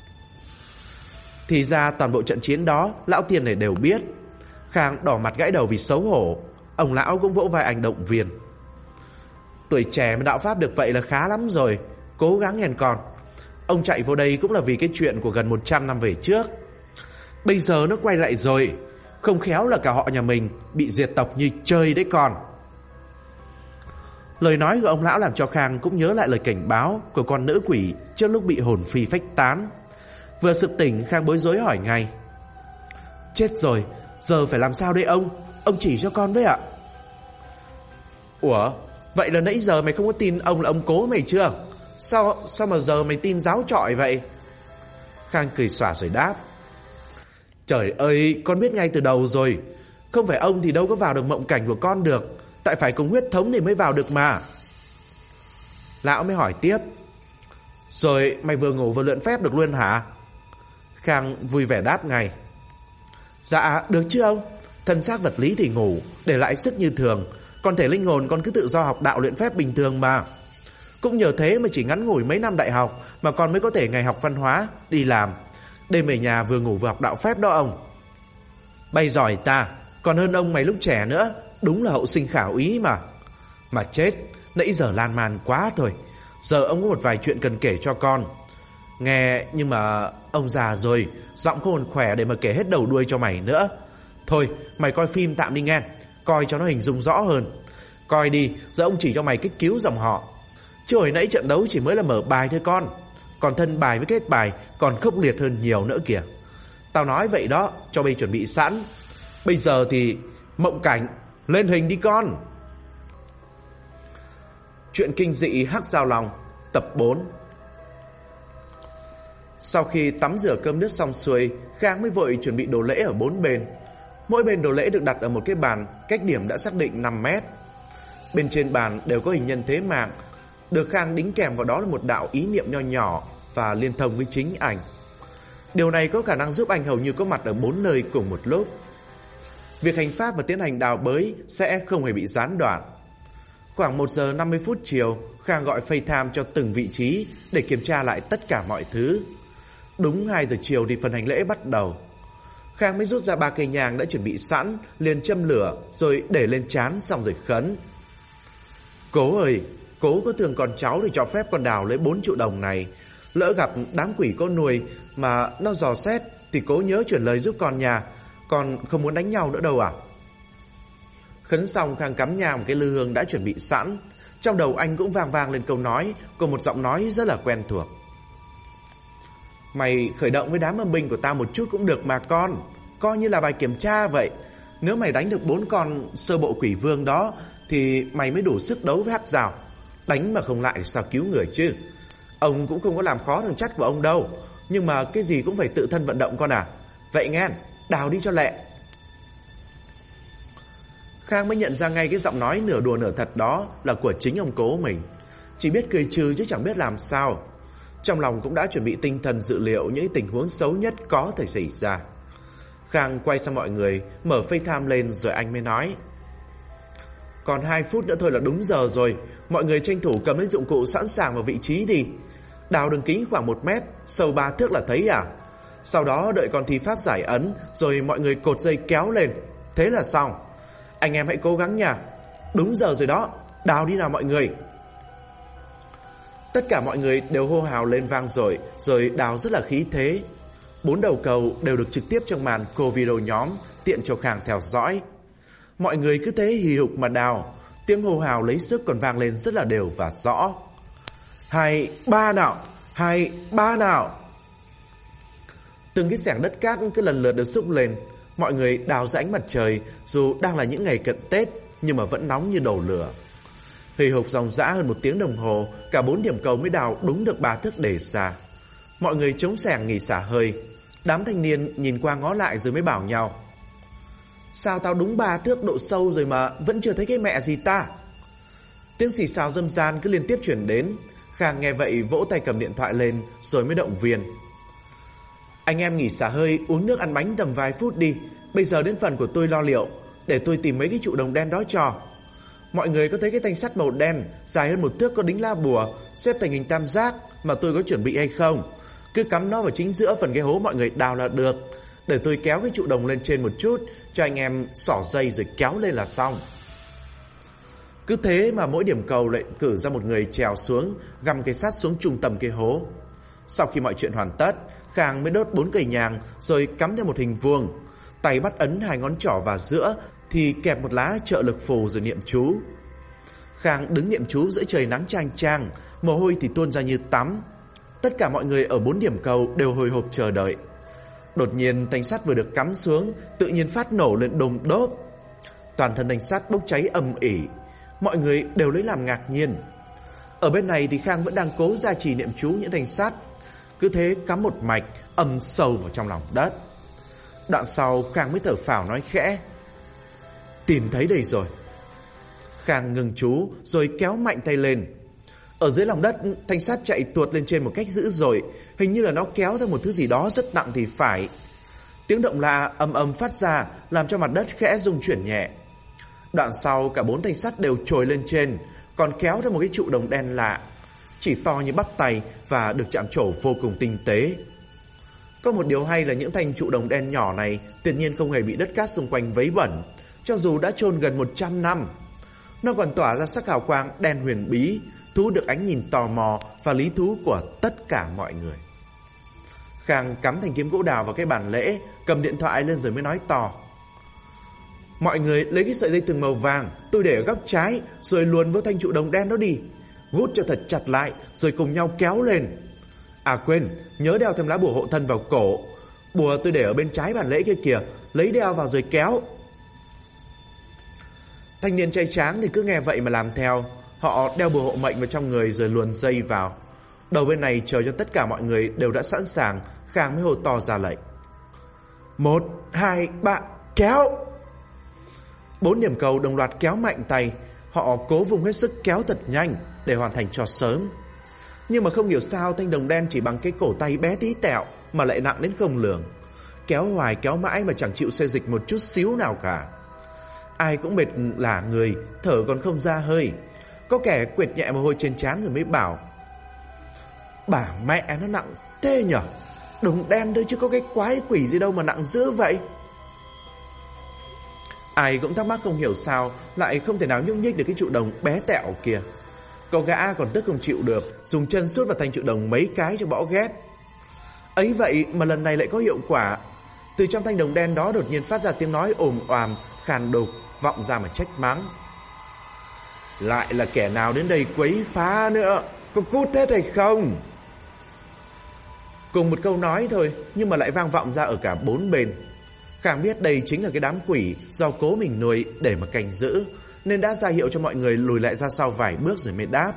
Speaker 1: Thì ra toàn bộ trận chiến đó lão tiên này đều biết. Khang đỏ mặt gãi đầu vì xấu hổ. Ông lão cũng vỗ vai anh động viên: tuổi trẻ mà đạo pháp được vậy là khá lắm rồi, cố gắng hèn con. Ông chạy vô đây cũng là vì cái chuyện của gần 100 năm về trước. Bây giờ nó quay lại rồi, không khéo là cả họ nhà mình bị diệt tộc như chơi đấy con. Lời nói của ông lão làm cho Khang cũng nhớ lại lời cảnh báo của con nữ quỷ trước lúc bị hồn phi phách tán. Vừa sực tỉnh, Khang bối rối hỏi ngay: chết rồi, giờ phải làm sao đây ông? Ông chỉ cho con với ạ. Ủa, vậy là nãy giờ mày không có tin ông là ông Cố mày chưa? Sao mà giờ mày tin giáo trọi vậy? Khang cười xòa rồi đáp: trời ơi, con biết ngay từ đầu rồi. Không phải ông thì đâu có vào được mộng cảnh của con được, tại phải cùng huyết thống thì mới vào được mà. Lão mới hỏi tiếp: rồi mày vừa ngủ vừa luyện phép được luôn hả? Khang vui vẻ đáp ngay: dạ, được chứ ông. Thân xác vật lý thì ngủ, để lại sức như thường, còn thể linh hồn con cứ tự do học đạo luyện phép bình thường mà. Cũng nhờ thế mà chỉ ngắn ngủi mấy năm đại học mà con mới có thể ngày học văn hóa, đi làm, đêm về nhà vừa ngủ vừa học đạo phép đó ông. Bay giỏi ta, còn hơn ông mày lúc trẻ nữa, đúng là hậu sinh khảo ý mà. Mà chết, nãy giờ lan man quá thôi. Giờ ông có một vài chuyện cần kể cho con nghe, nhưng mà ông già rồi, giọng không còn khỏe để mà kể hết đầu đuôi cho mày nữa. Thôi, mày coi phim tạm đi nghe, coi cho nó hình dung rõ hơn. Coi đi, giờ ông chỉ cho mày cách cứu dòng họ. Chứ hồi nãy trận đấu chỉ mới là mở bài thôi con, còn thân bài với kết bài còn khốc liệt hơn nhiều nữa kìa. Tao nói vậy đó, cho bây chuẩn bị sẵn. Bây giờ thì mộng cảnh, lên hình đi con. Chuyện kinh dị Hắc Giao Long, tập 4. Sau khi tắm rửa cơm nước xong xuôi, Khang mới vội chuẩn bị đồ lễ ở 4 bên. Mỗi bên đồ lễ được đặt ở một cái bàn, cách điểm đã xác định 5 mét. Bên trên bàn đều có hình nhân thế mạng, được Khang đính kèm vào đó là một đạo ý niệm nho nhỏ và liên thông với chính ảnh. Điều này có khả năng giúp anh hầu như có mặt ở 4 nơi cùng một lúc. Việc hành pháp và tiến hành đào bới sẽ không hề bị gián đoạn. Khoảng 1 giờ 50 phút chiều, Khang gọi FaceTime cho từng vị trí để kiểm tra lại tất cả mọi thứ. Đúng 2 giờ chiều thì phần hành lễ bắt đầu. Khang mới rút ra 3 cây nhang đã chuẩn bị sẵn, liền châm lửa rồi để lên trán xong rồi khấn: Cố ơi, Cố có thương con cháu thì cho phép con đào lấy 4 triệu đồng này. Lỡ gặp đám quỷ có nuôi mà nó dò xét thì Cố nhớ chuyển lời giúp con nhà. Con không muốn đánh nhau nữa đâu à. Khấn xong, Khang cắm nhang một cái lư hương đã chuẩn bị sẵn. Trong đầu anh cũng vang vang lên câu nói của một giọng nói rất là quen thuộc: mày khởi động với đám âm binh của tao một chút cũng được mà con, coi như là bài kiểm tra vậy. Nếu mày đánh được 4 con sơ bộ quỷ vương đó thì mày mới đủ sức đấu với hắc rào. Đánh mà không lại thì sao cứu người chứ. Ông cũng không có làm khó thằng Chắt của ông đâu, nhưng mà cái gì cũng phải tự thân vận động con à. Vậy nghe, đào đi cho lẹ. Khang mới nhận ra ngay cái giọng nói nửa đùa nửa thật đó là của chính ông Cố mình. Chỉ biết cười trừ chứ chẳng biết làm sao. Trong lòng cũng đã chuẩn bị tinh thần dự liệu những tình huống xấu nhất có thể xảy ra. Khang quay sang mọi người, mở FaceTime lên rồi anh mới nói: còn 2 phút nữa thôi là đúng giờ rồi. Mọi người tranh thủ cầm lấy dụng cụ sẵn sàng vào vị trí đi. Đào đường kính khoảng 1 mét, sâu 3 thước là thấy à. Sau đó đợi con thi pháp giải ấn, rồi mọi người cột dây kéo lên. Thế là xong. Anh em hãy cố gắng nha. Đúng giờ rồi đó, đào đi nào mọi người. Tất cả mọi người đều hô hào lên vang dội, rồi đào rất là khí thế. 4 đầu cầu đều được trực tiếp trong màn cô video nhóm, tiện cho Khang theo dõi. Mọi người cứ thế hì hục mà đào. Tiếng hô hào lấy sức còn vang lên rất là đều và rõ. 2, 3 nào, 2, 3 nào. Từng cái xẻng đất cát cứ lần lượt được xúc lên. Mọi người đào ra ánh mặt trời, dù đang là những ngày cận Tết nhưng mà vẫn nóng như đầu lửa. Hì hục dòng dã hơn 1 tiếng đồng hồ, cả 4 điểm cầu mới đào đúng được 3 thước đề ra. Mọi người chống xẻng nghỉ xả hơi. Đám thanh niên nhìn qua ngó lại rồi mới bảo nhau: sao tao đúng 3 thước độ sâu rồi mà vẫn chưa thấy cái mẹ gì ta. Tiếng xì xào râm ran cứ liên tiếp chuyển đến. Khang nghe vậy vỗ tay cầm điện thoại lên rồi mới động viên: anh em nghỉ xả hơi, uống nước ăn bánh tầm vài phút đi. Bây giờ đến phần của tôi lo liệu, để tôi tìm mấy cái trụ đồng đen đó cho. Mọi người có thấy cái thanh sắt màu đen dài hơn 1 thước có đính la bùa, xếp thành hình tam giác mà tôi có chuẩn bị hay không? Cứ cắm nó vào chính giữa phần cái hố mọi người đào là được. Để tôi kéo cái trụ đồng lên trên một chút, cho anh em xỏ dây rồi kéo lên là xong. Cứ thế mà mỗi điểm cầu lại cử ra một người trèo xuống, găm cây sắt xuống trung tâm cái hố. Sau khi mọi chuyện hoàn tất, Khang mới đốt 4 cây nhang rồi cắm theo một hình vuông. Tay bắt ấn 2 ngón trỏ vào giữa thì kẹp một lá trợ lực phù rồi niệm chú. Khang đứng niệm chú giữa trời nắng chang chang, mồ hôi thì tuôn ra như tắm. Tất cả mọi người ở 4 điểm cầu đều hồi hộp chờ đợi. Đột nhiên thanh sắt vừa được cắm xuống tự nhiên phát nổ lên đùng đốp. Toàn thân thanh sắt bốc cháy ầm ỉ. Mọi người đều lấy làm ngạc nhiên. Ở bên này thì Khang vẫn đang cố gia trì niệm chú những thanh sắt. Cứ thế cắm một mạch âm sâu vào trong lòng đất. Đoạn sau Khang mới thở phào nói khẽ: tìm thấy đây rồi. Khang ngừng chú rồi kéo mạnh tay lên. Ở dưới lòng đất, thanh sắt chạy tuột lên trên một cách dữ dội. Hình như là nó kéo theo một thứ gì đó rất nặng thì phải. Tiếng động lạ ầm ầm phát ra, làm cho mặt đất khẽ rung chuyển nhẹ. Đoạn sau cả 4 thanh sắt đều trồi lên trên, còn kéo theo một cái trụ đồng đen lạ, chỉ to như bắp tay và được chạm trổ vô cùng tinh tế. Có một điều hay là những thanh trụ đồng đen nhỏ này tuyệt nhiên không hề bị đất cát xung quanh vấy bẩn, cho dù đã chôn gần 100 năm. Nó còn tỏa ra sắc hào quang đen huyền bí, thu hút được ánh nhìn tò mò và lý thú của tất cả mọi người. Khang cắm thanh kiếm gỗ đào vào cái bàn lễ, cầm điện thoại lên rồi mới nói to: mọi người lấy cái sợi dây thừng màu vàng tôi để ở góc trái, rồi luồn vô thanh trụ đồng đen đó đi. Gút cho thật chặt lại rồi cùng nhau kéo lên. À quên, nhớ đeo thêm lá bùa hộ thân vào cổ. Bùa tôi để ở bên trái bàn lễ kia kìa, lấy đeo vào rồi kéo. Thanh niên trai tráng thì cứ nghe vậy mà làm theo. Họ đeo bùa hộ mệnh vào trong người rồi luồn dây vào. Đầu bên này chờ cho tất cả mọi người đều đã sẵn sàng, Khang mới hô to ra lệnh: 1, 2, 3, kéo. 4 điểm cầu đồng loạt kéo mạnh tay. Họ cố vùng hết sức kéo thật nhanh để hoàn thành cho sớm. Nhưng mà không hiểu sao thanh đồng đen chỉ bằng cái cổ tay bé tí tẹo mà lại nặng đến không lường. Kéo hoài kéo mãi mà chẳng chịu xê dịch một chút xíu nào cả. Ai cũng mệt lả người, thở còn không ra hơi. Có kẻ quệt nhẹ mồ hôi trên trán rồi mới bảo: bà mẹ nó nặng thế nhở. Đồng đen thôi chứ có cái quái quỷ gì đâu mà nặng dữ vậy. Ai cũng thắc mắc không hiểu sao lại không thể nào nhúc nhích được cái trụ đồng bé tẹo kia. Cậu gã còn tức không chịu được, dùng chân sút vào thanh trụ đồng mấy cái cho bỏ ghét. Ấy vậy mà lần này lại có hiệu quả. Từ trong thanh đồng đen đó đột nhiên phát ra tiếng nói ồm oàm, khàn đục, vọng ra mà trách mắng: lại là kẻ nào đến đây quấy phá nữa, có cút hết hay không? Cùng một câu nói thôi nhưng mà lại vang vọng ra ở cả 4 bên. Khang biết đây chính là cái đám quỷ do cố mình nuôi để mà canh giữ, nên đã ra hiệu cho mọi người lùi lại ra sau vài bước rồi mới đáp.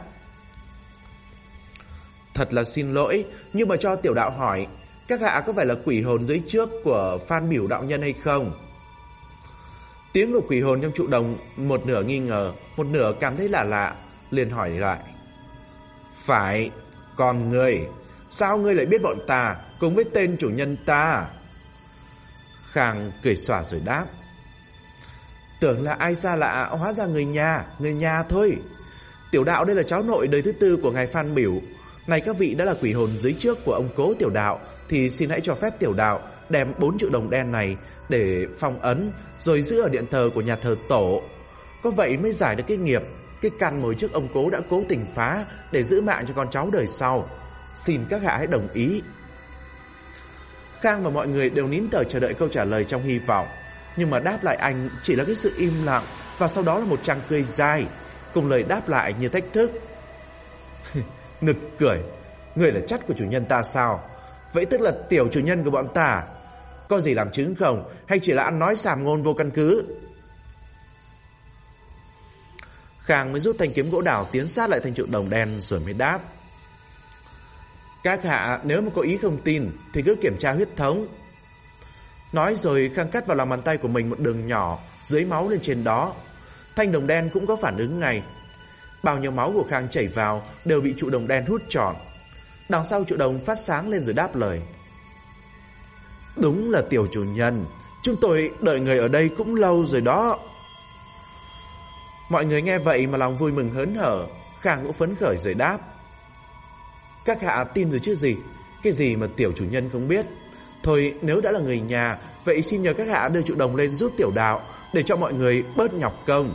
Speaker 1: Thật là xin lỗi, nhưng mà cho tiểu đạo hỏi, các hạ có phải là quỷ hồn dưới trước của Phan Biểu đạo nhân hay không? Tiếng của quỷ hồn trong trụ đồng một nửa nghi ngờ, một nửa cảm thấy lạ lạ, liền hỏi lại. Phải, còn ngươi, sao ngươi lại biết bọn ta cùng với tên chủ nhân ta? Khang cười xòa rồi đáp. Tưởng là ai xa lạ, hóa ra người nhà thôi. Tiểu đạo đây là cháu nội đời thứ 4 của ngài Phan Biểu. Này các vị đã là quỷ hồn dưới trước của ông cố tiểu đạo, thì xin hãy cho phép tiểu đạo đem 4 triệu đồng đen này để phong ấn, rồi giữ ở điện thờ của nhà thờ tổ. Có vậy mới giải được cái nghiệp, cái căn hồi trước ông cố đã cố tình phá để giữ mạng cho con cháu đời sau. Xin các hạ hãy đồng ý. Khang và mọi người đều nín thở chờ đợi câu trả lời trong hy vọng, nhưng mà đáp lại anh chỉ là cái sự im lặng, và sau đó là một tràng cười dài, cùng lời đáp lại như thách thức. Nực cười, người là chắt của chủ nhân ta sao? Vậy tức là tiểu chủ nhân của bọn ta. Có gì làm chứng không, hay chỉ là ăn nói xàm ngôn vô căn cứ? Khang mới rút thanh kiếm gỗ đào tiến sát lại thanh trụ đồng đen rồi mới đáp. Các hạ nếu mà có ý không tin thì cứ kiểm tra huyết thống. Nói rồi Khang cắt vào lòng bàn tay của mình một đường nhỏ, dưới máu lên trên đó. Thanh đồng đen cũng có phản ứng ngay. Bao nhiêu máu của Khang chảy vào đều bị trụ đồng đen hút trọn. Đằng sau trụ đồng phát sáng lên rồi đáp lời. Đúng là tiểu chủ nhân, chúng tôi đợi người ở đây cũng lâu rồi đó. Mọi người nghe vậy mà lòng vui mừng hớn hở. Khang cũng phấn khởi rồi đáp. Các hạ tin rồi chứ gì, cái gì mà tiểu chủ nhân không biết. Thôi nếu đã là người nhà, vậy xin nhờ các hạ đưa trụ đồng lên giúp tiểu đạo, để cho mọi người bớt nhọc công.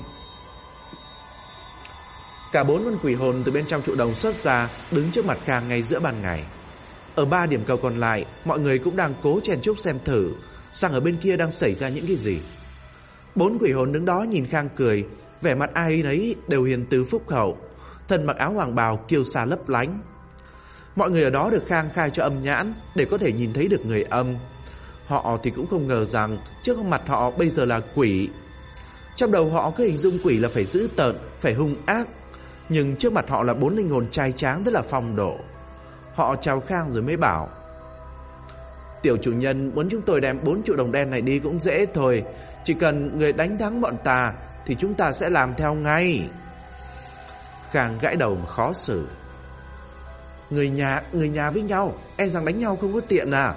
Speaker 1: Cả 4 con quỷ hồn từ bên trong trụ đồng xuất ra, đứng trước mặt Khang ngay giữa ban ngày. Ở 3 điểm cầu còn lại, mọi người cũng đang cố chen chúc xem thử sang ở bên kia đang xảy ra những cái gì. 4 quỷ hồn đứng đó nhìn Khang cười, vẻ mặt ai nấy đều hiền từ phúc hậu, thân mặc áo hoàng bào kiêu sa lấp lánh. Mọi người ở đó được Khang khai cho âm nhãn để có thể nhìn thấy được người âm. Họ thì cũng không ngờ rằng trước mặt họ bây giờ là quỷ. Trong đầu họ cứ hình dung quỷ là phải dữ tợn, phải hung ác, nhưng trước mặt họ là 4 linh hồn trai tráng rất là phong độ. Họ chào Khang rồi mới bảo. Tiểu chủ nhân muốn chúng tôi đem 4 triệu đồng đen này đi cũng dễ thôi. Chỉ cần người đánh thắng bọn ta thì chúng ta sẽ làm theo ngay. Khang gãi đầu mà khó xử. Người nhà với nhau, e rằng đánh nhau không có tiện à?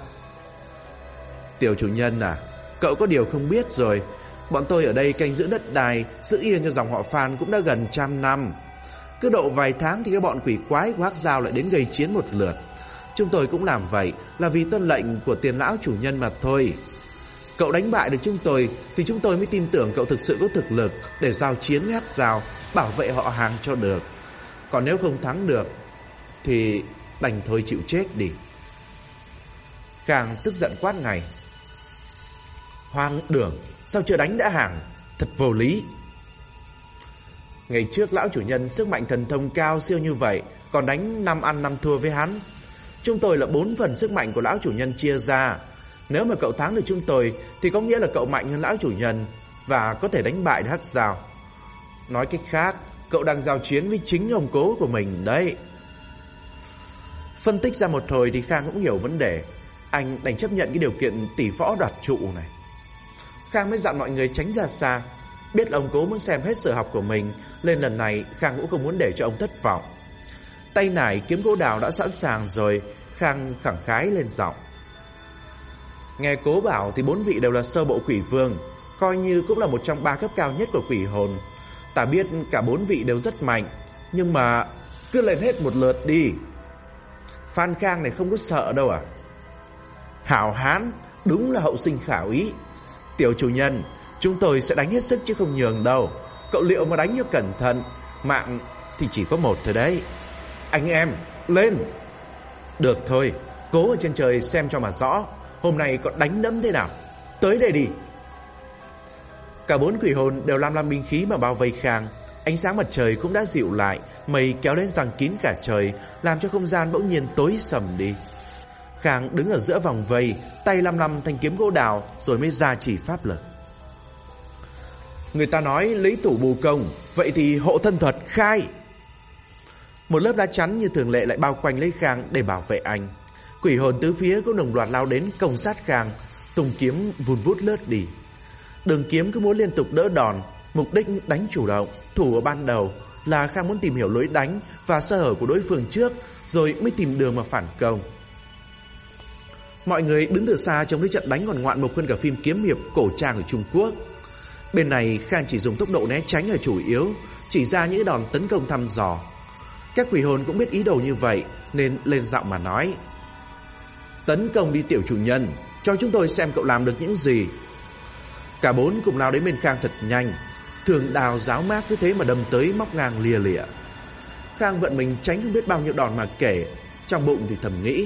Speaker 1: Tiểu chủ nhân à, cậu có điều không biết rồi. Bọn tôi ở đây canh giữ đất đai, giữ yên cho dòng họ Phan cũng đã gần 100 năm. Cứ độ vài tháng thì cái bọn quỷ quái của Hắc Giao lại đến gây chiến một lượt. Chúng tôi cũng làm vậy là vì tuân lệnh của tiền lão chủ nhân mà thôi. Cậu đánh bại được chúng tôi thì chúng tôi mới tin tưởng cậu thực sự có thực lực để giao chiến với Hắc Giao, bảo vệ họ hàng cho được. Còn nếu không thắng được thì đành thôi chịu chết đi. Khang tức giận quát ngay. Hoang đường, sao chưa đánh đã hàng, thật vô lý. Ngày trước lão chủ nhân sức mạnh thần thông cao siêu như vậy, còn đánh 5 ăn 5 thua với hắn. Chúng tôi là 4 phần sức mạnh của lão chủ nhân chia ra. Nếu mà cậu thắng được chúng tôi thì có nghĩa là cậu mạnh hơn lão chủ nhân và có thể đánh bại Hắc Giao. Nói cách khác, cậu đang giao chiến với chính ông cố của mình đấy. Phân tích ra một hồi thì Khang cũng hiểu vấn đề. Anh đành chấp nhận cái điều kiện tỷ võ đoạt trụ này. Khang mới dặn mọi người tránh ra xa. Biết ông cố muốn xem hết sở học của mình, nên lần này Khang cũng không muốn để cho ông thất vọng. Tay nải kiếm gỗ đào đã sẵn sàng rồi. Khang khẳng khái lên giọng. Nghe cố bảo thì 4 vị đều là sơ bộ quỷ vương, coi như cũng là một trong 3 cấp cao nhất của quỷ hồn. Ta biết cả 4 vị đều rất mạnh, nhưng mà cứ lên hết một lượt đi. Phan Khang này không có sợ đâu à? Hảo hán, đúng là hậu sinh khảo ý. Tiểu chủ nhân, chúng tôi sẽ đánh hết sức chứ không nhường đâu. Cậu liệu mà đánh cho cẩn thận, mạng thì chỉ có một thôi đấy. Anh em, lên. Được thôi, cố ở trên trời xem cho mà rõ. Hôm nay còn đánh đấm thế nào? Tới đây đi. Cả 4 quỷ hồn đều lam binh khí mà bao vây Khang. Ánh sáng mặt trời cũng đã dịu lại, mây kéo đến giăng kín cả trời, làm cho không gian bỗng nhiên tối sầm đi. Khang đứng ở giữa vòng vây, tay lăm lăm thanh kiếm gỗ đào rồi mới ra chỉ pháp lực. Người ta nói lấy thủ bù công, vậy thì hộ thân thuật khai. Một lớp lá chắn như thường lệ lại bao quanh lấy Khang để bảo vệ anh. Quỷ hồn tứ phía cũng đồng loạt lao đến công sát Khang, tung kiếm vun vút lướt đi. Đường kiếm cứ muốn liên tục đỡ đòn, mục đích đánh chủ động. Thủ ở ban đầu là Khang muốn tìm hiểu lối đánh và sơ hở của đối phương trước, rồi mới tìm đường mà phản công. Mọi người đứng từ xa trông thấy trận đánh còn ngoạn mục hơn cả phim kiếm hiệp cổ trang ở Trung Quốc. Bên này Khang chỉ dùng tốc độ né tránh là chủ yếu, chỉ ra những đòn tấn công thăm dò. Các quỷ hồn cũng biết ý đồ như vậy nên lên giọng mà nói: Tấn công đi tiểu chủ nhân, cho chúng tôi xem cậu làm được những gì. Cả bốn cùng lao đến bên Khang thật nhanh, thường đào giáo mác cứ thế mà đâm tới móc ngang lìa lịa. Khang vận mình tránh không biết bao nhiêu đòn mà kể, trong bụng thì thầm nghĩ: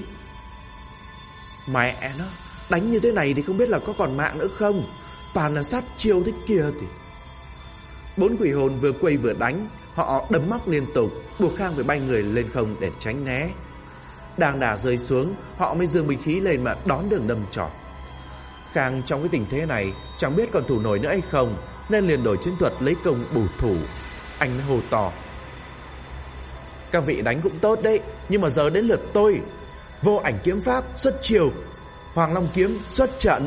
Speaker 1: Mẹ nó, đánh như thế này thì không biết là có còn mạng nữa không, toàn là sát chiêu thế kia thì. Bốn quỷ hồn vừa quay vừa đánh, họ đấm móc liên tục, buộc Khang phải bay người lên không để tránh né. Đang đà rơi xuống, họ mới giương binh khí lên mà đón đường đâm trọt. Khang trong cái tình thế này chẳng biết còn thủ nổi nữa hay không, nên liền đổi chiến thuật lấy công bù thủ. Anh hô to: Các vị đánh cũng tốt đấy, nhưng mà giờ đến lượt tôi. Vô ảnh kiếm pháp xuất chiều, Hoàng Long kiếm xuất trận.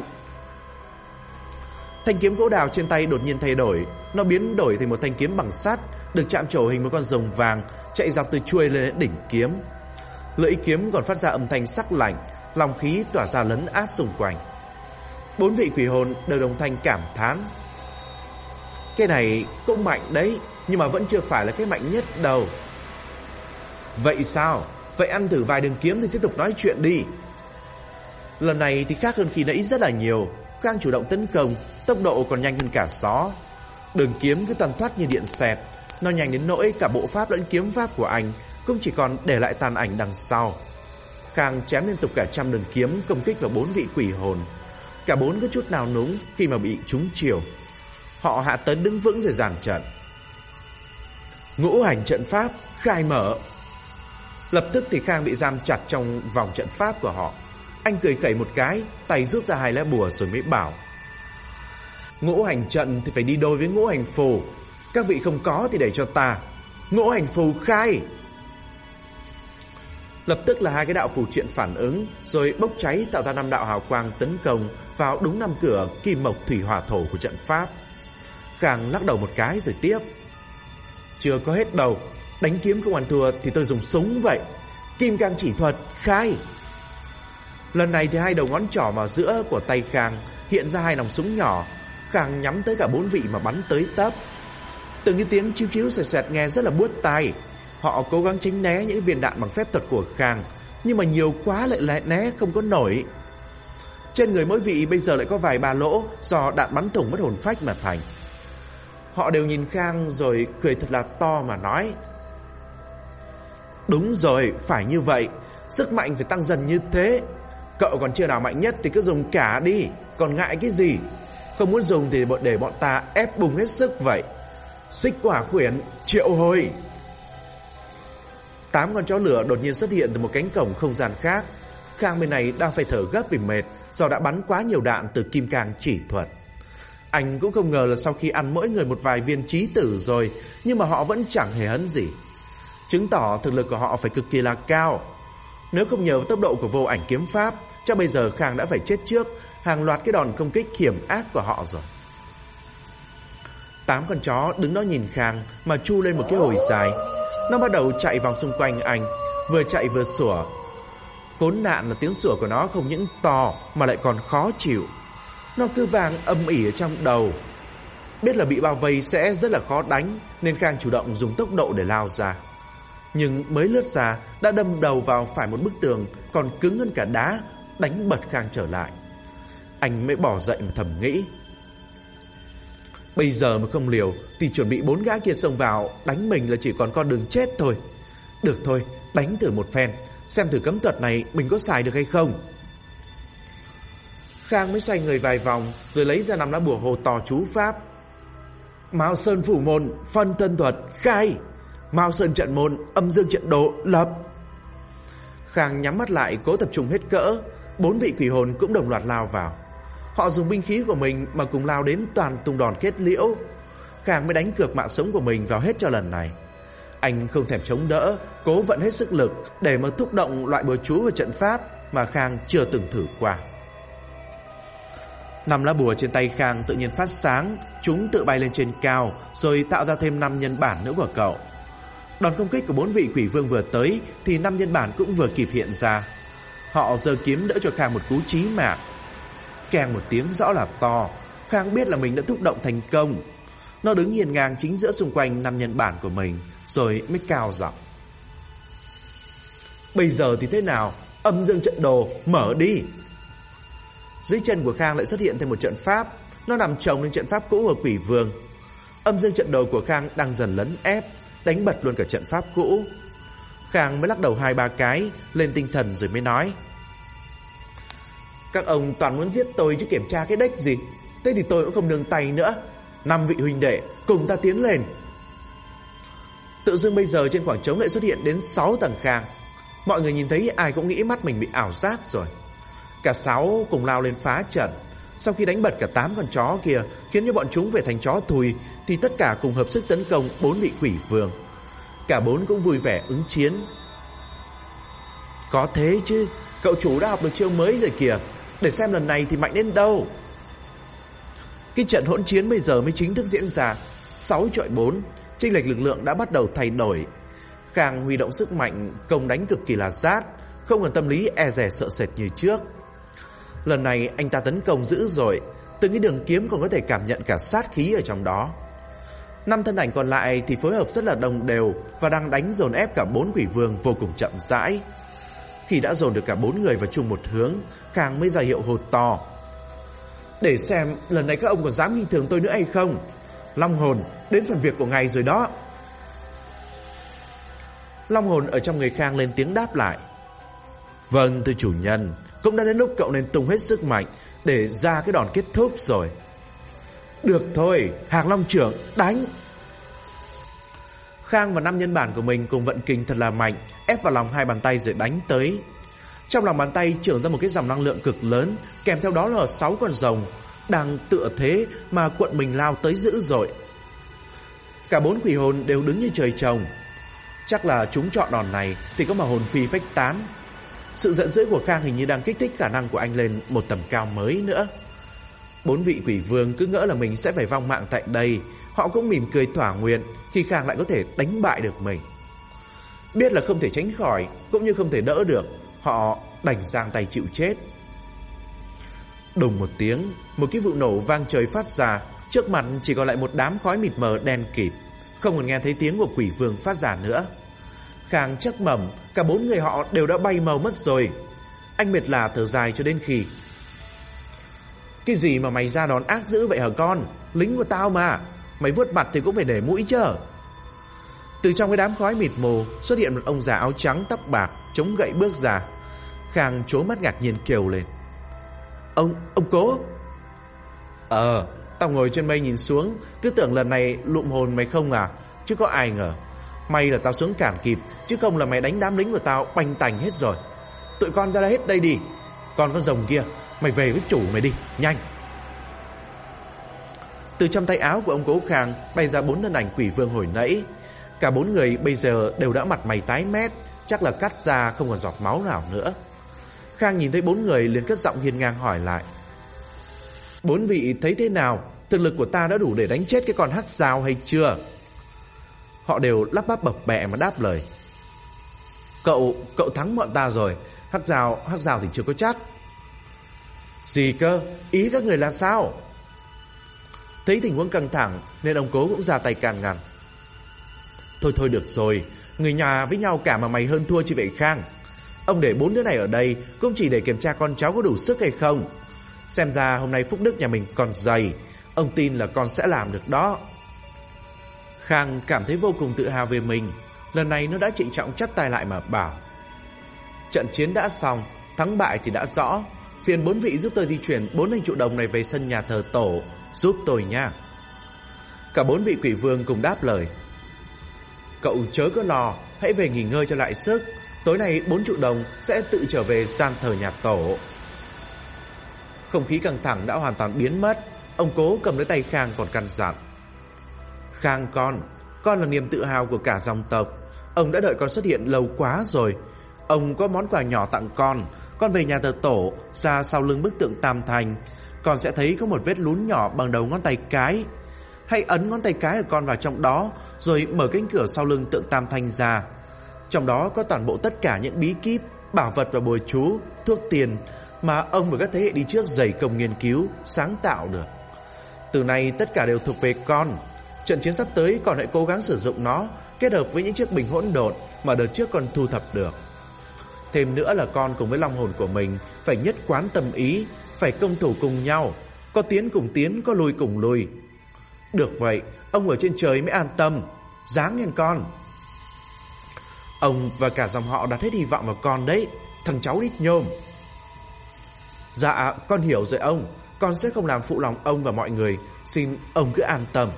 Speaker 1: Thanh kiếm gỗ đào trên tay đột nhiên thay đổi, nó biến đổi thành một thanh kiếm bằng sắt, được chạm trổ hình một con rồng vàng chạy dọc từ chuôi lên đến đỉnh kiếm. Lưỡi kiếm còn phát ra âm thanh sắc lạnh, long khí tỏa ra lấn át xung quanh. Bốn vị quỷ hồn đều đồng thanh cảm thán: Cái này cũng mạnh đấy, nhưng mà vẫn chưa phải là cái mạnh nhất đâu. Vậy sao? Vậy ăn thử vài đường kiếm thì tiếp tục nói chuyện đi. Lần này thì khác hơn khi nãy rất là nhiều. Khang chủ động tấn công, tốc độ còn nhanh hơn cả gió. Đường kiếm cứ toàn thoát như điện xẹt, nó nhanh đến nỗi cả bộ pháp lẫn kiếm pháp của anh cũng chỉ còn để lại tàn ảnh đằng sau. Khang chém liên tục cả trăm đường kiếm công kích vào bốn vị quỷ hồn. Cả bốn có chút nào núng khi mà bị trúng chiều. Họ hạ tấn đứng vững rồi dàn trận. Ngũ hành trận pháp khai mở. Lập tức thì Khang bị giam chặt trong vòng trận pháp của họ. Anh cười khẩy một cái, tay rút ra hai lá bùa rồi mới bảo: Ngũ hành trận thì phải đi đôi với ngũ hành phù. Các vị không có thì để cho ta. Ngũ hành phù khai. Lập tức là hai cái đạo phù triện phản ứng, rồi bốc cháy tạo ra 5 đạo hào quang tấn công vào đúng 5 cửa kim mộc thủy hỏa thổ của trận pháp. Khang lắc đầu một cái rồi tiếp: Chưa có hết đâu, đánh kiếm không ăn thua thì tôi dùng súng vậy. Kim cang chỉ thuật khai. Lần này thì hai đầu ngón trỏ vào giữa của tay Khang hiện ra hai nòng súng nhỏ. Khang nhắm tới cả bốn vị mà bắn tới tấp. Từng cái tiếng chiu chiu xoẹt xoẹt nghe rất là buốt tai. Họ cố gắng tránh né những viên đạn bằng phép thuật của Khang, nhưng mà nhiều quá lại né không có nổi. Trên người mỗi vị bây giờ lại có vài ba lỗ do đạn bắn thủng mất hồn phách mà thành. Họ đều nhìn Khang rồi cười thật là to mà nói: Đúng rồi, phải như vậy. Sức mạnh phải tăng dần như thế. Cậu còn chưa nào mạnh nhất thì cứ dùng cả đi, còn ngại cái gì. Không muốn dùng thì để bọn ta ép bùng hết sức vậy. Xích hỏa khuyển triệu hồi. 8 con chó lửa đột nhiên xuất hiện từ một cánh cổng không gian khác. Khang bên này đang phải thở gấp vì mệt do đã bắn quá nhiều đạn từ kim cang chỉ thuật. Anh cũng không ngờ là sau khi ăn mỗi người một vài viên chí tử rồi, nhưng mà họ vẫn chẳng hề hấn gì, chứng tỏ thực lực của họ phải cực kỳ là cao. Nếu không nhờ vào tốc độ của vô ảnh kiếm pháp, chắc bây giờ Khang đã phải chết trước hàng loạt cái đòn công kích hiểm ác của họ rồi. 8 con chó đứng đó nhìn Khang mà chu lên một cái hồi dài. Nó bắt đầu chạy vòng xung quanh anh, vừa chạy vừa sủa. Khốn nạn là tiếng sủa của nó không những to mà lại còn khó chịu. Nó cứ vang âm ỉ ở trong đầu. Biết là bị bao vây sẽ rất là khó đánh, nên Khang chủ động dùng tốc độ để lao ra. Nhưng mới lướt ra đã đâm đầu vào phải một bức tường còn cứng hơn cả đá, đánh bật Khang trở lại. Anh mới bỏ dậy mà thầm nghĩ: Bây giờ mà không liều thì chuẩn bị 4 gã kia xông vào đánh mình là chỉ còn con đường chết thôi. Được thôi, đánh thử một phen, xem thử cấm thuật này mình có xài được hay không. Khang mới xoay người vài vòng rồi lấy ra 5 lá bùa hồ to chú pháp. Mao Sơn phủ môn phân thân thuật khai. Mao Sơn trận môn âm dương trận đồ lập. Khang nhắm mắt lại cố tập trung hết cỡ. 4 vị quỷ hồn cũng đồng loạt lao vào. Họ dùng binh khí của mình mà cùng lao đến toàn tung đòn kết liễu. Khang mới đánh cược mạng sống của mình vào hết cho lần này. Anh không thèm chống đỡ, cố vận hết sức lực để mà thúc động loại bùa chú và trận pháp mà Khang chưa từng thử qua. 5 lá bùa trên tay Khang tự nhiên phát sáng, chúng tự bay lên trên cao rồi tạo ra thêm 5 nhân bản nữa của cậu. Đòn công kích của 4 vị quỷ vương vừa tới thì 5 nhân bản cũng vừa kịp hiện ra. Họ giơ kiếm đỡ cho Khang một cú chí mạng. Keng một tiếng rõ là to. Khang biết là mình đã thúc động thành công. Nó đứng hiên ngang chính giữa xung quanh 5 nhân bản của mình, rồi mới cao giọng: "Bây giờ thì thế nào? Âm dương trận đồ mở đi!" Dưới chân của Khang lại xuất hiện thêm một trận pháp. Nó nằm chồng lên trận pháp cũ của quỷ vương. Âm dương trận đồ của Khang đang dần lấn ép, đánh bật luôn cả trận pháp cũ. Khang mới lắc đầu 2-3 cái, lên tinh thần rồi mới nói: "Các ông toàn muốn giết tôi chứ kiểm tra cái đếch gì. Thế thì tôi cũng không nương tay nữa. 5 vị huynh đệ cùng ta tiến lên." Tự dưng bây giờ trên khoảng trống lại xuất hiện đến 6 tầng Khang. Mọi người nhìn thấy ai cũng nghĩ mắt mình bị ảo giác rồi. Cả 6 cùng lao lên phá trận. Sau khi đánh bật cả 8 con chó kia, khiến cho bọn chúng về thành chó thùi, thì tất cả cùng hợp sức tấn công 4 vị quỷ vương. Cả 4 cũng vui vẻ ứng chiến. "Có thế chứ, cậu chủ đã học được chiêu mới rồi kìa. Để xem lần này thì mạnh đến đâu." Cái trận hỗn chiến bây giờ mới chính thức diễn ra. 6 chọi 4, chênh lệch lực lượng đã bắt đầu thay đổi. Khang huy động sức mạnh công đánh cực kỳ là sát, không còn tâm lý e dè sợ sệt như trước. Lần này anh ta tấn công dữ dội, từng cái đường kiếm còn có thể cảm nhận cả sát khí ở trong đó. 5 thân ảnh còn lại thì phối hợp rất là đồng đều và đang đánh dồn ép cả 4 quỷ vương vô cùng chậm rãi. Khi đã dồn được cả 4 người vào chung một hướng, Khang mới ra hiệu hô to: "Để xem lần này các ông còn dám nghi thường tôi nữa hay không. Long hồn, đến phần việc của ngài rồi đó." Long hồn ở trong người Khang lên tiếng đáp lại: "Vâng thưa chủ nhân, cũng đã đến lúc cậu nên tung hết sức mạnh để ra cái đòn kết thúc rồi." "Được thôi, Hạc Long trưởng, đánh!" Khang và 5 nhân bản của mình cùng vận kình thật là mạnh, ép vào lòng 2 bàn tay rồi đánh tới. Trong lòng bàn tay trưởng ra một cái dòng năng lượng cực lớn, kèm theo đó là 6 con rồng đang tựa thế mà cuộn mình lao tới dữ dội. Cả 4 quỷ hồn đều đứng như trời trồng. Chắc là chúng chọn đòn này thì có mà hồn phi phách tán. Sự giận dữ của Khang hình như đang kích thích khả năng của anh lên một tầm cao mới nữa. 4 vị quỷ vương cứ ngỡ là mình sẽ phải vong mạng tại đây. Họ cũng mỉm cười thỏa nguyện khi Khang lại có thể đánh bại được mình. Biết là không thể tránh khỏi cũng như không thể đỡ được, họ đành giang tay chịu chết. Đùng một tiếng, một cái vụ nổ vang trời phát ra. Trước mặt chỉ còn lại một đám khói mịt mờ đen kịt, không còn nghe thấy tiếng của quỷ vương phát ra nữa. Khang chắc mẩm cả 4 người họ đều đã bay màu mất rồi. Anh mệt lả thở dài cho đến khi: "Cái gì mà mày ra đón ác dữ vậy hả con? Lính của tao mà, mày vuốt mặt thì cũng phải để mũi chứ." Từ trong cái đám khói mịt mù xuất hiện một ông già áo trắng tóc bạc, chống gậy bước ra. Khang trố mắt ngạc nhiên kêu lên: Ông Cố." Tao ngồi trên mây nhìn xuống, cứ tưởng lần này lụm hồn mày không à, chứ có ai ngờ. May là tao xuống cản kịp, chứ không là mày đánh đám lính của tao banh tành hết rồi. Tụi con ra đây hết đây đi. Còn con rồng kia, mày về với chủ mày đi, nhanh." Từ trong tay áo của ông Cố Khang bay ra 4 thân ảnh quỷ vương hồi nãy. Cả 4 người bây giờ đều đã mặt mày tái mét, chắc là cắt ra không còn giọt máu nào nữa. Khang nhìn thấy 4 người liền cất giọng hiên ngang hỏi lại: "4 vị thấy thế nào? Thực lực của ta đã đủ để đánh chết cái con hắc dao hay chưa?" Họ đều lắp bắp bập bẹ mà đáp lời: Cậu thắng bọn ta rồi. Hắc dao thì chưa có chắc." "Gì cơ? Ý các người là sao?" Thấy tình huống căng thẳng nên ông Cố cũng ra tay can ngăn: Thôi được rồi, người nhà với nhau cả mà mày hơn thua chi vậy Khang. Ông để 4 đứa này ở đây cũng chỉ để kiểm tra con cháu có đủ sức hay không. Xem ra hôm nay phúc đức nhà mình còn dày. Ông tin là con sẽ làm được đó." Khang cảm thấy vô cùng tự hào về mình. Lần này nó đã trịnh trọng chắp tay lại mà bảo: "Trận chiến đã xong, thắng bại thì đã rõ. Phiền 4 vị giúp tôi di chuyển 4 anh trụ đồng này về sân nhà thờ tổ, giúp tôi nha." Cả 4 vị quỷ vương cùng đáp lời: "Cậu chớ có lo, hãy về nghỉ ngơi cho lại sức. Tối nay 4 trụ đồng sẽ tự trở về gian thờ nhà tổ. Không khí căng thẳng đã hoàn toàn biến mất. Ông Cố cầm lấy tay Khang còn căn dặn: Khang con là niềm tự hào của cả dòng tộc. Ông đã đợi con xuất hiện lâu quá rồi. Ông có món quà nhỏ tặng con về nhà thờ tổ, ra sau lưng bức tượng Tam Thành, con sẽ thấy có một vết lún nhỏ bằng đầu ngón tay cái. Hãy ấn ngón tay cái của con vào trong đó, rồi mở cánh cửa sau lưng tượng Tam Thanh ra. Trong đó có toàn bộ tất cả những bí kíp, bảo vật và bùa chú, thuốc tiền mà ông và các thế hệ đi trước dày công nghiên cứu, sáng tạo được. Từ nay tất cả đều thuộc về con. Trận chiến sắp tới con hãy cố gắng sử dụng nó, kết hợp với những chiếc bình hỗn độn mà đợt trước con thu thập được. Thêm nữa là con cùng với long hồn của mình phải nhất quán tâm ý, phải công thủ cùng nhau, có tiến cùng tiến, có lui cùng lui. Được vậy, ông ở trên trời mới an tâm. Ráng nghe con. Ông và cả dòng họ đặt hết hy vọng vào con đấy, thằng cháu đít nhôm. Dạ, con hiểu rồi ông. Con sẽ không làm phụ lòng ông và mọi người. Xin ông cứ an tâm.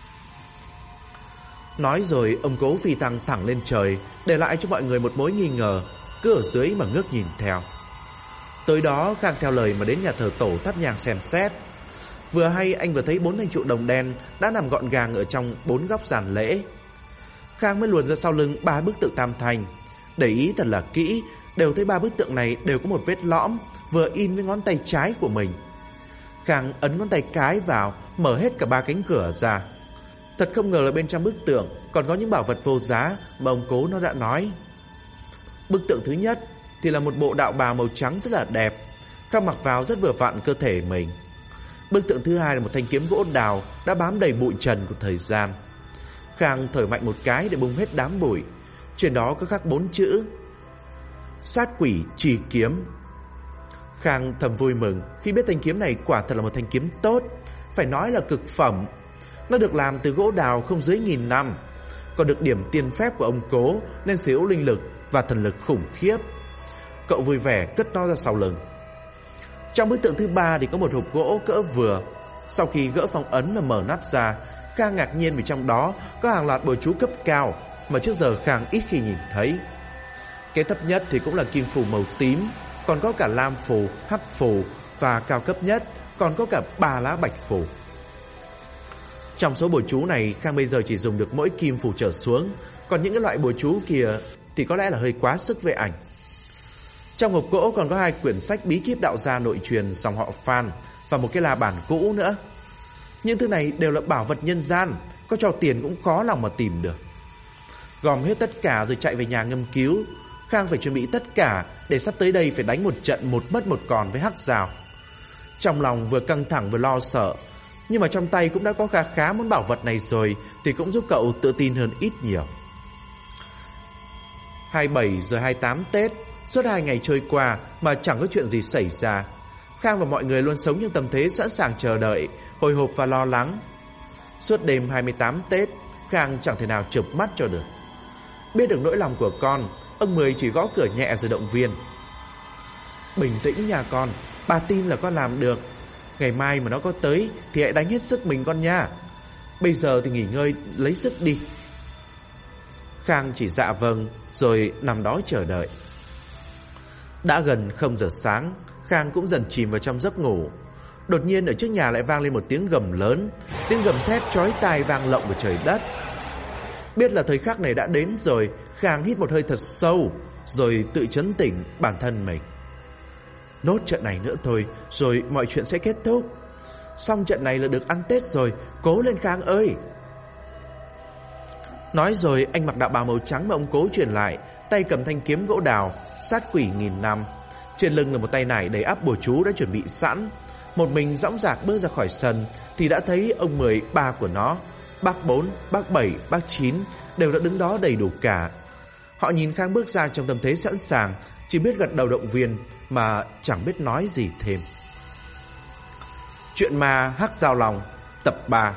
Speaker 1: Nói rồi ông Cố phi thăng thẳng lên trời, để lại cho mọi người một mối nghi ngờ, cứ ở dưới mà ngước nhìn theo. Tới đó Khang theo lời mà đến nhà thờ tổ thắp nhang xem xét. Vừa hay anh vừa thấy 4 thanh trụ đồng đen đã nằm gọn gàng ở trong 4 góc giàn lễ. Khang mới luồn ra sau lưng 3 bức tượng Tam Thành. Để ý thật là kỹ, đều thấy 3 bức tượng này đều có một vết lõm vừa in với ngón tay trái của mình. Khang ấn ngón tay cái vào, mở hết cả 3 cánh cửa ra. Thật không ngờ là bên trong bức tượng còn có những bảo vật vô giá mà ông Cố nó đã nói. Bức tượng thứ nhất thì là một bộ đạo bào màu trắng rất là đẹp, Khang mặc vào rất vừa vặn cơ thể mình. Bức tượng thứ hai là một thanh kiếm gỗ đào đã bám đầy bụi trần của thời gian. Khang thổi mạnh một cái để bung hết đám bụi. Trên đó có khắc 4 chữ: Sát quỷ trì kiếm. Khang thầm vui mừng khi biết thanh kiếm này quả thật là một thanh kiếm tốt, phải nói là cực phẩm. Nó được làm từ gỗ đào không dưới 1000 năm, còn được điểm tiên phép của ông Cố nên sở hữu linh lực và thần lực khủng khiếp. Cậu vui vẻ cất nó ra sau lưng. Trong bức tượng thứ 3 thì có một hộp gỗ cỡ vừa. Sau khi gỡ phong ấn và mở nắp ra, Khang ngạc nhiên vì trong đó có hàng loạt bùa chú cấp cao mà trước giờ Khang ít khi nhìn thấy. Cái thấp nhất thì cũng là kim phù màu tím, còn có cả lam phù, hắc phù, và cao cấp nhất còn có cả 3 lá bạch phù. Trong số bùa chú này, Khang bây giờ chỉ dùng được mỗi kim phù trở xuống, còn những cái loại bùa chú kia thì có lẽ là hơi quá sức với ảnh. Trong hộp gỗ còn có 2 quyển sách bí kíp đạo gia nội truyền dòng họ Phan và một cái la bàn cũ nữa. Những thứ này đều là bảo vật nhân gian, có cho tiền cũng khó lòng mà tìm được. Gom hết tất cả rồi chạy về nhà ngâm cứu. Khang phải chuẩn bị tất cả để sắp tới đây phải đánh một trận một mất một còn với Hắc Giao. Trong lòng vừa căng thẳng vừa lo sợ, nhưng mà trong tay cũng đã có khá món bảo vật này rồi thì cũng giúp cậu tự tin hơn ít nhiều. 27 giờ 28 Tết, suốt 2 ngày trôi qua mà chẳng có chuyện gì xảy ra. Khang và mọi người luôn sống trong tâm thế sẵn sàng chờ đợi, hồi hộp và lo lắng. Suốt đêm 28 Tết, Khang chẳng thể nào chợp mắt cho được. Biết được nỗi lòng của con, ông Mười chỉ gõ cửa nhẹ rồi động viên. Bình tĩnh nhà con, bà tin là con làm được. Ngày mai mà nó có tới thì hãy đánh hết sức mình con nha. Bây giờ thì nghỉ ngơi lấy sức đi. Khang chỉ dạ vâng rồi nằm đó chờ đợi. Đã gần 0 giờ sáng, Khang cũng dần chìm vào trong giấc ngủ. Đột nhiên ở trước nhà lại vang lên một tiếng gầm lớn, tiếng gầm thét chói tai vang lộng vào trời đất. Biết là thời khắc này đã đến rồi, Khang hít một hơi thật sâu rồi tự trấn tỉnh bản thân mình. Nốt trận này nữa thôi rồi mọi chuyện sẽ kết thúc. Xong trận này là được ăn Tết rồi, cố lên Khang ơi. Nói rồi anh mặc đạo bào màu trắng mà ông Cố truyền lại, tay cầm thanh kiếm gỗ đào sát quỷ 1000 năm. Trên lưng là một tay nải đầy ắp bùa chú đã chuẩn bị sẵn. Một mình dõng dạc bước ra khỏi sân thì đã thấy ông 10, ba của nó, bác 4, bác 7, bác 9 đều đã đứng đó đầy đủ cả. Họ nhìn Khang bước ra trong tâm thế sẵn sàng, chỉ biết gật đầu động viên mà chẳng biết nói gì thêm. Chuyện ma Hắc Giao Lòng tập 3.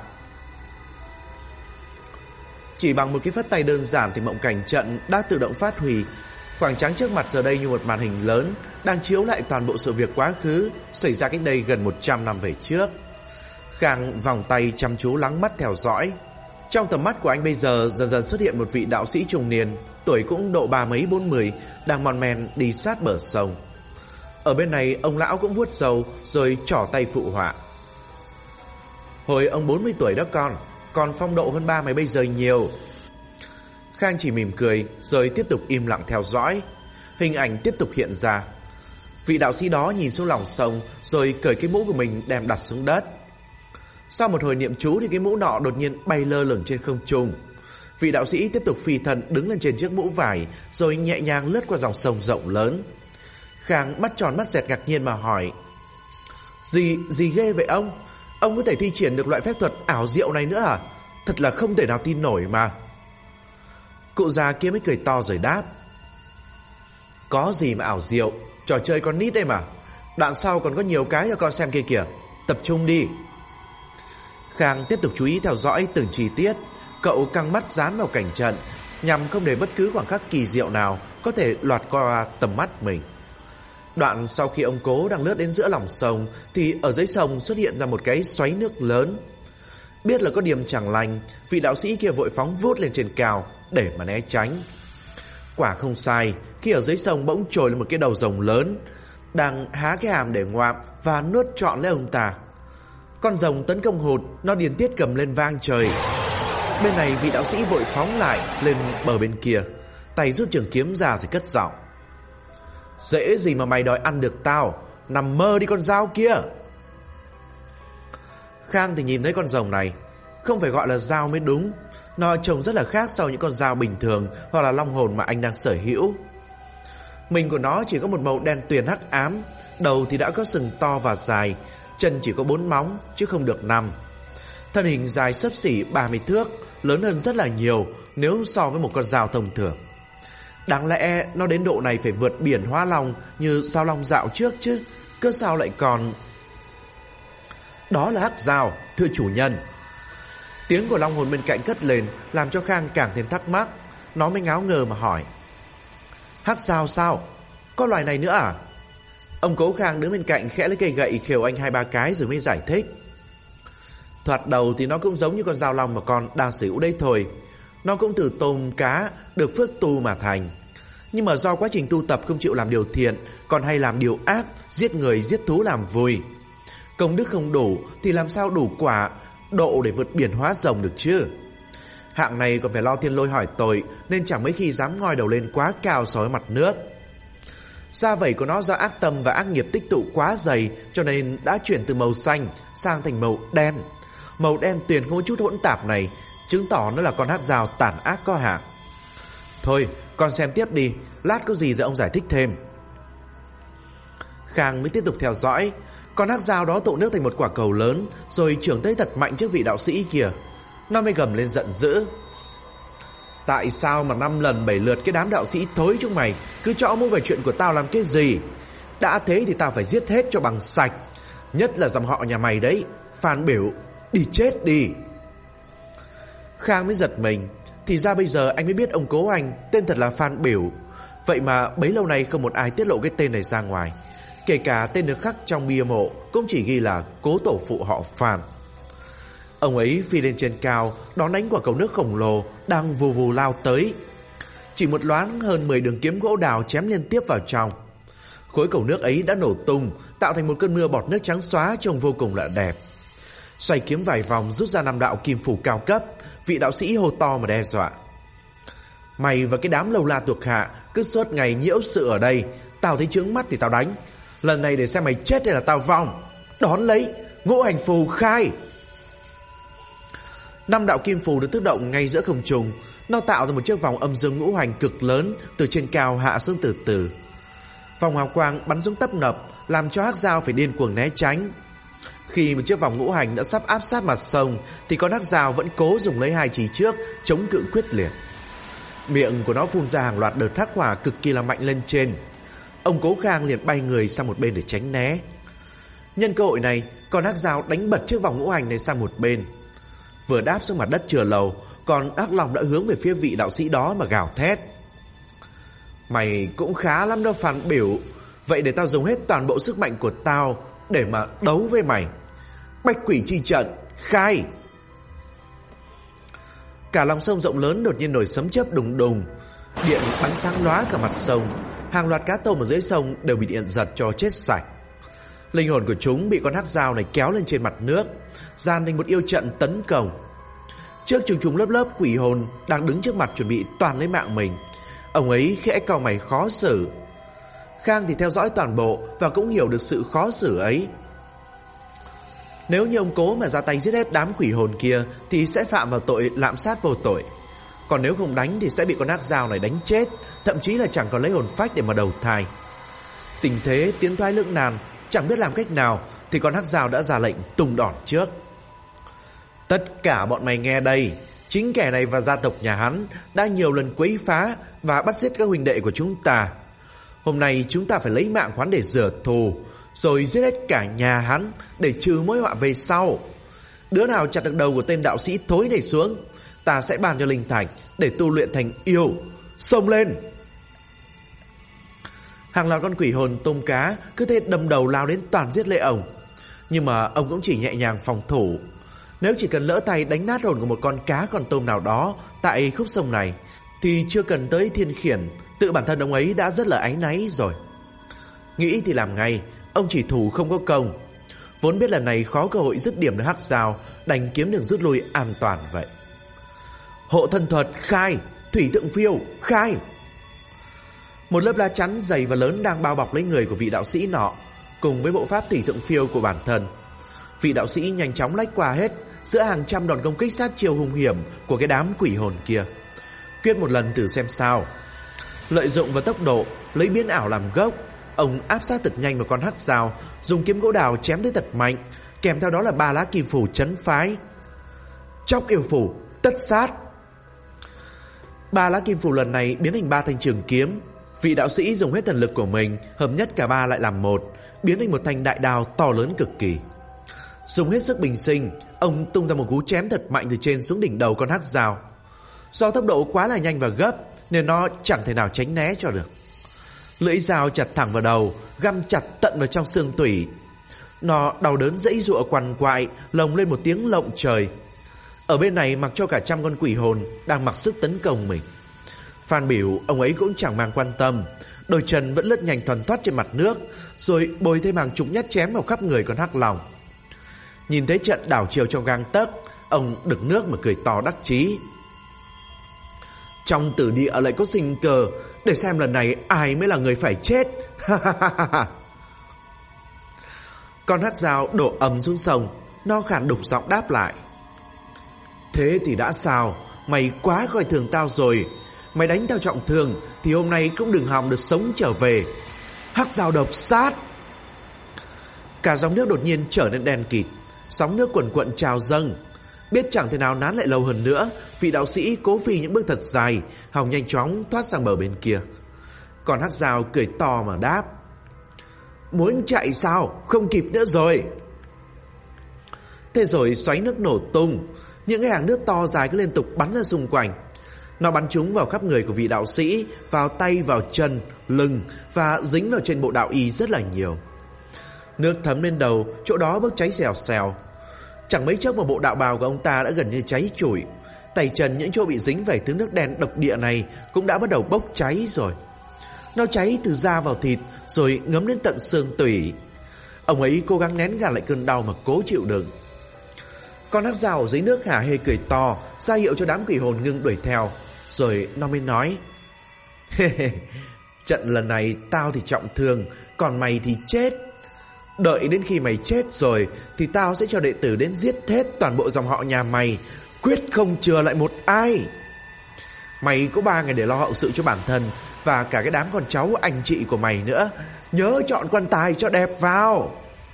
Speaker 1: Chỉ bằng một cái phất tay đơn giản thì mộng cảnh trận đã tự động phát hủy. Khoảng trắng trước mặt giờ đây như một màn hình lớn đang chiếu lại toàn bộ sự việc quá khứ xảy ra cách đây gần 100 năm về trước. Khang vòng tay chăm chú lắng mắt theo dõi. Trong tầm mắt của anh bây giờ dần dần xuất hiện một vị đạo sĩ trung niên, tuổi cũng độ 30 40, đang mòn men đi sát bờ sông. Ở bên này ông lão cũng vuốt râu rồi trỏ tay phụ họa. Hồi ông 40 tuổi đó con, còn phong độ hơn ba mày bây giờ nhiều. Khang chỉ mỉm cười rồi tiếp tục im lặng theo dõi. Hình ảnh tiếp tục hiện ra. Vị đạo sĩ đó nhìn xuống lòng sông rồi cởi cái mũ của mình đem đặt xuống đất. Sau một hồi niệm chú thì cái mũ nọ đột nhiên bay lơ lửng trên không trung. Vị đạo sĩ tiếp tục phi thân đứng lên trên chiếc mũ vải rồi nhẹ nhàng lướt qua dòng sông rộng lớn. Khang mắt tròn mắt dẹt ngạc nhiên mà hỏi: Gì ghê vậy ông? Ông có thể thi triển được loại phép thuật ảo diệu này nữa à? Thật là không thể nào tin nổi mà. Cụ già kia mới cười to rồi đáp: Có gì mà ảo diệu, trò chơi con nít đây mà. Đoạn sau còn có nhiều cái cho con xem kia kìa. Tập trung đi. Khang tiếp tục chú ý theo dõi từng chi tiết. Cậu căng mắt dán vào cảnh trận, nhằm không để bất cứ khoảng khắc kỳ diệu nào có thể lọt qua tầm mắt mình. Đoạn sau khi ông Cố đang lướt đến giữa lòng sông thì ở dưới sông xuất hiện ra một cái xoáy nước lớn. Biết là có điểm chẳng lành, vị đạo sĩ kia vội phóng vút lên trên cao để mà né tránh. Quả không sai, khi ở dưới sông bỗng trồi lên một cái đầu rồng lớn, đang há cái hàm để ngoạm và nuốt trọn lấy ông ta. Con rồng tấn công hụt, nó điên tiết gầm lên vang trời. Bên này vị đạo sĩ vội phóng lại lên bờ bên kia, tay rút trường kiếm ra rồi cất giọng: Dễ gì mà mày đòi ăn được tao, nằm mơ đi con dao kia. Khang thì nhìn thấy con rồng này, không phải gọi là dao mới đúng. Nó trông rất là khác so với những con dao bình thường hoặc là long hồn mà anh đang sở hữu. Mình của nó chỉ có một màu đen tuyền hắc ám, đầu thì đã có sừng to và dài, chân chỉ có 4 móng chứ không được 5. Thân hình dài xấp xỉ 30 thước, lớn hơn rất là nhiều nếu so với một con dao thông thường. Đáng lẽ nó đến độ này phải vượt biển hóa long như sao long dạo trước chứ, cơ sao lại còn... Đó là hắc dao, thưa chủ nhân. Tiếng của long hồn bên cạnh cất lên làm cho Khang càng thêm thắc mắc. Nó mới ngáo ngơ mà hỏi: Hắc dao sao? Có loài này nữa à? Ông Cố Khang đứng bên cạnh khẽ lấy cây gậy khều anh 2-3 cái rồi mới giải thích: Thoạt đầu thì nó cũng giống như con dao long mà con đang sở hữu đây thôi. Nó cũng từ tôm cá được phước tu mà thành. Nhưng mà do quá trình tu tập không chịu làm điều thiện, còn hay làm điều ác, giết người giết thú làm vui. Công đức không đủ thì làm sao đủ quả độ để vượt biển hóa rồng được chứ. Hạng này còn phải lo thiên lôi hỏi tội, nên chẳng mấy khi dám ngoi đầu lên quá cao so với mặt nước. Da vảy của nó do ác tâm và ác nghiệp tích tụ quá dày, cho nên đã chuyển từ màu xanh sang thành màu đen. Màu đen tuyền không có chút hỗn tạp này chứng tỏ nó là con hắc dao tàn ác có hạng. Thôi con xem tiếp đi, lát có gì rồi ông giải thích thêm. Khang mới tiếp tục theo dõi. Con hắc dao đó tụ nước thành một quả cầu lớn, rồi trưởng tới thật mạnh trước vị đạo sĩ kia. Nó mới gầm lên giận dữ: Tại sao mà 5 lần 7 lượt cái đám đạo sĩ thối chúng mày cứ chõ mũi vào chuyện của tao làm cái gì? Đã thế thì tao phải giết hết cho bằng sạch, nhất là dòng họ nhà mày đấy. Phan Biểu, đi chết đi. Khang mới giật mình. Thì ra bây giờ anh mới biết ông Cố anh tên thật là Phan Biểu. Vậy mà bấy lâu nay không một ai tiết lộ cái tên này ra ngoài. Kể cả tên được khắc trong bia mộ cũng chỉ ghi là cố tổ phụ họ Phan. Ông ấy phi lên trên cao, đón đánh quả cầu nước khổng lồ đang vù vù lao tới. Chỉ một loáng hơn 10 đường kiếm gỗ đào chém liên tiếp vào trong. Khối cầu nước ấy đã nổ tung, tạo thành một cơn mưa bọt nước trắng xóa trông vô cùng là đẹp. Xoay kiếm vài vòng rút ra 5 đạo kim phủ cao cấp. Vị đạo sĩ hô to mà đe dọa: Mày và cái đám lâu la thuộc hạ cứ suốt ngày nhiễu sự ở đây, tao thấy chướng mắt thì tao đánh. Lần này để xem mày chết hay là tao vong. Đón lấy, ngũ hành phù khai. 5 đạo kim phù được tác động ngay giữa không trung. Nó tạo ra một chiếc vòng âm dương ngũ hành cực lớn từ trên cao hạ xuống từ từ. Vòng hào quang bắn xuống tấp nập, làm cho hắc dao phải điên cuồng né tránh. Khi một chiếc vòng ngũ hành đã sắp áp sát mặt sông thì con hắc dao vẫn cố dùng lấy 2 chỉ trước chống cự quyết liệt. Miệng của nó phun ra hàng loạt đợt hắc hỏa cực kỳ là mạnh lên trên. Ông Cố Khang liền bay người sang một bên để tránh né. Nhân cơ hội này, con hắc dao đánh bật chiếc vòng ngũ hành này sang một bên. Vừa đáp xuống mặt đất chưa lâu, con hắc long đã hướng về phía vị đạo sĩ đó mà gào thét: Mày cũng khá lắm đâu Phan Biểu. Vậy để tao dùng hết toàn bộ sức mạnh của tao để mà đấu với mày. Bạch quỷ chi trận, khai! Cả lòng sông rộng lớn đột nhiên nổi sấm chớp đùng đùng. Điện bắn sáng lóa cả mặt sông. hàng loạt cá tôm ở dưới sông đều bị điện giật cho chết sạch. Linh hồn của chúng bị con hắc dao này kéo lên trên mặt nước, dàn thành một yêu trận tấn công. Trước trùng lớp lớp quỷ hồn đang đứng trước mặt chuẩn bị toàn lấy mạng mình, ông ấy khẽ cau mày khó xử. Khang thì theo dõi toàn bộ và cũng hiểu được sự khó xử ấy. Nếu như ông Cố mà ra tay giết hết đám quỷ hồn kia thì sẽ phạm vào tội lạm sát vô tội. Còn nếu không đánh thì sẽ bị con ác dao này đánh chết, thậm chí là chẳng còn lấy hồn phách để mà đầu thai. Tình thế tiến thoái lưỡng nan, chẳng biết làm cách nào thì con hắc dao đã ra lệnh tung đòn trước. Tất cả bọn mày nghe đây, chính kẻ này và gia tộc nhà hắn đã nhiều lần quấy phá và bắt giết các huynh đệ của chúng ta. Hôm nay chúng ta phải lấy mạng hắn để rửa thù, rồi giết hết cả nhà hắn để trừ mối họa về sau. Đứa nào chặt được đầu của tên đạo sĩ thối này xuống, ta sẽ ban cho linh thạch để tu luyện thành yêu. Xông lên! Hàng loạt con quỷ hồn tôm cá cứ thế đâm đầu lao đến toàn giết lệ ông. Nhưng mà ông cũng chỉ nhẹ nhàng phòng thủ. Nếu chỉ cần lỡ tay đánh nát hồn của một con cá con tôm nào đó tại khúc sông này thì chưa cần tới thiên khiển, tự bản thân ông ấy đã rất là áy náy rồi. Nghĩ thì làm ngay, ông chỉ thủ không có công. Vốn biết lần này khó cơ hội dứt điểm được hắc dao, đành kiếm đường rút lui an toàn vậy. Hộ thân thuật khai, thủy tượng phiêu khai. Một lớp lá chắn dày và lớn đang bao bọc lấy người của vị đạo sĩ nọ, cùng với bộ pháp thủy tượng phiêu của bản thân. Vị đạo sĩ nhanh chóng lách qua hết giữa hàng trăm đòn công kích sát chiêu hung hiểm của cái đám quỷ hồn kia. Quyết một lần thử xem sao. Lợi dụng vào tốc độ, lấy biến ảo làm gốc, ông áp sát thật nhanh vào con hắc dao, dùng kiếm gỗ đào chém tới thật mạnh, kèm theo đó là 3 lá kim phù trấn phái. Chóc yêu phù, tất sát. 3 lá kim phù lần này biến thành 3 thanh trường kiếm. Vị đạo sĩ dùng hết thần lực của mình, hợp nhất cả 3 lại làm một, biến thành một thanh đại đao to lớn cực kỳ. Dùng hết sức bình sinh, ông tung ra một cú chém thật mạnh từ trên xuống đỉnh đầu con hắc dao. Do tốc độ quá là nhanh và gấp nên nó chẳng thể nào tránh né cho được. Lưỡi dao chặt thẳng vào đầu, găm chặt tận vào trong xương tủy. Nó đau đớn giãy giụa quằn quại, lồng lên một tiếng lộng trời. Ở bên này mặc cho cả trăm con quỷ hồn đang mặc sức tấn công mình. Phan Biểu ông ấy cũng chẳng mang quan tâm, đôi chân vẫn lướt nhanh thoăn thoắt trên mặt nước, rồi bồi thêm hàng chục nhát chém vào khắp người con hắc long. Nhìn thấy trận đảo chiều trong gang tấc, ông đực nước mà cười to đắc chí. Trong tử địa lại có sinh cơ, để xem lần này ai mới là người phải chết. Con hắc dao đổ ầm xuống sông, nó khản đục giọng đáp lại. Thế thì đã sao, mày quá coi thường tao rồi. Mày đánh tao trọng thương thì hôm nay cũng đừng hòng được sống trở về. Hắc dao độc sát. Cả dòng nước đột nhiên trở nên đen kịt, sóng nước quần quận trào dâng. Biết chẳng thể nào nán lại lâu hơn nữa, vị đạo sĩ cố phi những bước thật dài, hòng nhanh chóng thoát sang bờ bên kia. Còn hắc dao cười to mà đáp. Muốn chạy sao? Không kịp nữa rồi. Thế rồi xoáy nước nổ tung, những cái hàng nước to dài cứ liên tục bắn ra xung quanh. Nó bắn trúng vào khắp người của vị đạo sĩ, vào tay, vào chân, lưng và dính vào trên bộ đạo y rất là nhiều. Nước thấm lên đầu, chỗ đó bốc cháy xèo xèo. Chẳng mấy chốc mà bộ đạo bào của ông ta đã gần như cháy trụi. Tay chân những chỗ bị dính phải thứ nước đen độc địa này cũng đã bắt đầu bốc cháy rồi. Nó cháy từ da vào thịt rồi ngấm đến tận xương tủy. Ông ấy cố gắng nén gạt lại cơn đau mà cố chịu đựng. Con hắc dao ở dưới nước hả hê cười to, ra hiệu cho đám quỷ hồn ngưng đuổi theo. Rồi nó mới nói. Trận lần này tao thì trọng thương, còn mày thì chết. Đợi đến khi mày chết rồi thì tao sẽ cho đệ tử đến giết hết toàn bộ dòng họ nhà mày, quyết không chừa lại một ai. Mày có 3 ngày để lo hậu sự cho bản thân và cả cái đám con cháu anh chị của mày nữa. Nhớ chọn quan tài cho đẹp vào.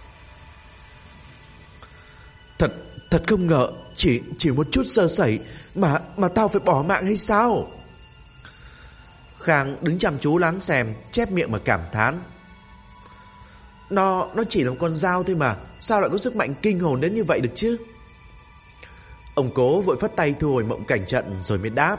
Speaker 1: Thật không ngờ, chỉ một chút sơ sẩy mà tao phải bỏ mạng hay sao? Khang đứng chăm chú lắng xem, chép miệng mà cảm thán. Nó chỉ là một con dao thôi mà, sao lại có sức mạnh kinh hồn đến như vậy được chứ? Ông Cố vội phất tay thu hồi mộng cảnh trận rồi mới đáp.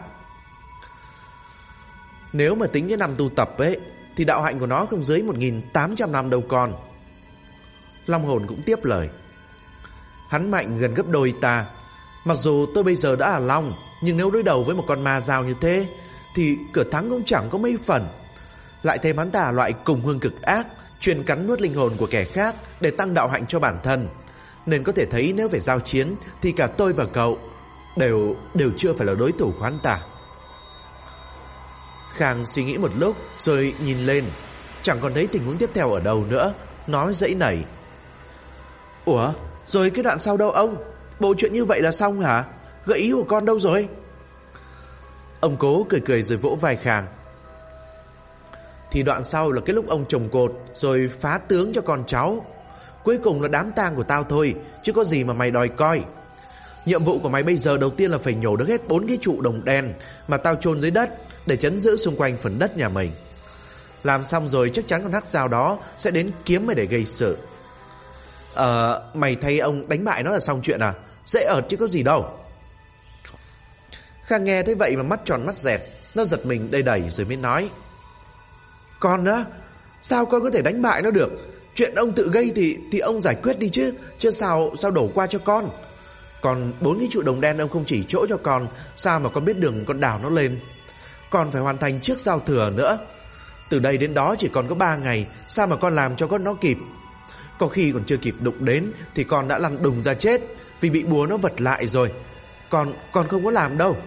Speaker 1: Nếu mà tính cái năm tu tập ấy thì đạo hạnh của nó không dưới 1.800 năm đâu con. Long hồn cũng tiếp lời. Hắn mạnh gần gấp đôi ta. Mặc dù tôi bây giờ đã là long, nhưng nếu đối đầu với một con ma dao như thế thì cửa thắng cũng chẳng có mấy phần. lại thêm hắn ta loại cùng hương cực ác, chuyên cắn nuốt linh hồn của kẻ khác để tăng đạo hạnh cho bản thân. Nên có thể thấy nếu phải giao chiến thì cả tôi và cậu đều chưa phải là đối thủ của hắn ta. Khang suy nghĩ một lúc rồi nhìn lên, chẳng còn thấy tình huống tiếp theo ở đâu nữa, nói dãy nảy: Ủa, rồi cái đoạn sau đâu ông? Bộ chuyện như vậy là xong hả? Gợi ý của con đâu rồi? Ông Cố cười cười rồi vỗ vai Khang: Thì đoạn sau là cái lúc ông trồng cột rồi phá tướng cho con cháu. Cuối cùng là đám tang của tao thôi, chứ có gì mà mày đòi coi. Nhiệm vụ của mày bây giờ đầu tiên là phải nhổ được hết 4 cái trụ đồng đen mà tao chôn dưới đất để trấn giữ xung quanh phần đất nhà mình. Làm xong rồi chắc chắn con hắc dao đó sẽ đến kiếm mày để gây sự. Mày thay ông đánh bại nó là xong chuyện à? Dễ ợt chứ có gì đâu. Khang nghe thấy vậy mà mắt tròn mắt dẹt. Nó giật mình đầy đẩy rồi mới nói: Con nữa? Sao con có thể đánh bại nó được? Chuyện ông tự gây thì ông giải quyết đi chứ. Chứ sao đổ qua cho con. Còn 4 cái trụ đồng đen ông không chỉ chỗ cho con, sao mà con biết đường con đào nó lên. Còn phải hoàn thành trước giao thừa nữa. Từ đây đến đó chỉ còn có 3 ngày, sao mà con làm cho con nó kịp. Có khi còn chưa kịp đụng đến thì con đã lăn đùng ra chết vì bị búa nó vật lại rồi. Con không có làm đâu.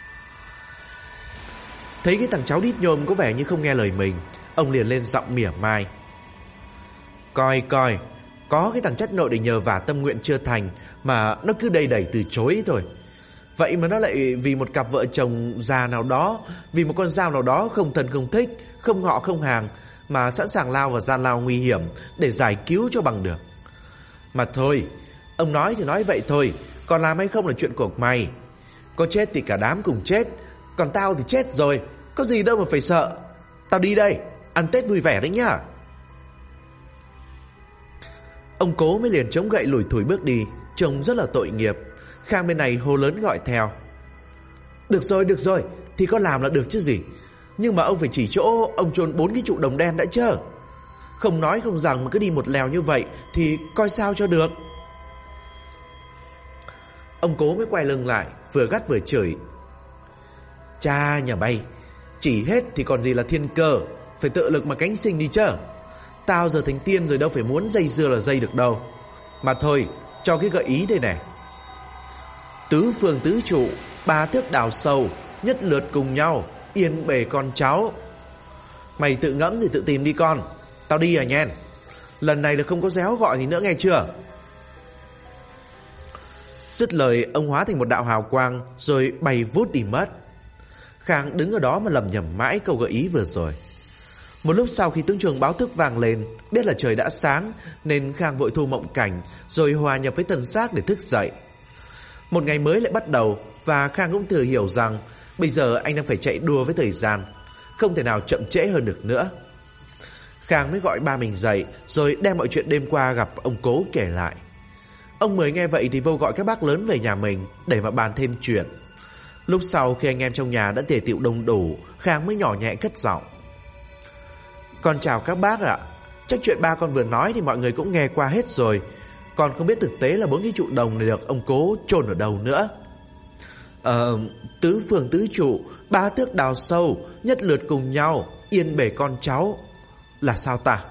Speaker 1: Thấy cái thằng cháu đít nhôm có vẻ như không nghe lời mình, ông liền lên giọng mỉa mai: Coi, có cái thằng chất nội để nhờ vả tâm nguyện chưa thành mà nó cứ đầy đẩy từ chối thôi. Vậy mà nó lại vì một cặp vợ chồng già nào đó, vì một con dao nào đó không thân không thích, không họ không hàng, mà sẵn sàng lao vào gian lao nguy hiểm để giải cứu cho bằng được. Mà thôi, ông nói thì nói vậy thôi, còn làm hay không là chuyện của mày. Có chết thì cả đám cùng chết, còn tao thì chết rồi, có gì đâu mà phải sợ. Tao đi đây, ăn Tết vui vẻ đấy nhá. Ông Cố mới liền chống gậy lủi thủi bước đi, trông rất là tội nghiệp. Khang bên này hô lớn gọi theo: Được rồi, thì con làm là được chứ gì. Nhưng mà ông phải chỉ chỗ ông chôn 4 cái trụ đồng đen đã chứ. Không nói không rằng mà cứ đi một lèo như vậy thì coi sao cho được. Ông Cố mới quay lưng lại, vừa gắt vừa chửi: Cha nhà bay, chỉ hết thì còn gì là thiên cơ, phải tự lực mà cánh sinh đi chứ. Tao giờ thành tiên rồi đâu phải muốn dây dưa là dây được đâu. Mà thôi, cho cái gợi ý đây nè: Tứ phương tứ trụ, 3 thước đào sâu, nhất lượt cùng nhau, yên bề con cháu. Mày tự ngẫm rồi tự tìm đi con. Tao đi à nhen. Lần này là không có réo gọi gì nữa nghe chưa. Dứt lời, ông hóa thành một đạo hào quang rồi bay vút đi mất. Khang đứng ở đó mà lẩm nhẩm mãi câu gợi ý vừa rồi. Một lúc sau khi tiếng chuông báo thức vang lên, biết là trời đã sáng nên Khang vội thu mộng cảnh rồi hòa nhập với thân xác để thức dậy. Một ngày mới lại bắt đầu và Khang cũng thừa hiểu rằng bây giờ anh đang phải chạy đua với thời gian, không thể nào chậm trễ hơn được nữa. Khang mới gọi ba mình dậy rồi đem mọi chuyện đêm qua gặp ông Cố kể lại. Ông Mười nghe vậy thì vô gọi các bác lớn về nhà mình để mà bàn thêm chuyện. Lúc sau khi anh em trong nhà đã tề tựu đông đủ, Khang mới nhỏ nhẹ cất giọng: Con chào các bác ạ. Chắc chuyện ba con vừa nói thì mọi người cũng nghe qua hết rồi. Con không biết thực tế là 4 cái trụ đồng này được ông Cố chôn ở đâu nữa. Tứ phương tứ trụ, 3 thước đào sâu, nhất lượt cùng nhau, yên bề con cháu. Là sao ta?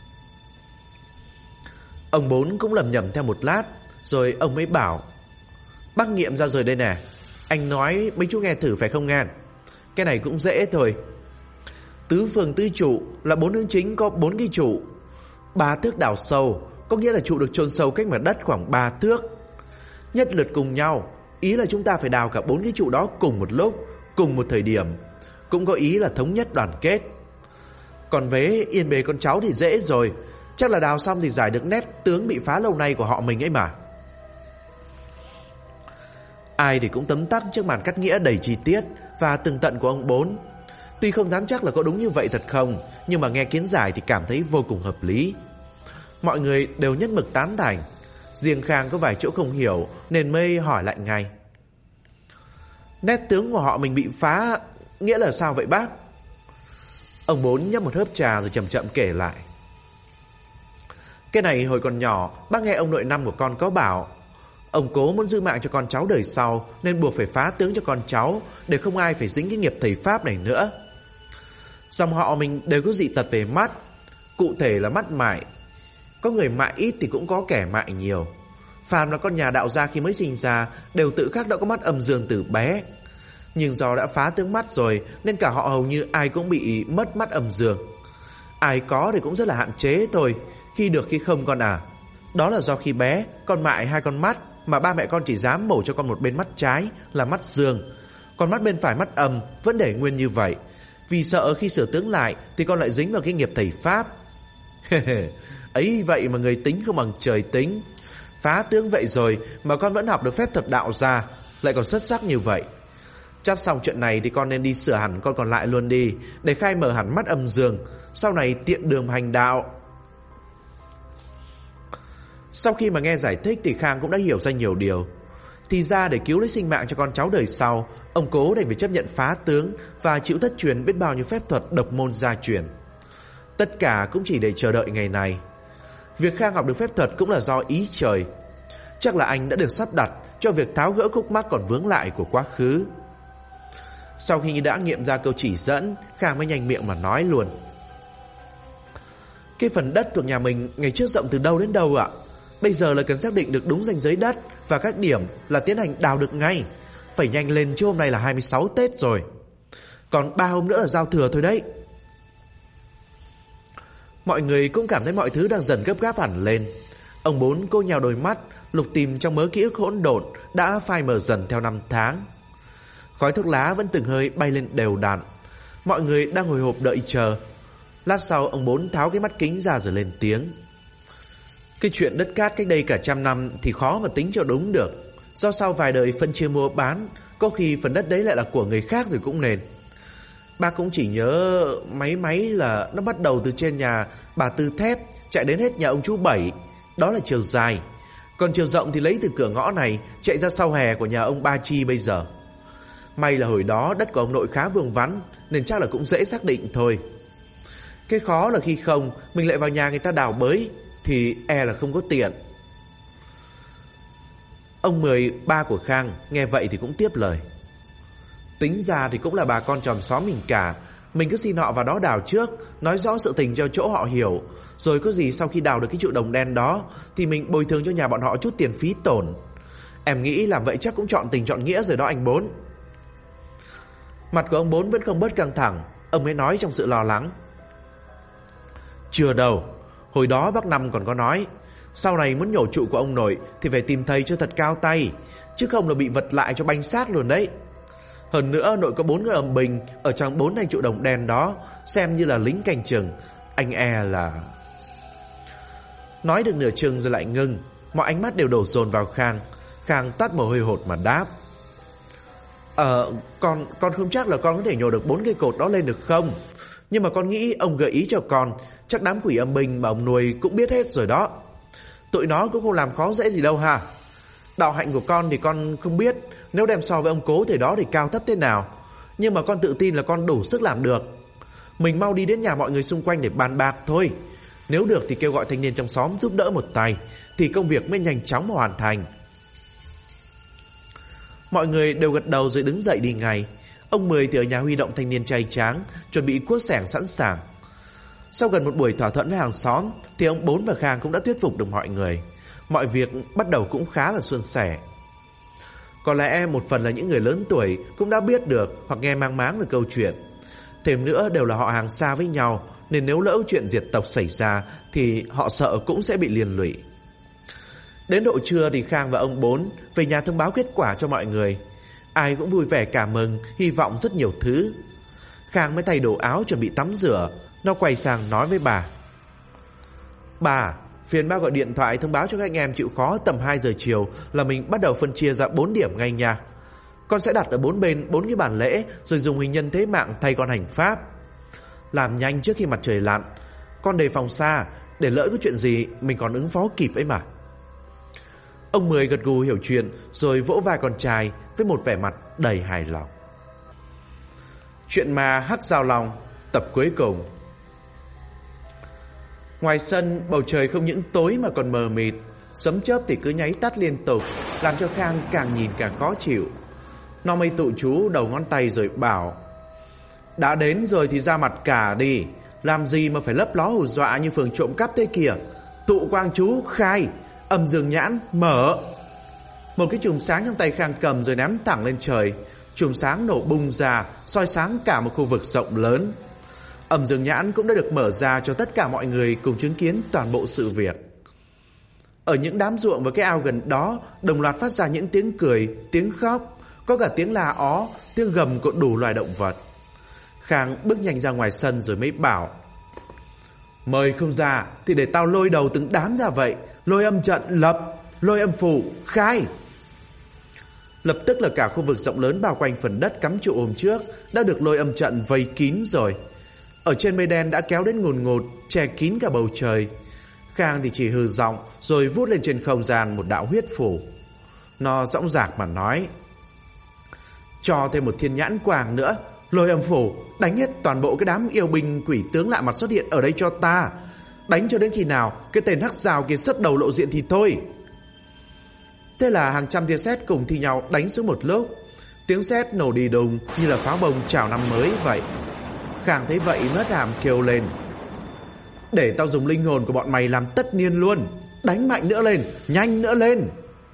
Speaker 1: Ông Bốn cũng lẩm nhẩm theo một lát, rồi ông mới bảo: Bác nghiệm ra rồi đây nè. Anh nói mấy chú nghe thử phải không nghe? Cái này cũng dễ thôi. Tứ phương tứ trụ là 4 hướng chính có 4 cái trụ. 3 thước đào sâu có nghĩa là trụ được chôn sâu cách mặt đất khoảng 3 thước. Nhất lượt cùng nhau, ý là chúng ta phải đào cả 4 cái trụ đó cùng một lúc, cùng một thời điểm. Cũng có ý là thống nhất đoàn kết. Còn vế yên bề con cháu thì dễ rồi, chắc là đào xong thì giải được nét tướng bị phá lâu nay của họ mình ấy mà. Ai thì cũng tấm tắc trước màn cắt nghĩa đầy chi tiết và tường tận của ông Bốn. Tuy không dám chắc là có đúng như vậy thật không, nhưng mà nghe kiến giải thì cảm thấy vô cùng hợp lý. Mọi người đều nhất mực tán thành. Riêng Khang có vài chỗ không hiểu nên mới hỏi lại ngay: Nét tướng của họ mình bị phá nghĩa là sao vậy bác? Ông Bốn nhấp một hớp trà rồi chậm chậm kể lại: Cái này hồi còn nhỏ, bác nghe ông nội năm của con có bảo ông Cố muốn giữ mạng cho con cháu đời sau nên buộc phải phá tướng cho con cháu để không ai phải dính cái nghiệp thầy Pháp này nữa. Dòng họ mình đều có dị tật về mắt, cụ thể là mắt mại. Có người mại ít thì cũng có kẻ mại nhiều. Phàm là con nhà đạo gia khi mới sinh ra đều tự khắc đã có mắt âm dương từ bé. Nhưng do đã phá tướng mắt rồi nên cả họ hầu như ai cũng bị mất mắt âm dương. Ai có thì cũng rất là hạn chế thôi, khi được khi không con à. Đó là do khi bé con mại 2 con mắt, mà ba mẹ con chỉ dám mổ cho con một bên mắt trái là mắt dương, còn mắt bên phải mắt âm vẫn để nguyên như vậy, vì sợ khi sửa tướng lại thì con lại dính vào cái nghiệp thầy Pháp. Ấy vậy mà người tính không bằng trời tính. Phá tướng vậy rồi mà con vẫn học được phép thuật đạo gia, lại còn xuất sắc như vậy. Chắc xong chuyện này thì con nên đi sửa hẳn con còn lại luôn đi, để khai mở hẳn mắt âm dương, sau này tiện đường hành đạo. Sau khi mà nghe giải thích thì Khang cũng đã hiểu ra nhiều điều. Thì ra để cứu lấy sinh mạng cho con cháu đời sau, ông Cố đành phải chấp nhận phá tướng và chịu thất truyền biết bao nhiêu phép thuật độc môn gia truyền. Tất cả cũng chỉ để chờ đợi ngày này. Việc Khang học được phép thuật cũng là do ý trời. Chắc là anh đã được sắp đặt cho việc tháo gỡ khúc mắc còn vướng lại của quá khứ. Sau khi đã nghiệm ra câu chỉ dẫn, Khang mới nhanh miệng mà nói luôn. Cái phần đất thuộc nhà mình ngày trước rộng từ đâu đến đâu ạ? Bây giờ là cần xác định được đúng ranh giới đất và các điểm là tiến hành đào được ngay. Phải nhanh lên chứ hôm nay là 26 Tết rồi. Còn 3 hôm nữa là giao thừa thôi đấy. Mọi người cũng cảm thấy mọi thứ đang dần gấp gáp hẳn lên. Ông Bốn cô nhào đôi mắt, lục tìm trong mớ ký ức hỗn độn đã phai mờ dần theo năm tháng. Khói thuốc lá vẫn từng hơi bay lên đều đặn. Mọi người đang hồi hộp đợi chờ. Lát sau ông Bốn tháo cái mắt kính ra rồi lên tiếng. Cái chuyện đất cát cách đây cả 100 năm thì khó mà tính cho đúng được. Do sau vài đời phân chia mua bán, có khi phần đất đấy lại là của người khác rồi cũng nên. Ba cũng chỉ nhớ máy là nó bắt đầu từ trên nhà bà Tư Thép chạy đến hết nhà ông chú Bảy. Đó là chiều dài. Còn chiều rộng thì lấy từ cửa ngõ này chạy ra sau hè của nhà ông Ba Chi bây giờ. May là hồi đó đất của ông nội khá vương vắn nên chắc là cũng dễ xác định thôi. Cái khó là khi không mình lại vào nhà người ta đào bới thì e là không có tiện. Ông Mười, ba của Khang, nghe vậy thì cũng tiếp lời. Tính ra thì cũng là bà con chòm xóm mình cả. Mình cứ xin họ vào đó đào trước, nói rõ sự tình cho chỗ họ hiểu. Rồi có gì sau khi đào được cái trụ đồng đen đó thì mình bồi thường cho nhà bọn họ chút tiền phí tổn. Em nghĩ làm vậy chắc cũng chọn tình chọn nghĩa rồi đó anh Bốn. Mặt của ông Bốn vẫn không bớt căng thẳng. Ông mới nói trong sự lo lắng. Chưa đâu. Hồi đó bác Năm còn có nói, sau này muốn nhổ trụ của ông nội thì phải tìm thầy cho thật cao tay, chứ không là bị vật lại cho banh sát luôn đấy. Hơn nữa nội có 4 người âm binh ở trong 4 thanh trụ đồng đen đó, xem như là lính canh chừng. Anh e là... Nói được nửa chừng rồi lại ngưng. Mọi ánh mắt đều đổ dồn vào Khang. Khang tắt mồ hôi hột mà đáp. Con không chắc là con có thể nhổ được 4 cây cột đó lên được không. Nhưng mà con nghĩ ông gợi ý cho con, chắc đám quỷ âm binh mà ông nuôi cũng biết hết rồi đó. Tụi nó cũng không làm khó dễ gì đâu ha. Đạo hạnh của con thì con không biết, nếu đem so với ông Cố thì đó thì cao thấp thế nào. Nhưng mà con tự tin là con đủ sức làm được. Mình mau đi đến nhà mọi người xung quanh để bàn bạc thôi. Nếu được thì kêu gọi thanh niên trong xóm giúp đỡ một tay, thì công việc mới nhanh chóng mà hoàn thành. Mọi người đều gật đầu rồi đứng dậy đi ngay. Ông Mười thì ở nhà huy động thanh niên trai tráng, chuẩn bị cuốc xẻng sẵn sàng. Sau gần một buổi thỏa thuận với hàng xóm thì ông Bốn và Khang cũng đã thuyết phục được mọi người. Mọi việc bắt đầu cũng khá là suôn sẻ. Có lẽ một phần là những người lớn tuổi cũng đã biết được hoặc nghe mang máng về câu chuyện. Thêm nữa đều là họ hàng xa với nhau, nên nếu lỡ chuyện diệt tộc xảy ra thì họ sợ cũng sẽ bị liên lụy. Đến độ trưa thì Khang và ông Bốn về nhà thông báo kết quả cho mọi người. Ai cũng vui vẻ cảm mừng, hy vọng rất nhiều thứ. Khang mới thay đồ áo chuẩn bị tắm rửa. Nó quay sang nói với bà. Bà, phiền bác gọi điện thoại thông báo cho các anh em chịu khó tầm 2 giờ chiều là mình bắt đầu phân chia ra 4 điểm ngay nha. Con sẽ đặt ở 4 bên 4 cái bàn lễ, rồi dùng hình nhân thế mạng thay con hành pháp. Làm nhanh trước khi mặt trời lặn. Con đề phòng xa, để lỡ có chuyện gì mình còn ứng phó kịp ấy mà. Ông Mười gật gù hiểu chuyện, rồi vỗ vai con trai với một vẻ mặt đầy hài lòng. Chuyện ma Hắc Giao Long tập cuối cùng. Ngoài sân, bầu trời không những tối mà còn mờ mịt. Sấm chớp thì cứ nháy tắt liên tục, làm cho Khang càng nhìn càng khó chịu. Nó mới tụ chú đầu ngón tay rồi bảo. Đã đến rồi thì ra mặt cả đi. Làm gì mà phải lấp ló hù dọa như phường trộm cắp thế kìa. Tụ quang chú khai, âm dương nhãn mở. Một cái chùm sáng trong tay Khang cầm rồi ném thẳng lên trời. Chùm sáng nổ bung ra, soi sáng cả một khu vực rộng lớn. Âm dương nhãn cũng đã được mở ra cho tất cả mọi người cùng chứng kiến toàn bộ sự việc. Ở những đám ruộng và cái ao gần đó đồng loạt phát ra những tiếng cười, tiếng khóc, có cả tiếng la ó, tiếng gầm của đủ loài động vật. Khang bước nhanh ra ngoài sân rồi mới bảo: mời không ra thì để tao lôi đầu từng đám ra vậy. Lôi âm trận lập, lôi âm phủ khai. Lập tức là cả khu vực rộng lớn bao quanh phần đất cắm trụ hôm trước đã được lôi âm trận vây kín rồi. Ở trên mây đen đã kéo đến ngùn ngụt, che kín cả bầu trời. Khang thì chỉ hừ giọng rồi vút lên trên không gian một đạo huyết phủ. Nó dõng dạc mà nói: cho thêm một thiên nhãn quang nữa, lôi âm phủ, đánh hết toàn bộ cái đám yêu binh quỷ tướng lạ mặt xuất hiện ở đây cho ta. Đánh cho đến khi nào cái tên hắc rào kia xuất đầu lộ diện thì thôi. Thế là hàng trăm tia sét cùng thi nhau đánh xuống một lúc. Tiếng sét nổ đi đùng như là pháo bông chào năm mới vậy. Khang thấy vậy mất hàm kêu lên: để tao dùng linh hồn của bọn mày làm tất niên luôn. Đánh mạnh nữa lên, nhanh nữa lên.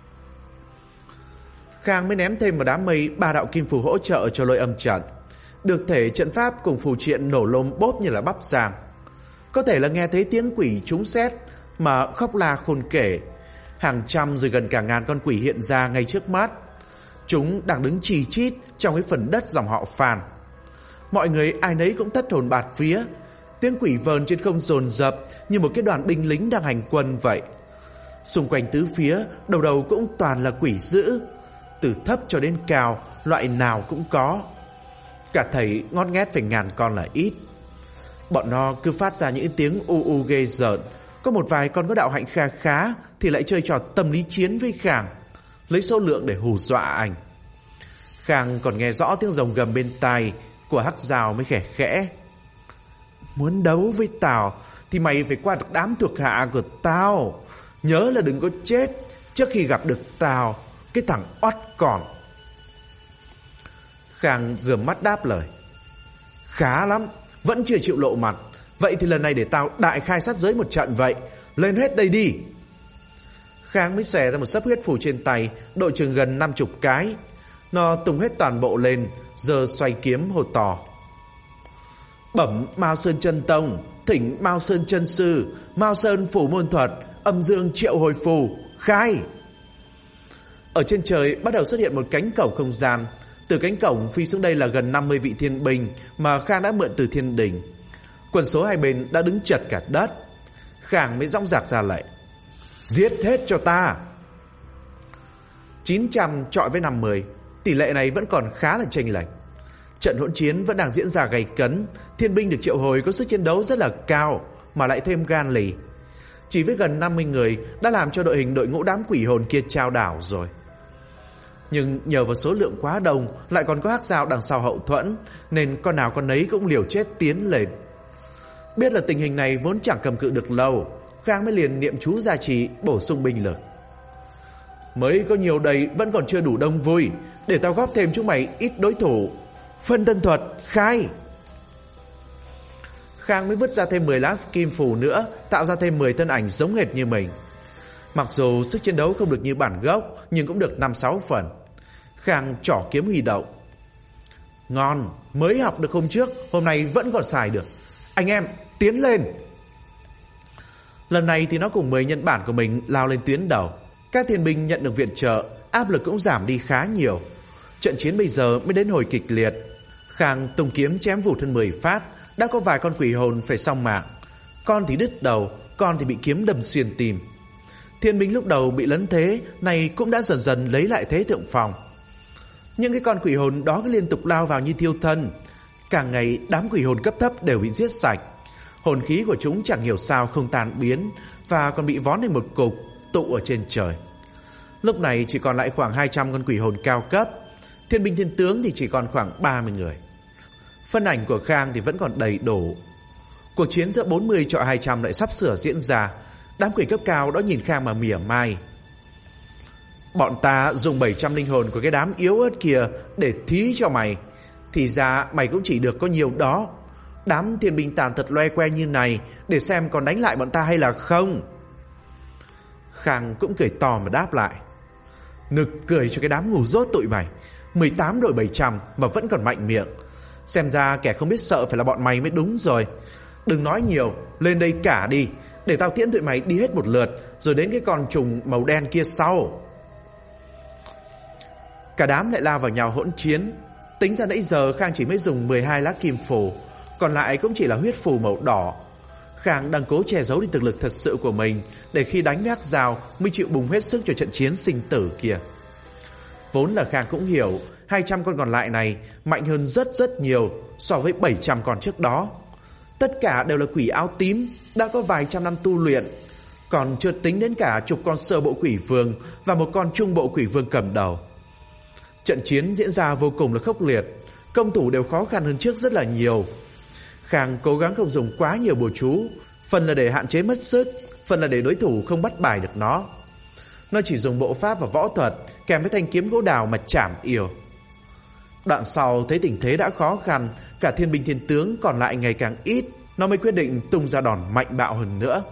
Speaker 1: Khang mới ném thêm một đám mây 3 đạo kim phù hỗ trợ cho lôi âm trận. Được thể trận pháp cùng phù triện nổ lôm bốp như là bắp rang. Có thể là nghe thấy tiếng quỷ trúng sét mà khóc la khôn kể. Hàng trăm rồi gần cả ngàn con quỷ hiện ra ngay trước mắt. Chúng đang đứng chì chít trong cái phần đất dòng họ Phan. Mọi người ai nấy cũng thất hồn bạt vía. Tiếng quỷ vờn trên không dồn dập như một cái đoàn binh lính đang hành quân vậy. Xung quanh tứ phía, đầu đầu cũng toàn là quỷ dữ. Từ thấp cho đến cao, loại nào cũng có. Cả thầy ngót nghét phải ngàn con là ít. Bọn nó cứ phát ra những tiếng u u ghê rợn. Có một vài con có đạo hạnh khá khá thì lại chơi trò tâm lý chiến với Khang, lấy số lượng để hù dọa anh. Khang còn nghe rõ tiếng rồng gầm bên tai của hắc rào mới khẽ khẽ: muốn đấu với tao thì mày phải qua được đám thuộc hạ của tao. Nhớ là đừng có chết trước khi gặp được tao, cái thằng oắt còn. Khang gườm mắt đáp lời: khá lắm, vẫn chưa chịu lộ mặt. Vậy thì lần này để tao đại khai sát giới một trận vậy. Lên hết đây đi. Khang mới xòe ra một sấp huyết phù trên tay, độ chừng gần 50 cái. Nó tung hết toàn bộ lên, giờ xoay kiếm hô to: bẩm Mao Sơn chân tông, thỉnh Mao Sơn chân sư, Mao Sơn phủ môn thuật, âm dương triệu hồi phù khai. Ở trên trời bắt đầu xuất hiện một cánh cổng không gian. Từ cánh cổng phi xuống đây là gần 50 vị thiên binh mà Khang đã mượn từ thiên đình. Quân số hai bên đã đứng chật cả đất. Khang mới dõng dạc ra lệnh: giết hết cho ta. 900 chọi với 50, tỷ lệ này vẫn còn khá là chênh lệch. Trận hỗn chiến vẫn đang diễn ra gay cấn. Thiên binh được triệu hồi có sức chiến đấu rất là cao mà lại thêm gan lì. Chỉ với gần 50 người đã làm cho đội ngũ đám quỷ hồn kia trao đảo rồi. Nhưng nhờ vào số lượng quá đông, lại còn có hắc dao đằng sau hậu thuẫn, nên con nào con nấy cũng liều chết tiến lên. Biết là tình hình này vốn chẳng cầm cự được lâu, Khang mới liền niệm chú gia trì bổ sung binh lực. Mới có nhiều đầy vẫn còn chưa đủ đông vui, để tao góp thêm chúng mày ít đối thủ. Phân thân thuật khai. Khang mới vứt ra thêm 10 lá kim phù nữa, tạo ra thêm 10 thân ảnh giống hệt như mình. Mặc dù sức chiến đấu không được như bản gốc, nhưng cũng được 5-6 phần. Khang trỏ kiếm huy động. Ngon, mới học được hôm trước, hôm nay vẫn còn xài được. Anh em, tiến lên. Lần này thì nó cùng 10 nhân bản của mình lao lên tuyến đầu. Các thiên binh nhận được viện trợ, áp lực cũng giảm đi khá nhiều. Trận chiến bây giờ mới đến hồi kịch liệt. Khang tung kiếm chém vụt hơn 10 phát, đã có vài con quỷ hồn phải xong mạng. Con thì đứt đầu, con thì bị kiếm đâm xuyên tim. Thiên binh lúc đầu bị lấn thế, này cũng đã dần dần lấy lại thế thượng phong. Nhưng cái con quỷ hồn đó cứ liên tục lao vào như thiêu thân. Càng ngày đám quỷ hồn cấp thấp đều bị giết sạch. Hồn khí của chúng chẳng hiểu sao không tan biến, và còn bị vón lên một cục tụ ở trên trời. Lúc này chỉ còn lại khoảng 200 con quỷ hồn cao cấp. Thiên binh thiên tướng thì chỉ còn khoảng 30 người. Phân ảnh của Khang thì vẫn còn đầy đủ. Cuộc chiến giữa 40 chọi 200 lại sắp sửa diễn ra. Đám quỷ cấp cao đó nhìn Khang mà mỉa mai. Bọn ta dùng 700 linh hồn của cái đám yếu ớt kia để thí cho mày. Thì ra mày cũng chỉ được có nhiều đó. Đám thiên binh tàn tật loe que như này, để xem còn đánh lại bọn ta hay là không. Khang cũng cười to mà đáp lại. Nực cười cho cái đám ngu dốt tụi mày. 18 đội 700 mà vẫn còn mạnh miệng. Xem ra kẻ không biết sợ phải là bọn mày mới đúng rồi. Đừng nói nhiều, lên đây cả đi, để tao tiễn tụi mày đi hết một lượt, rồi đến cái con trùng màu đen kia sau. Cả đám lại lao vào nhau hỗn chiến. Tính ra nãy giờ Khang chỉ mới dùng 12 lá kim phù, còn lại cũng chỉ là huyết phù màu đỏ. Khang đang cố che giấu đi thực lực thật sự của mình, để khi đánh gác rào mới chịu bùng hết sức cho trận chiến sinh tử kia. Vốn là Khang cũng hiểu 200 con còn lại này mạnh hơn rất nhiều so với 700 con trước đó. Tất cả đều là quỷ áo tím, đã có vài trăm năm tu luyện, còn chưa tính đến cả chục con sơ bộ quỷ vương và một con trung bộ quỷ vương cầm đầu. Trận chiến diễn ra vô cùng là khốc liệt, công thủ đều khó khăn hơn trước rất là nhiều. Khang cố gắng không dùng quá nhiều bùa chú, phần là để hạn chế mất sức, phần là để đối thủ không bắt bài được nó. Nó chỉ dùng bộ pháp và võ thuật kèm với thanh kiếm gỗ đào mà chảm yêu. Đoạn sau thấy tình thế đã khó khăn, cả thiên binh thiên tướng còn lại ngày càng ít, nó mới quyết định tung ra đòn mạnh bạo hơn nữa.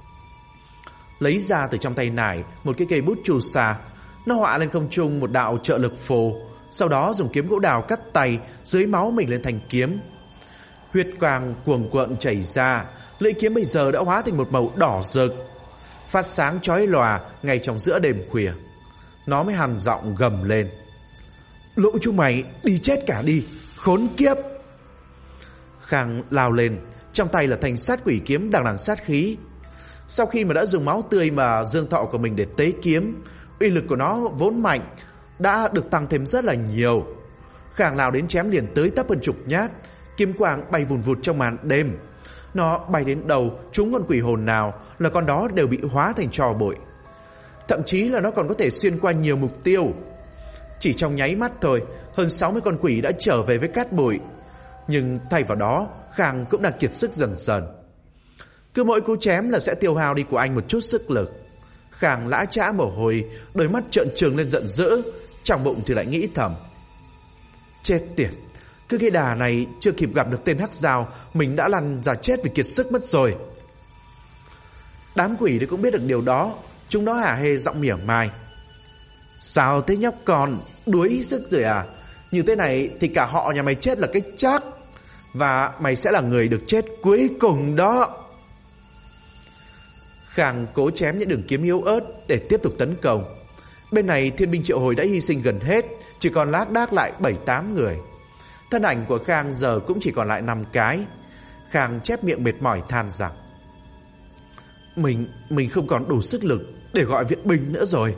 Speaker 1: Lấy ra từ trong tay nải một cái cây bút chù xà, nó họa lên không trung một đạo trợ lực phù, sau đó dùng kiếm gỗ đào cắt tay, dưới máu mình lên thành kiếm. Huyết quang cuồn cuộn chảy ra, lưỡi kiếm bây giờ đã hóa thành một màu đỏ rực, phát sáng chói lòa ngay trong giữa đêm khuya. Nó mới hằn giọng gầm lên. Lũ chúng mày đi chết cả đi, khốn kiếp! Khang lao lên, trong tay là thanh sát quỷ kiếm đằng sát khí. Sau khi mà đã dùng máu tươi mà dương thọ của mình để tế kiếm, uy lực của nó vốn mạnh đã được tăng thêm rất là nhiều. Khang lao đến chém liền tới tấp hơn chục nhát, kiếm quang bay vùn vụt trong màn đêm. Nó bay đến đầu trúng con quỷ hồn nào là con đó đều bị hóa thành tro bụi. Thậm chí là nó còn có thể xuyên qua nhiều mục tiêu. Chỉ trong nháy mắt thôi, hơn 60 con quỷ đã trở về với cát bụi. Nhưng thay vào đó, Khang cũng đang kiệt sức dần dần. Cứ mỗi cú chém là sẽ tiêu hao đi của anh một chút sức lực. Khang lã chã mồ hôi, đôi mắt trợn trừng lên giận dữ, trong bụng thì lại nghĩ thầm. Chết tiệt, cứ cái đà này chưa kịp gặp được tên hắc dao, mình đã lăn ra chết vì kiệt sức mất rồi. Đám quỷ thì cũng biết được điều đó, chúng nó hả hê giọng mỉa mai. Sao thế nhóc con, đuối sức rồi à? Như thế này thì cả họ nhà mày chết là cái chắc, và mày sẽ là người được chết cuối cùng đó. Khang cố chém những đường kiếm yếu ớt để tiếp tục tấn công. Bên này thiên binh triệu hồi đã hy sinh gần hết, chỉ còn lác đác lại 7-8 người. Thân ảnh của Khang giờ cũng chỉ còn lại 5 cái. Khang chép miệng mệt mỏi than rằng Mình không còn đủ sức lực để gọi viện binh nữa rồi.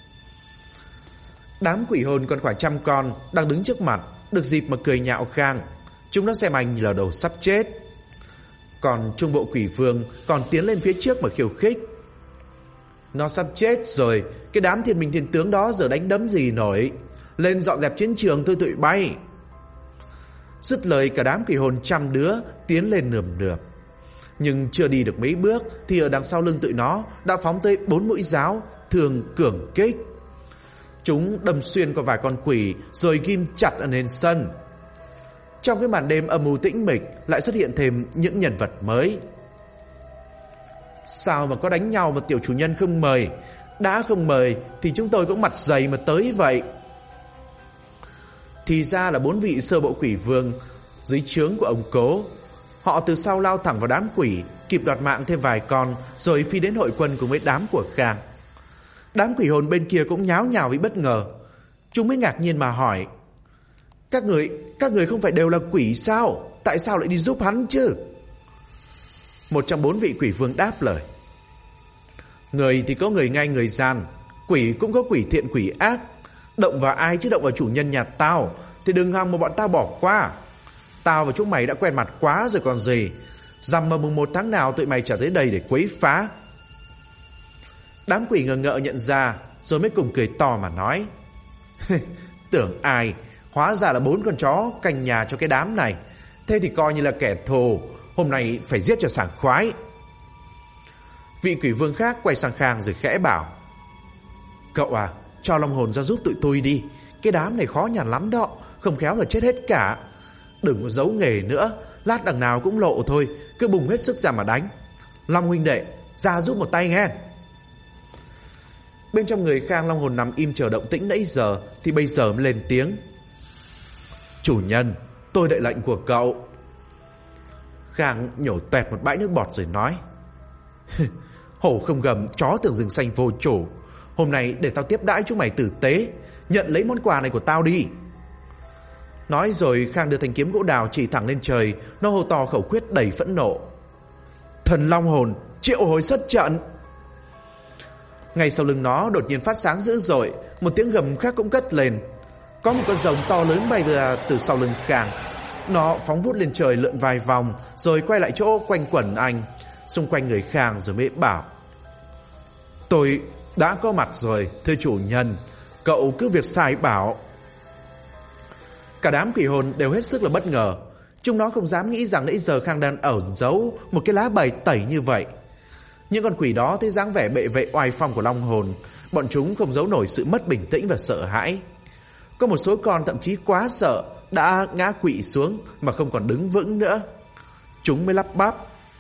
Speaker 1: Đám quỷ hồn còn khoảng 100 con đang đứng trước mặt, được dịp mà cười nhạo Khang. Chúng nó xem anh như là đầu sắp chết. Còn trung bộ quỷ vương còn tiến lên phía trước mà khiêu khích. Nó sắp chết rồi, cái đám thiên binh thiên tướng đó giờ đánh đấm gì nổi. Lên dọn dẹp chiến trường thôi tụi bay. Dứt lời, cả đám quỷ hồn 100 đứa tiến lên nườm nượp. Nhưng chưa đi được mấy bước thì ở đằng sau lưng tụi nó đã phóng tới 4 mũi giáo thường cường kích. Chúng đâm xuyên qua vài con quỷ rồi ghim chặt ở nền sân. Trong cái màn đêm âm u tĩnh mịch lại xuất hiện thêm những nhân vật mới. Sao mà có đánh nhau mà tiểu chủ nhân không mời? Đã không mời thì chúng tôi cũng mặt dày mà tới vậy. Thì ra là 4 vị sơ bộ quỷ vương dưới trướng của ông Cố. Họ từ sau lao thẳng vào đám quỷ, kịp đoạt mạng thêm vài con, rồi phi đến hội quân cùng với đám của Khang. Đám quỷ hồn bên kia cũng nháo nhào vì bất ngờ. Chúng mới ngạc nhiên mà hỏi: Các người không phải đều là quỷ sao? Tại sao lại đi giúp hắn chứ? Một trong 4 vị quỷ vương đáp lời: Người thì có người ngay người gian, quỷ cũng có quỷ thiện quỷ ác. Động vào ai chứ động vào chủ nhân nhà tao thì đừng hòng mà bọn tao bỏ qua. Tao và chúng mày đã quen mặt quá rồi còn gì. Rằm mà mùng 1 tháng nào tụi mày trở tới đây để quấy phá. Đám quỷ ngờ ngợ nhận ra, rồi mới cùng cười to mà nói: Tưởng ai, hóa ra là 4 con chó canh nhà cho cái đám này. Thế thì coi như là kẻ thù, hôm nay phải giết cho sảng khoái. Vị quỷ vương khác quay sang Khang rồi khẽ bảo: Cậu à, cho long hồn ra giúp tụi tôi đi. Cái đám này khó nhằn lắm đó, không khéo là chết hết cả. Đừng có giấu nghề nữa, lát đằng nào cũng lộ thôi, cứ bùng hết sức ra mà đánh. Long huynh đệ, ra giúp một tay nghe. Bên trong người Khang, Long hồn nằm im chờ động tĩnh nãy giờ thì bây giờ mới lên tiếng. Chủ nhân, tôi đợi lệnh của cậu. Khang nhổ toẹt một bãi nước bọt rồi nói. Hổ không gầm, chó tưởng rừng xanh vô chủ. Hôm nay để tao tiếp đãi chúng mày tử tế, nhận lấy món quà này của tao đi. Nói rồi Khang đưa thanh kiếm gỗ đào chỉ thẳng lên trời. Nó hô to khẩu quyết đầy phẫn nộ. Thần Long hồn, triệu hồi xuất trận. Ngay sau lưng nó đột nhiên phát sáng dữ dội. Một tiếng gầm khác cũng cất lên. Có một con rồng to lớn bay ra từ sau lưng Khang. Nó phóng vút lên trời lượn vài vòng, rồi quay lại chỗ quanh quẩn anh, xung quanh người Khang rồi mới bảo. Tôi đã có mặt rồi, thưa chủ nhân. Cậu cứ việc sai bảo. Cả đám quỷ hồn đều hết sức là bất ngờ. Chúng nó không dám nghĩ rằng nãy giờ Khang đang ẩn giấu một cái lá bài tẩy như vậy. Những con quỷ đó thấy dáng vẻ bệ vệ oai phong của Long hồn, bọn chúng không giấu nổi sự mất bình tĩnh và sợ hãi. Có một số con thậm chí quá sợ đã ngã quỵ xuống mà không còn đứng vững nữa. Chúng mới lắp bắp.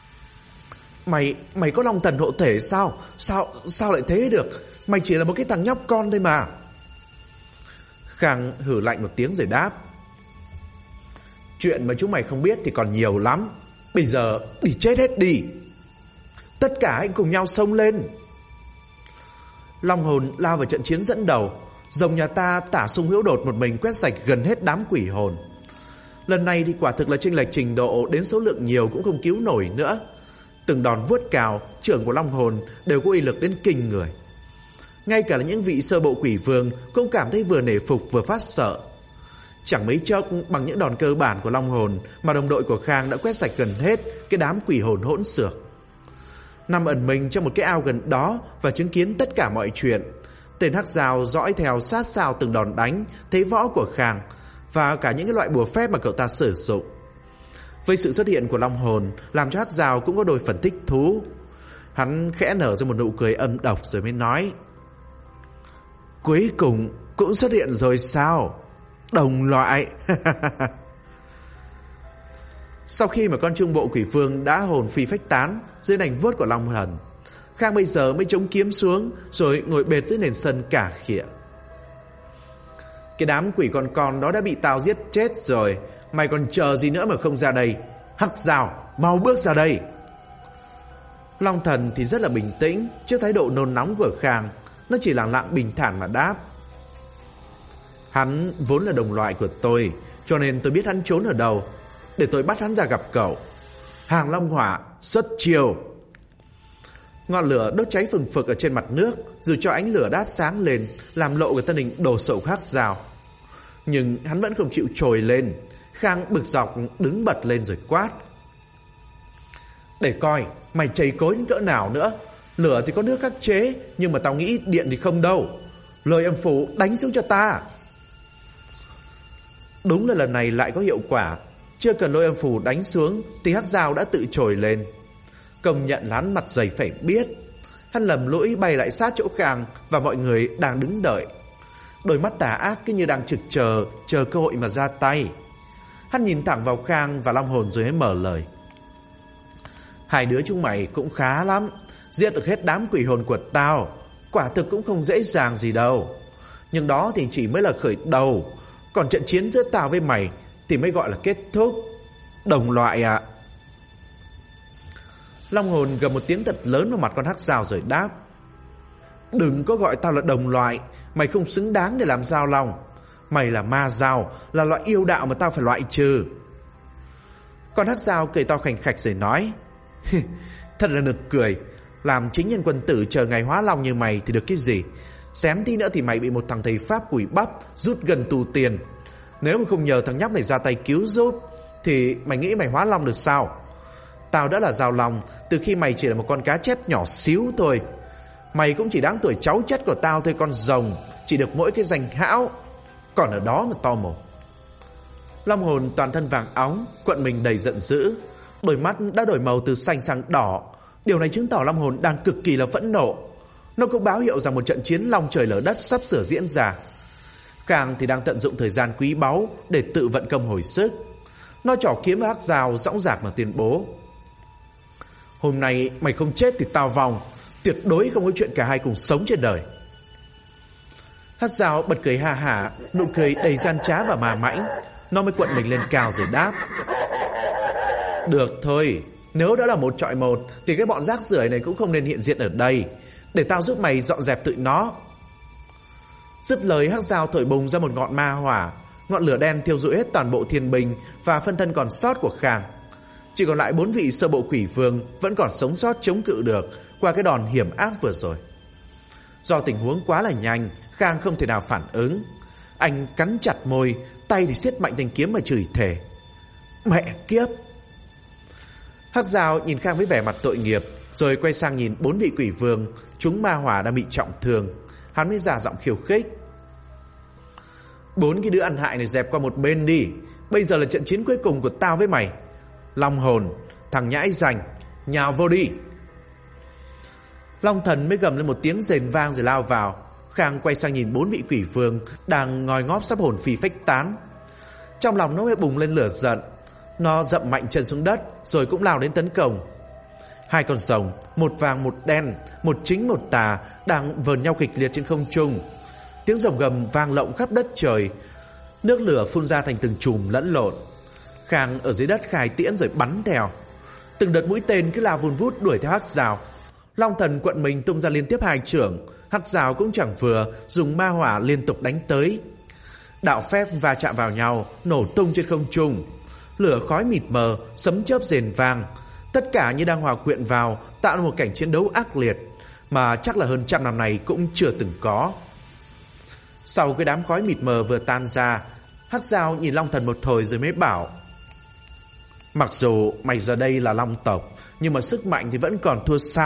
Speaker 1: Mày có Long thần hộ thể sao? Sao lại thế được? Mày chỉ là một cái thằng nhóc con thôi mà. Khang hử lạnh một tiếng rồi đáp. Chuyện mà chúng mày không biết thì còn nhiều lắm. Bây giờ đi chết hết đi. Tất cả hãy cùng nhau xông lên. Long hồn lao vào trận chiến dẫn đầu. Rồng nhà ta Tả Sung Hữu Đột một mình quét sạch gần hết đám quỷ hồn. Lần này thì quả thực là chênh lệch trình độ đến số lượng nhiều cũng không cứu nổi nữa. Từng đòn vuốt cào trưởng của Long hồn đều có uy lực đến kinh người. Ngay cả là những vị sơ bộ quỷ vương cũng cảm thấy vừa nể phục vừa phát sợ. Chẳng mấy chốc bằng những đòn cơ bản của Long hồn mà đồng đội của Khang đã quét sạch gần hết cái đám quỷ hồn hỗn xược. Nằm ẩn mình trong một cái ao gần đó và chứng kiến tất cả mọi chuyện, tên Hắc Dao dõi theo sát sao từng đòn đánh, thế võ của Khang và cả những cái loại bùa phép mà cậu ta sử dụng. Với sự xuất hiện của Long hồn làm cho Hắc Dao cũng có đôi phần thích thú. Hắn khẽ nở ra một nụ cười âm độc rồi mới nói. Cuối cùng cũng xuất hiện rồi sao? Đồng loại. Sau khi mà con trung bộ quỷ vương đã hồn phi phách tán dưới nành vuốt của Long thần, Khang bây giờ mới chống kiếm xuống rồi ngồi bệt dưới nền sân cả khịa. Cái đám quỷ con đó đã bị tao giết chết rồi. Mày còn chờ gì nữa mà không ra đây? Hắc Dao, mau bước ra đây. Long thần thì rất là bình tĩnh trước thái độ nôn nóng của Khang. Nó chỉ lặng lặng bình thản mà đáp. Hắn vốn là đồng loại của tôi, cho nên tôi biết hắn trốn ở đâu, để tôi bắt hắn ra gặp cậu. Hàng Long hỏa xuất chiêu. Ngọn lửa đốt cháy phừng phực ở trên mặt nước, dù cho ánh lửa đát sáng lên làm lộ cái thân hình đồ sộ Hắc Dao. Nhưng hắn vẫn không chịu trồi lên. Khang bực dọc đứng bật lên rồi quát. Để coi mày chầy cối đến cỡ nào nữa. Lửa thì có nước khắc chế, nhưng mà tao nghĩ điện thì không đâu. Lời âm phủ đánh xuống cho ta. Đúng là lần này lại có hiệu quả. Chưa cần lôi âm phủ đánh xuống thì Hắc Dao đã tự trồi lên. Công nhận là hắn mặt dày phải biết. Hắn lầm lũi bay lại sát chỗ Khang và mọi người đang đứng đợi. Đôi mắt tà ác cứ như đang trực chờ cơ hội mà ra tay. Hắn nhìn thẳng vào Khang và Long hồn rồi mới mở lời. Hai đứa chúng mày cũng khá lắm, giết được hết đám quỷ hồn của tao. Quả thực cũng không dễ dàng gì đâu. Nhưng đó thì chỉ mới là khởi đầu. Còn trận chiến giữa tao với mày thì mới gọi là kết thúc. Đồng loại ạ. Long hồn gầm một tiếng thật lớn vào mặt con Hắc Dao rồi đáp. Đừng có gọi tao là đồng loại. Mày không xứng đáng để làm Dao Long. Mày là ma dao, là loại yêu đạo mà tao phải loại trừ. Con Hắc Dao cười to khành khạch rồi nói. Thật là nực cười. Làm chính nhân quân tử chờ ngày hóa long như mày thì được cái gì? Xém tí nữa thì mày bị một thằng thầy Pháp quỷ bắp rút gần tù tiền. Nếu mà không nhờ thằng nhóc này ra tay cứu giúp thì mày nghĩ mày hóa long được sao? Tao đã là Dao Long từ khi mày chỉ là một con cá chép nhỏ xíu thôi. Mày cũng chỉ đáng tuổi cháu chất của tao thôi con rồng, chỉ được mỗi cái danh hão. Còn ở đó mà to mồm. Long hồn toàn thân vàng óng, quận mình đầy giận dữ. Đôi mắt đã đổi màu từ xanh sang đỏ. Điều này chứng tỏ Long hồn đang cực kỳ là phẫn nộ. Nó cũng báo hiệu rằng một trận chiến long trời lở đất sắp sửa diễn ra. Khang thì đang tận dụng thời gian quý báu để tự vận công hồi sức. Nó trỏ kiếm vào Hắc Dao, dõng dạc mà tuyên bố: hôm nay mày không chết thì tao vong, tuyệt đối không có chuyện cả hai cùng sống trên đời. Hắc Dao bật cười ha hả, nụ cười đầy gian trá và ma mãnh. Nó mới quận mình lên cao rồi đáp: được thôi, nếu đó là 1 chọi 1 thì cái bọn rác rưởi này cũng không nên hiện diện ở đây. Để tao giúp mày dọn dẹp tụi nó. Dứt lời, Hắc Dao thổi bùng ra một ngọn ma hỏa. Ngọn lửa đen thiêu rụi hết toàn bộ thiên binh và phân thân còn sót của Khang. Chỉ còn lại 4 vị sơ bộ quỷ vương vẫn còn sống sót chống cự được qua cái đòn hiểm ác vừa rồi. Do tình huống quá là nhanh, Khang không thể nào phản ứng. Anh cắn chặt môi, tay thì siết mạnh thanh kiếm mà chửi thề: mẹ kiếp. Hắc Dao nhìn Khang với vẻ mặt tội nghiệp, rồi quay sang nhìn 4 vị quỷ vương chúng ma hỏa đang bị trọng thương. Hắn mới già giọng khiêu khích: 4 cái đứa ăn hại này dẹp qua một bên đi. Bây giờ là trận chiến cuối cùng của tao với mày. Long hồn, thằng nhãi rành, nhào vô đi. Long thần mới gầm lên một tiếng rền vang rồi lao vào. Khang quay sang nhìn 4 vị quỷ vương đang ngoi ngóp sắp hồn phi phách tán. Trong lòng nó mới bùng lên lửa giận. Nó dậm mạnh chân xuống đất rồi cũng lao đến tấn công. 2 con rồng, một vàng một đen, một chính một tà, đang vờn nhau kịch liệt trên không trung. Tiếng rồng gầm vang lộng khắp đất trời. Nước lửa phun ra thành từng chùm lẫn lộn. Khang ở dưới đất khai tiễn rồi bắn theo. Từng đợt mũi tên cứ lao vun vút đuổi theo Hắc Dao. Long thần quận mình tung ra liên tiếp 2 chưởng. Hắc Dao cũng chẳng vừa, dùng ma hỏa liên tục đánh tới. Đạo phép va chạm vào nhau, nổ tung trên không trung. Lửa khói mịt mờ, sấm chớp rền vang. Tất cả như đang hòa quyện vào, tạo ra một cảnh chiến đấu ác liệt mà chắc là hơn 100 năm nay cũng chưa từng có. Sau cái đám khói mịt mờ vừa tan ra, Hắc Dao nhìn Long thần một hồi rồi mới bảo: mặc dù mày giờ đây là Long tộc, nhưng mà sức mạnh thì vẫn còn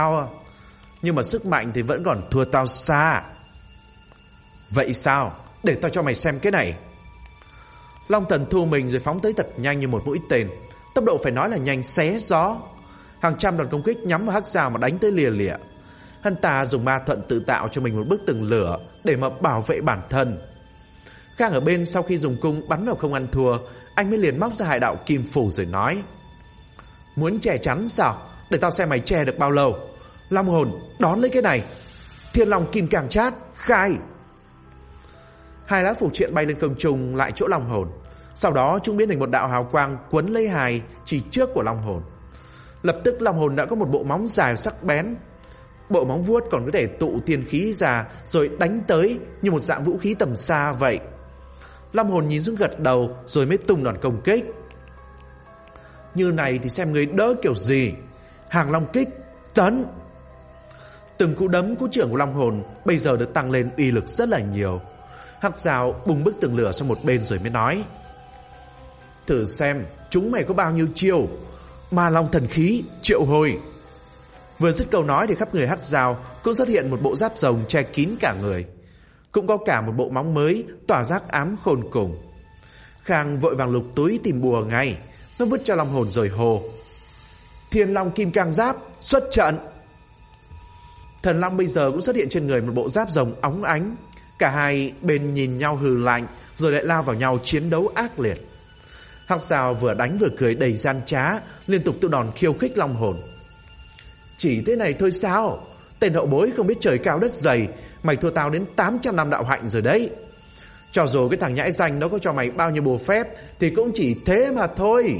Speaker 1: thua tao xa. Vậy sao? Để tao cho mày xem cái này. Long thần thu mình rồi phóng tới thật nhanh như một mũi tên. Tốc độ phải nói là nhanh xé gió. Hàng trăm đòn công kích nhắm vào Hắc Dao mà đánh tới lìa lịa. Hắn ta dùng ma thuận tự tạo cho mình một bức tường lửa để mà bảo vệ bản thân. Khang ở bên sau khi dùng cung bắn vào không ăn thua, anh mới liền móc ra hải đạo kim phủ rồi nói: muốn che chắn sao? Để tao xem mày che được bao lâu. Long hồn, đón lấy cái này. Thiên long kim càng chát, khai. 2 lá phủ triện bay lên không trung lại chỗ long hồn. Sau đó chúng biến thành một đạo hào quang quấn lấy hài chỉ trước của long hồn. Lập tức long hồn đã có một bộ móng dài sắc bén. Bộ móng vuốt còn có thể tụ tiên khí ra rồi đánh tới như một dạng vũ khí tầm xa vậy. Long hồn nhìn xuống gật đầu rồi mới tung đòn công kích. Như này thì xem người đỡ kiểu gì. Hàng long kích, tấn. Từng cú đấm cú chưởng của long hồn bây giờ được tăng lên uy lực rất là nhiều. Hắc Dao bùng bức tường lửa sang một bên rồi mới nói: thử xem chúng mày có bao nhiêu chiêu. Ma long thần khí, triệu hồi. Vừa dứt câu nói thì khắp người Hắc Dao cũng xuất hiện một bộ giáp rồng che kín cả người. Cũng có cả một bộ móng mới tỏa giác ám khôn cùng. Khang vội vàng lục túi tìm bùa ngay. Nó vứt cho long hồn rồi hô: Thiên long kim cang giáp, xuất trận. Thần long bây giờ cũng xuất hiện trên người một bộ giáp rồng óng ánh. Cả hai bên nhìn nhau hừ lạnh rồi lại lao vào nhau chiến đấu ác liệt. Hắc Dao vừa đánh vừa cười đầy gian trá, liên tục tụ đòn khiêu khích long hồn. Chỉ thế này thôi sao? Tên hậu bối không biết trời cao đất dày, mày thua tao đến 800 năm đạo hạnh rồi đấy. Cho dù cái thằng nhãi danh nó có cho mày bao nhiêu bùa phép thì cũng chỉ thế mà thôi.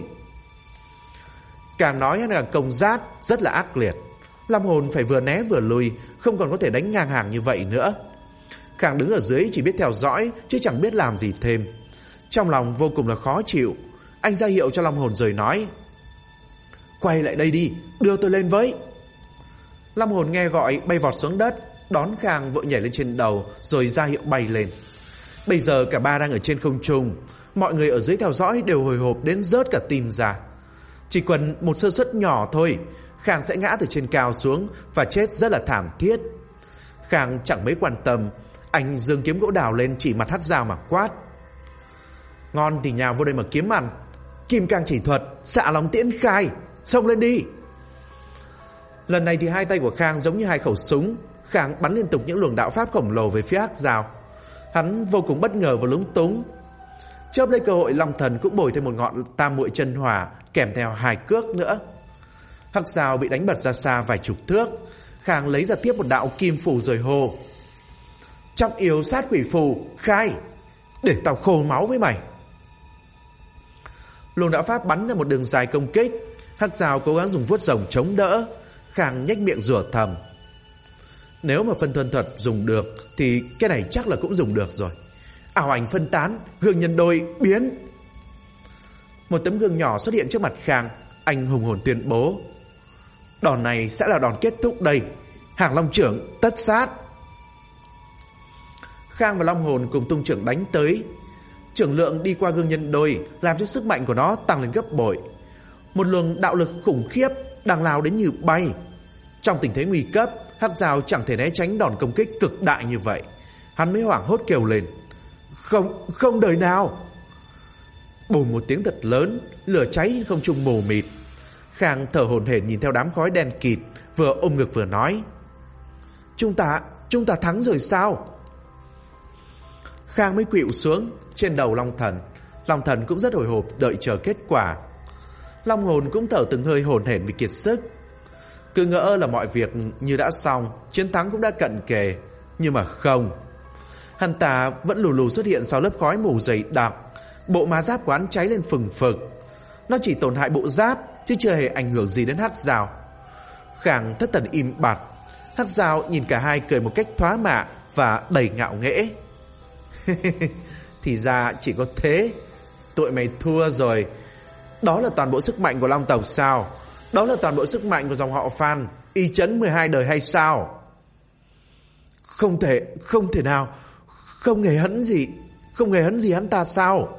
Speaker 1: Càng nói hắn càng công rát, rất là ác liệt. Long hồn phải vừa né vừa lùi, không còn có thể đánh ngang hàng như vậy nữa. Khang đứng ở dưới chỉ biết theo dõi chứ chẳng biết làm gì thêm. Trong lòng vô cùng là khó chịu. Anh ra hiệu cho long hồn rồi nói: quay lại đây đi, đưa tôi lên với. Long hồn nghe gọi bay vọt xuống đất, đón Khang vội nhảy lên trên đầu rồi ra hiệu bay lên. Bây giờ cả ba đang ở trên không trung. Mọi người ở dưới theo dõi đều hồi hộp đến rớt cả tim ra. Chỉ cần một sơ suất nhỏ thôi, Khang sẽ ngã từ trên cao xuống và chết rất là thảm thiết. Khang chẳng mấy quan tâm. Anh giương kiếm gỗ đào lên chỉ mặt Hắc Dao mà quát: ngon thì nhào vô đây mà kiếm ăn. Kim cang chỉ thuật, xạ long tiễn khai, xông lên đi. Lần này thì hai tay của Khang giống như hai khẩu súng. Khang bắn liên tục những luồng đạo pháp khổng lồ về phía Hắc Dao. Hắn vô cùng bất ngờ và lúng túng. Chớp lấy cơ hội, Long Thần cũng bồi thêm một ngọn tam muội chân hỏa kèm theo 2 cước nữa. Hắc Dao bị đánh bật ra xa vài chục thước. Khang lấy ra tiếp một đạo kim phù rồi hô: Trọng yêu sát quỷ phù, khai, để tao khô máu với mày. Luồng đạo pháp bắn ra một đường dài công kích. Hắc Dao cố gắng dùng vuốt rồng chống đỡ. Khang nhếch miệng rủa thầm: nếu mà phân thân thuật dùng được thì cái này chắc là cũng dùng được rồi. Ảo ảnh phân tán, gương nhân đôi biến. Một tấm gương nhỏ xuất hiện trước mặt Khang. Anh hùng hồn tuyên bố: đòn này sẽ là đòn kết thúc đây. Hàng Long trưởng tất sát. Khang và Long hồn cùng tung trưởng đánh tới. Trưởng lượng đi qua gương nhân đôi làm cho sức mạnh của nó tăng lên gấp bội. Một luồng đạo lực khủng khiếp đang lao đến như bay. Trong tình thế nguy cấp, Hắc Dao chẳng thể né tránh đòn công kích cực đại như vậy. Hắn mới hoảng hốt kêu lên: Không đời nào. Bùm một tiếng thật lớn, lửa cháy không trung mù mịt. Khang thở hổn hển nhìn theo đám khói đen kịt, vừa ôm ngực vừa nói: Chúng ta thắng rồi sao? Khang mới khuỵu xuống trên đầu Long Thần. Long Thần cũng rất hồi hộp đợi chờ kết quả. Long hồn cũng thở từng hơi hổn hển vì kiệt sức. Cứ ngỡ là mọi việc như đã xong, chiến thắng cũng đã cận kề. Nhưng mà không. Hắn ta vẫn lù lù xuất hiện sau lớp khói mù dày đặc. Bộ ma giáp của hắn cháy lên phừng phực. Nó chỉ tổn hại bộ giáp chứ chưa hề ảnh hưởng gì đến Hắc Dao. Khang thất thần im bặt. Hắc Dao nhìn cả hai cười một cách thoá mạ và đầy ngạo nghễ. Thì ra chỉ có thế. Tụi mày thua rồi. Đó là toàn bộ sức mạnh của Long tộc sao? Đó là toàn bộ sức mạnh của dòng họ Phan, y chấn 12 đời hay sao? Không thể nào. Không hề hấn gì hắn ta sao?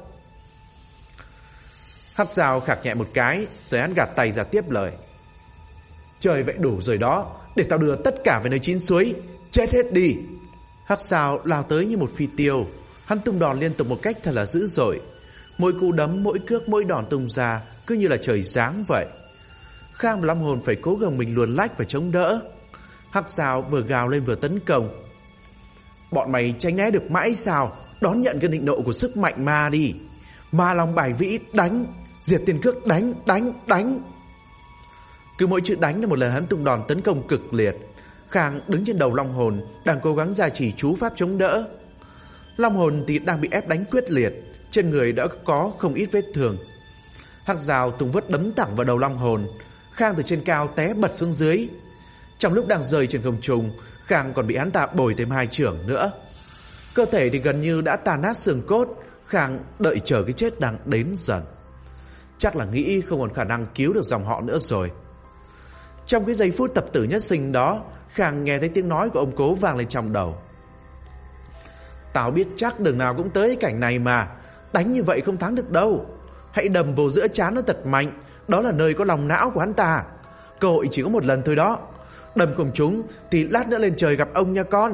Speaker 1: Hắc Dao khạc nhẹ một cái, rồi hắn gạt tay ra tiếp lời: trời vậy đủ rồi đó, để tao đưa tất cả về nơi chín suối, chết hết đi. Hắc Dao lao tới như một phi tiêu. Hắn tung đòn liên tục một cách thật là dữ dội. Mỗi cú đấm, mỗi cước, mỗi đòn tung ra cứ như là trời giáng vậy. Khang và Long hồn phải cố gắng mình luồn lách và chống đỡ. Hắc Dao vừa gào lên vừa tấn công. Bọn mày tránh né được mãi sao? Đón nhận cơn thịnh nộ của sức mạnh ma đi. Ma Long bài vĩ, đánh. Diệt tiền cước, đánh. Cứ mỗi chữ đánh là một lần hắn tung đòn tấn công cực liệt. Khang đứng trên đầu Long hồn, đang cố gắng gia trì chú pháp chống đỡ. Long hồn thì đang bị ép đánh quyết liệt, trên người đã có không ít vết thương. Hắc Dao tung vớt đấm thẳng vào đầu Long hồn. Khang từ trên cao té bật xuống dưới. Trong lúc đang rơi trên không trung, Khang còn bị hắn ta bồi thêm 2 chưởng nữa. Cơ thể thì gần như đã tàn nát xương cốt. Khang đợi chờ cái chết đang đến dần. Chắc là nghĩ không còn khả năng cứu được dòng họ nữa rồi. Trong cái giây phút tập tử nhất sinh đó, Khang nghe thấy tiếng nói của ông Cố vang lên trong đầu: tao biết chắc đường nào cũng tới cảnh này mà. Đánh như vậy không thắng được đâu. Hãy đầm vào giữa trán nó thật mạnh. Đó là nơi có lòng não của hắn ta. Cơ hội chỉ có một lần thôi đó. Đâm không trúng thì lát nữa lên trời gặp ông nha con.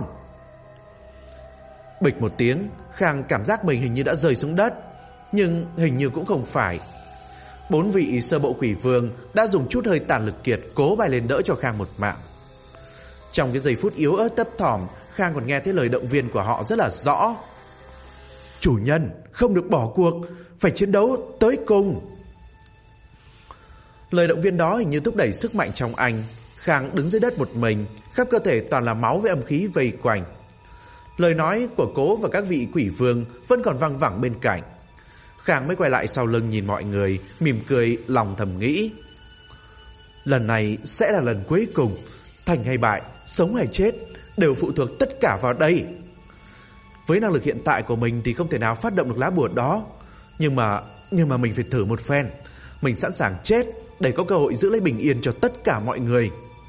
Speaker 1: Bịch một tiếng, Khang cảm giác mình hình như đã rơi xuống đất. Nhưng hình như cũng không phải. 4 vị sơ bộ quỷ vương đã dùng chút hơi tàn lực kiệt cố bay lên đỡ cho Khang một mạng. Trong cái giây phút yếu ớt thấp thỏm, Khang còn nghe thấy lời động viên của họ rất là rõ: chủ nhân, không được bỏ cuộc, phải chiến đấu tới cùng. Lời động viên đó hình như thúc đẩy sức mạnh trong anh. Khang đứng dưới đất một mình, khắp cơ thể toàn là máu với âm khí vây quanh. Lời nói của Cố và các vị quỷ vương vẫn còn văng vẳng bên cạnh. Khang mới quay lại sau lưng nhìn mọi người, mỉm cười, lòng thầm nghĩ: lần này sẽ là lần cuối cùng. Thành hay bại, sống hay chết đều phụ thuộc tất cả vào đây. Với năng lực hiện tại của mình thì không thể nào phát động được lá bùa đó. Nhưng mà mình phải thử một phen. Mình sẵn sàng chết để có cơ hội giữ lấy bình yên cho tất cả mọi người.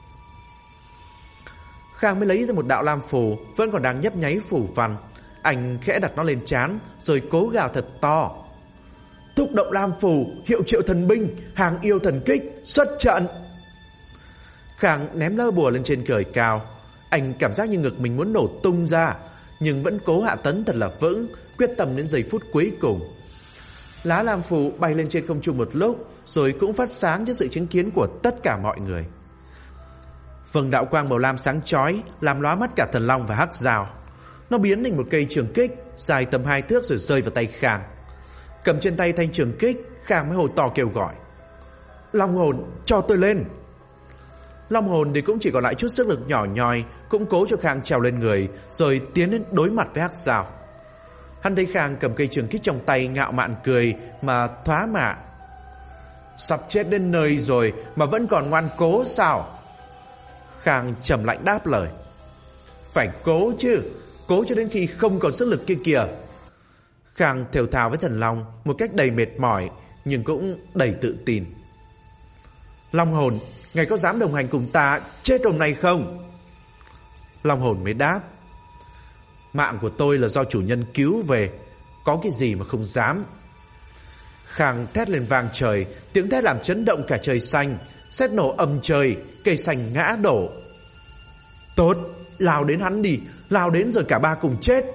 Speaker 1: Khang mới lấy ra một đạo lam phù vẫn còn đang nhấp nháy phù văn. Anh khẽ đặt nó lên trán rồi cố gào thật to: thúc động lam phù, hiệu triệu thần binh, hàng yêu thần kích, xuất trận. Khang ném lá bùa lên trên trời cao. Anh cảm giác như ngực mình muốn nổ tung ra, nhưng vẫn cố hạ tấn thật là vững, quyết tâm đến giây phút cuối cùng. Lá lam phù bay lên trên không trung một lúc, rồi cũng phát sáng trước sự chứng kiến của tất cả mọi người. Vầng đạo quang màu lam sáng chói làm lóa mắt cả Thần Long và Hắc Dao. Nó biến thành một cây trường kích dài tầm 2 thước rồi rơi vào tay Khang. Cầm trên tay thanh trường kích, Khang mới hô to kêu gọi: Long hồn, cho tôi lên. Long hồn thì cũng chỉ còn lại chút sức lực nhỏ nhoi, cũng cố cho Khang trèo lên người, rồi tiến đến đối mặt với Hắc Dao. Hắn thấy Khang cầm cây trường kích trong tay, ngạo mạn cười mà thoá mạ: Sắp chết đến nơi rồi mà vẫn còn ngoan cố sao? Khang trầm lạnh đáp lời: Phải cố chứ, cố cho đến khi không còn sức lực kia kìa. Khang thều thào với Thần Long một cách đầy mệt mỏi nhưng cũng đầy tự tin: Long hồn, ngài có dám đồng hành cùng ta chết hôm nay không? Long hồn mới đáp: Mạng của tôi là do chủ nhân cứu về, có cái gì mà không dám. Khang thét lên vang trời, tiếng thét làm chấn động cả trời xanh, sét nổ ầm trời, cây xanh ngã đổ. Tốt, lao đến hắn đi, lao đến rồi cả ba cùng chết.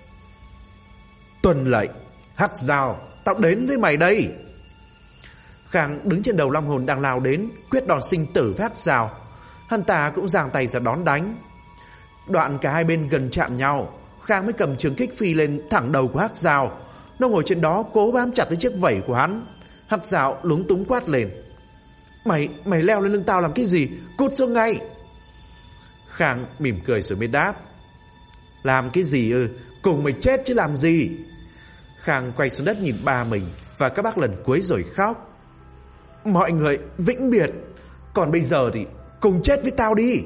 Speaker 1: Tuân lệnh. Hắc Dao, tao đến với mày đây. Khang đứng trên đầu Long hồn đang lao đến, quyết đòn sinh tử với Hắc Dao. Hắn ta cũng giang tay ra đón đánh. Đoạn cả hai bên gần chạm nhau, Khang mới cầm trường kích phi lên thẳng đầu của Hắc Dao. Nó ngồi trên đó cố bám chặt lấy chiếc vẩy của hắn. Hắc Dao lúng túng quát lên: Mày leo lên lưng tao làm cái gì? Cút xuống ngay. Khang mỉm cười rồi mới đáp: Làm cái gì ư? Cùng mày chết chứ làm gì. Khang quay xuống đất nhìn ba mình và các bác lần cuối rồi khóc: Mọi người vĩnh biệt, còn bây giờ thì cùng chết với tao đi.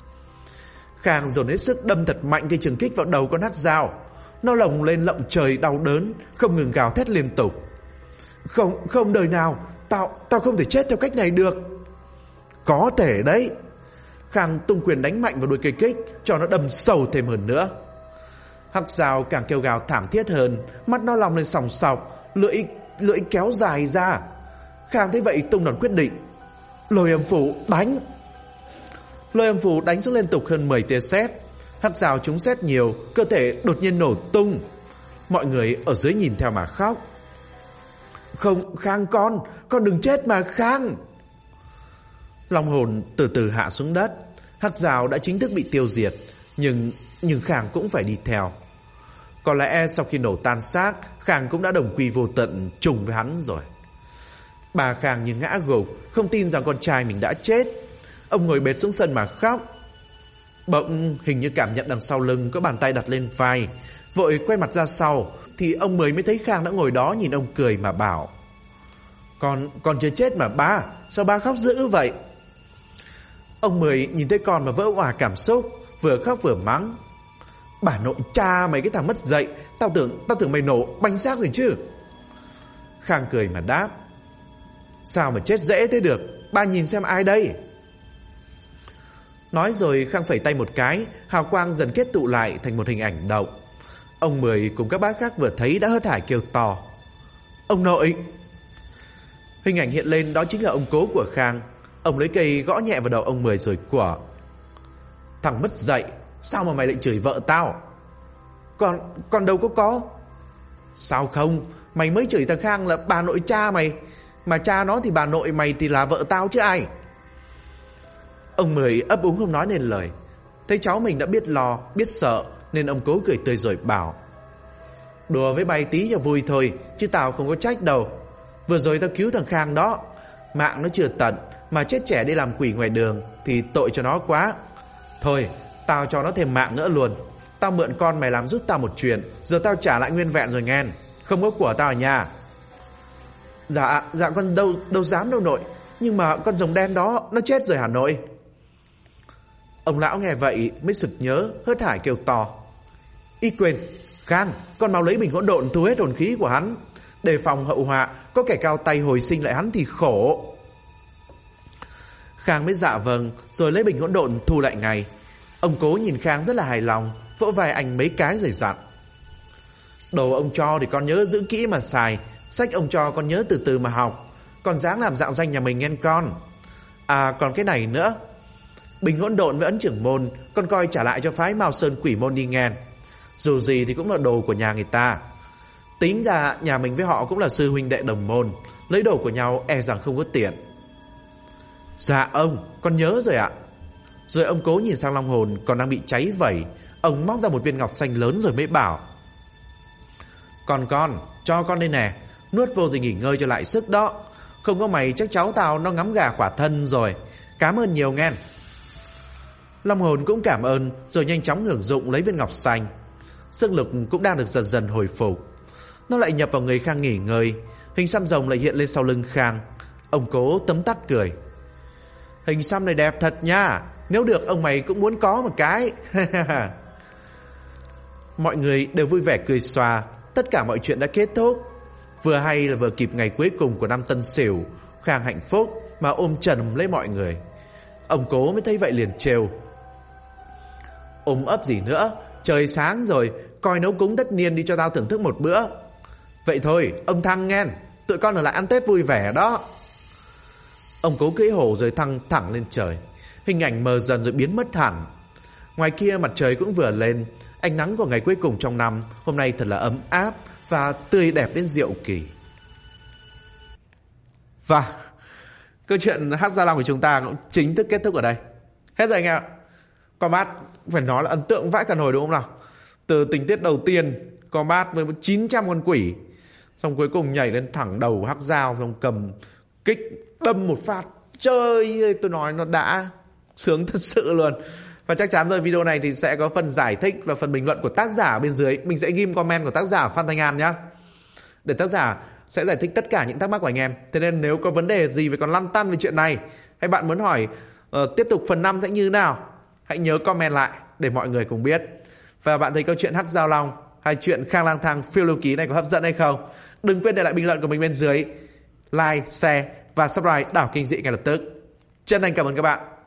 Speaker 1: Khang dồn hết sức đâm thật mạnh cây trường kích vào đầu con Hắc Dao. Nó lồng lên lộng trời đau đớn, không ngừng gào thét liên tục: Không đời nào, tao không thể chết theo cách này được. Có thể đấy. Khang tung quyền đánh mạnh vào đuôi cây kích, cho nó đâm sâu thêm hơn nữa. Hắc Dao càng kêu gào thảm thiết hơn, mắt nó long lên sòng sọc, lưỡi kéo dài ra. Khang thấy vậy tung đòn quyết định: Lôi âm phủ, đánh. Lôi âm phủ đánh xuống liên tục hơn 10 tia sét. Hắc Dao trúng sét nhiều, cơ thể đột nhiên nổ tung. Mọi người ở dưới nhìn theo mà khóc: Không, Khang con đừng chết mà Khang. Long hồn từ từ hạ xuống đất. Hắc Dao đã chính thức bị tiêu diệt, nhưng Khang cũng phải đi theo. Có lẽ sau khi nổ tan xác, Khang cũng đã đồng quy vô tận trùng với hắn rồi. Bà Khang như ngã gục, không tin rằng con trai mình đã chết. Ông ngồi bệt xuống sân mà khóc. Bỗng hình như cảm nhận đằng sau lưng có bàn tay đặt lên vai, vội quay mặt ra sau thì ông Mười mới thấy Khang đã ngồi đó nhìn ông cười mà bảo: Con chưa chết mà ba, sao ba khóc dữ vậy? Ông Mười nhìn thấy con mà vỡ òa cảm xúc, vừa khóc vừa mắng: Bà nội cha mày cái thằng mất dạy, tao tưởng mày nổ banh xác rồi chứ. Khang cười mà đáp: Sao mà chết dễ thế được, ba nhìn xem ai đây. Nói rồi Khang phẩy tay một cái, hào quang dần kết tụ lại thành một hình ảnh động. Ông Mười cùng các bác khác vừa thấy đã hớt hải kêu to: Ông nội! Hình ảnh hiện lên đó chính là ông cố của Khang. Ông lấy cây gõ nhẹ vào đầu ông Mười rồi quở: Thằng mất dạy, sao mà mày lại chửi vợ tao? Con đâu có. Sao không? Mày mới chửi thằng Khang là bà nội cha mày, mà cha nó thì bà nội mày thì là vợ tao chứ ai. Ông Mười ấp úng không nói nên lời. Thấy cháu mình đã biết lo, biết sợ, nên ông cố cười tươi rồi bảo: Đùa với bay tí cho vui thôi, chứ tao không có trách đâu. Vừa rồi tao cứu thằng Khang đó, mạng nó chưa tận mà chết trẻ đi làm quỷ ngoài đường thì tội cho nó quá. Thôi, tao cho nó thêm mạng nữa luôn. Tao mượn con mày làm giúp tao một chuyện, giờ tao trả lại nguyên vẹn rồi nghe, không có của tao ở nhà. Dạ con đâu dám đâu nội, nhưng mà con rồng đen đó nó chết rồi hả nội? Ông lão nghe vậy mới sực nhớ, hớt hải kêu to: Ý quên, Khang, con mau lấy bình hỗn độn thu hết hồn khí của hắn, đề phòng hậu họa, có kẻ cao tay hồi sinh lại hắn thì khổ. Khang mới dạ vâng, rồi lấy bình hỗn độn thu lại ngay. Ông cố nhìn Khang rất là hài lòng, vỗ vai anh mấy cái rồi dặn: Đồ ông cho thì con nhớ giữ kỹ mà xài, sách ông cho con nhớ từ từ mà học, con dáng làm dạng danh nhà mình nghe con. À còn cái này nữa, bình hỗn độn với ấn trưởng môn con coi trả lại cho phái Mao Sơn Quỷ môn đi nghe. Dù gì thì cũng là đồ của nhà người ta. Tính ra nhà mình với họ cũng là sư huynh đệ đồng môn, lấy đồ của nhau e rằng không có tiện. Dạ ông, con nhớ rồi ạ. Rồi ông cố nhìn sang long hồn còn đang bị cháy vẩy. Ông móc ra một viên ngọc xanh lớn rồi mới bảo: Con, cho con đây nè, Nuốt vô rồi nghỉ ngơi cho lại sức đó. Không có mày chắc cháu tao nó ngắm gà khỏa thân rồi. Cảm ơn nhiều nghe. Long hồn cũng cảm ơn rồi nhanh chóng hưởng dụng lấy viên ngọc xanh. Sức lực cũng đang được dần dần hồi phục. Nó lại nhập vào người Khang nghỉ ngơi. Hình xăm rồng lại hiện lên sau lưng Khang. Ông Cố tấm tắt cười. Hình xăm này đẹp thật nha. Nếu được ông mày cũng muốn có một cái. Mọi người đều vui vẻ cười xòa. Tất cả mọi chuyện đã kết thúc. Vừa hay là vừa kịp ngày cuối cùng của năm Tân Sửu. Khang hạnh phúc mà ôm chầm lấy mọi người. Ông Cố mới thấy vậy liền trêu. Ôm ấp gì nữa, trời sáng rồi, coi nấu cúng tất niên đi cho tao thưởng thức một bữa. Vậy thôi, ông Thăng nghe, tụi con ở lại ăn Tết vui vẻ đó. Ông Cố cưỡi hổ rồi thăng thẳng lên trời. Hình ảnh mờ dần rồi biến mất hẳn. Ngoài kia mặt trời cũng vừa lên. Ánh nắng của ngày cuối cùng trong năm hôm nay thật là ấm áp và tươi đẹp đến diệu kỳ. Và câu chuyện Hát Gia Long của chúng ta cũng chính thức kết thúc ở đây. Hết rồi anh em ạ. Combat phải nói là ấn tượng vãi cả nồi đúng không nào. Từ tình tiết đầu tiên Combat với 900 con quỷ, xong cuối cùng nhảy lên thẳng đầu Hắc Giao, xong cầm kích đâm một phát. Trời ơi, tôi nói nó đã sướng thật sự luôn. Và chắc chắn rồi, video này thì sẽ có phần giải thích và phần bình luận của tác giả bên dưới. Mình sẽ ghim comment của tác giả Phan Thanh An nhé, để tác giả sẽ giải thích tất cả những thắc mắc của anh em. Thế nên nếu có vấn đề gì về còn lăn tăn về chuyện này, hay bạn muốn hỏi tiếp tục phần 5 sẽ như thế nào, hãy nhớ comment lại để mọi người cùng biết. Và bạn thấy câu chuyện Hắc Giao Long hay chuyện Khang Lang Thang phiêu lưu ký này có hấp dẫn hay không? Đừng quên để lại bình luận của mình bên dưới, like, share và subscribe Đảo Kinh Dị ngay lập tức. Chân thành cảm ơn các bạn.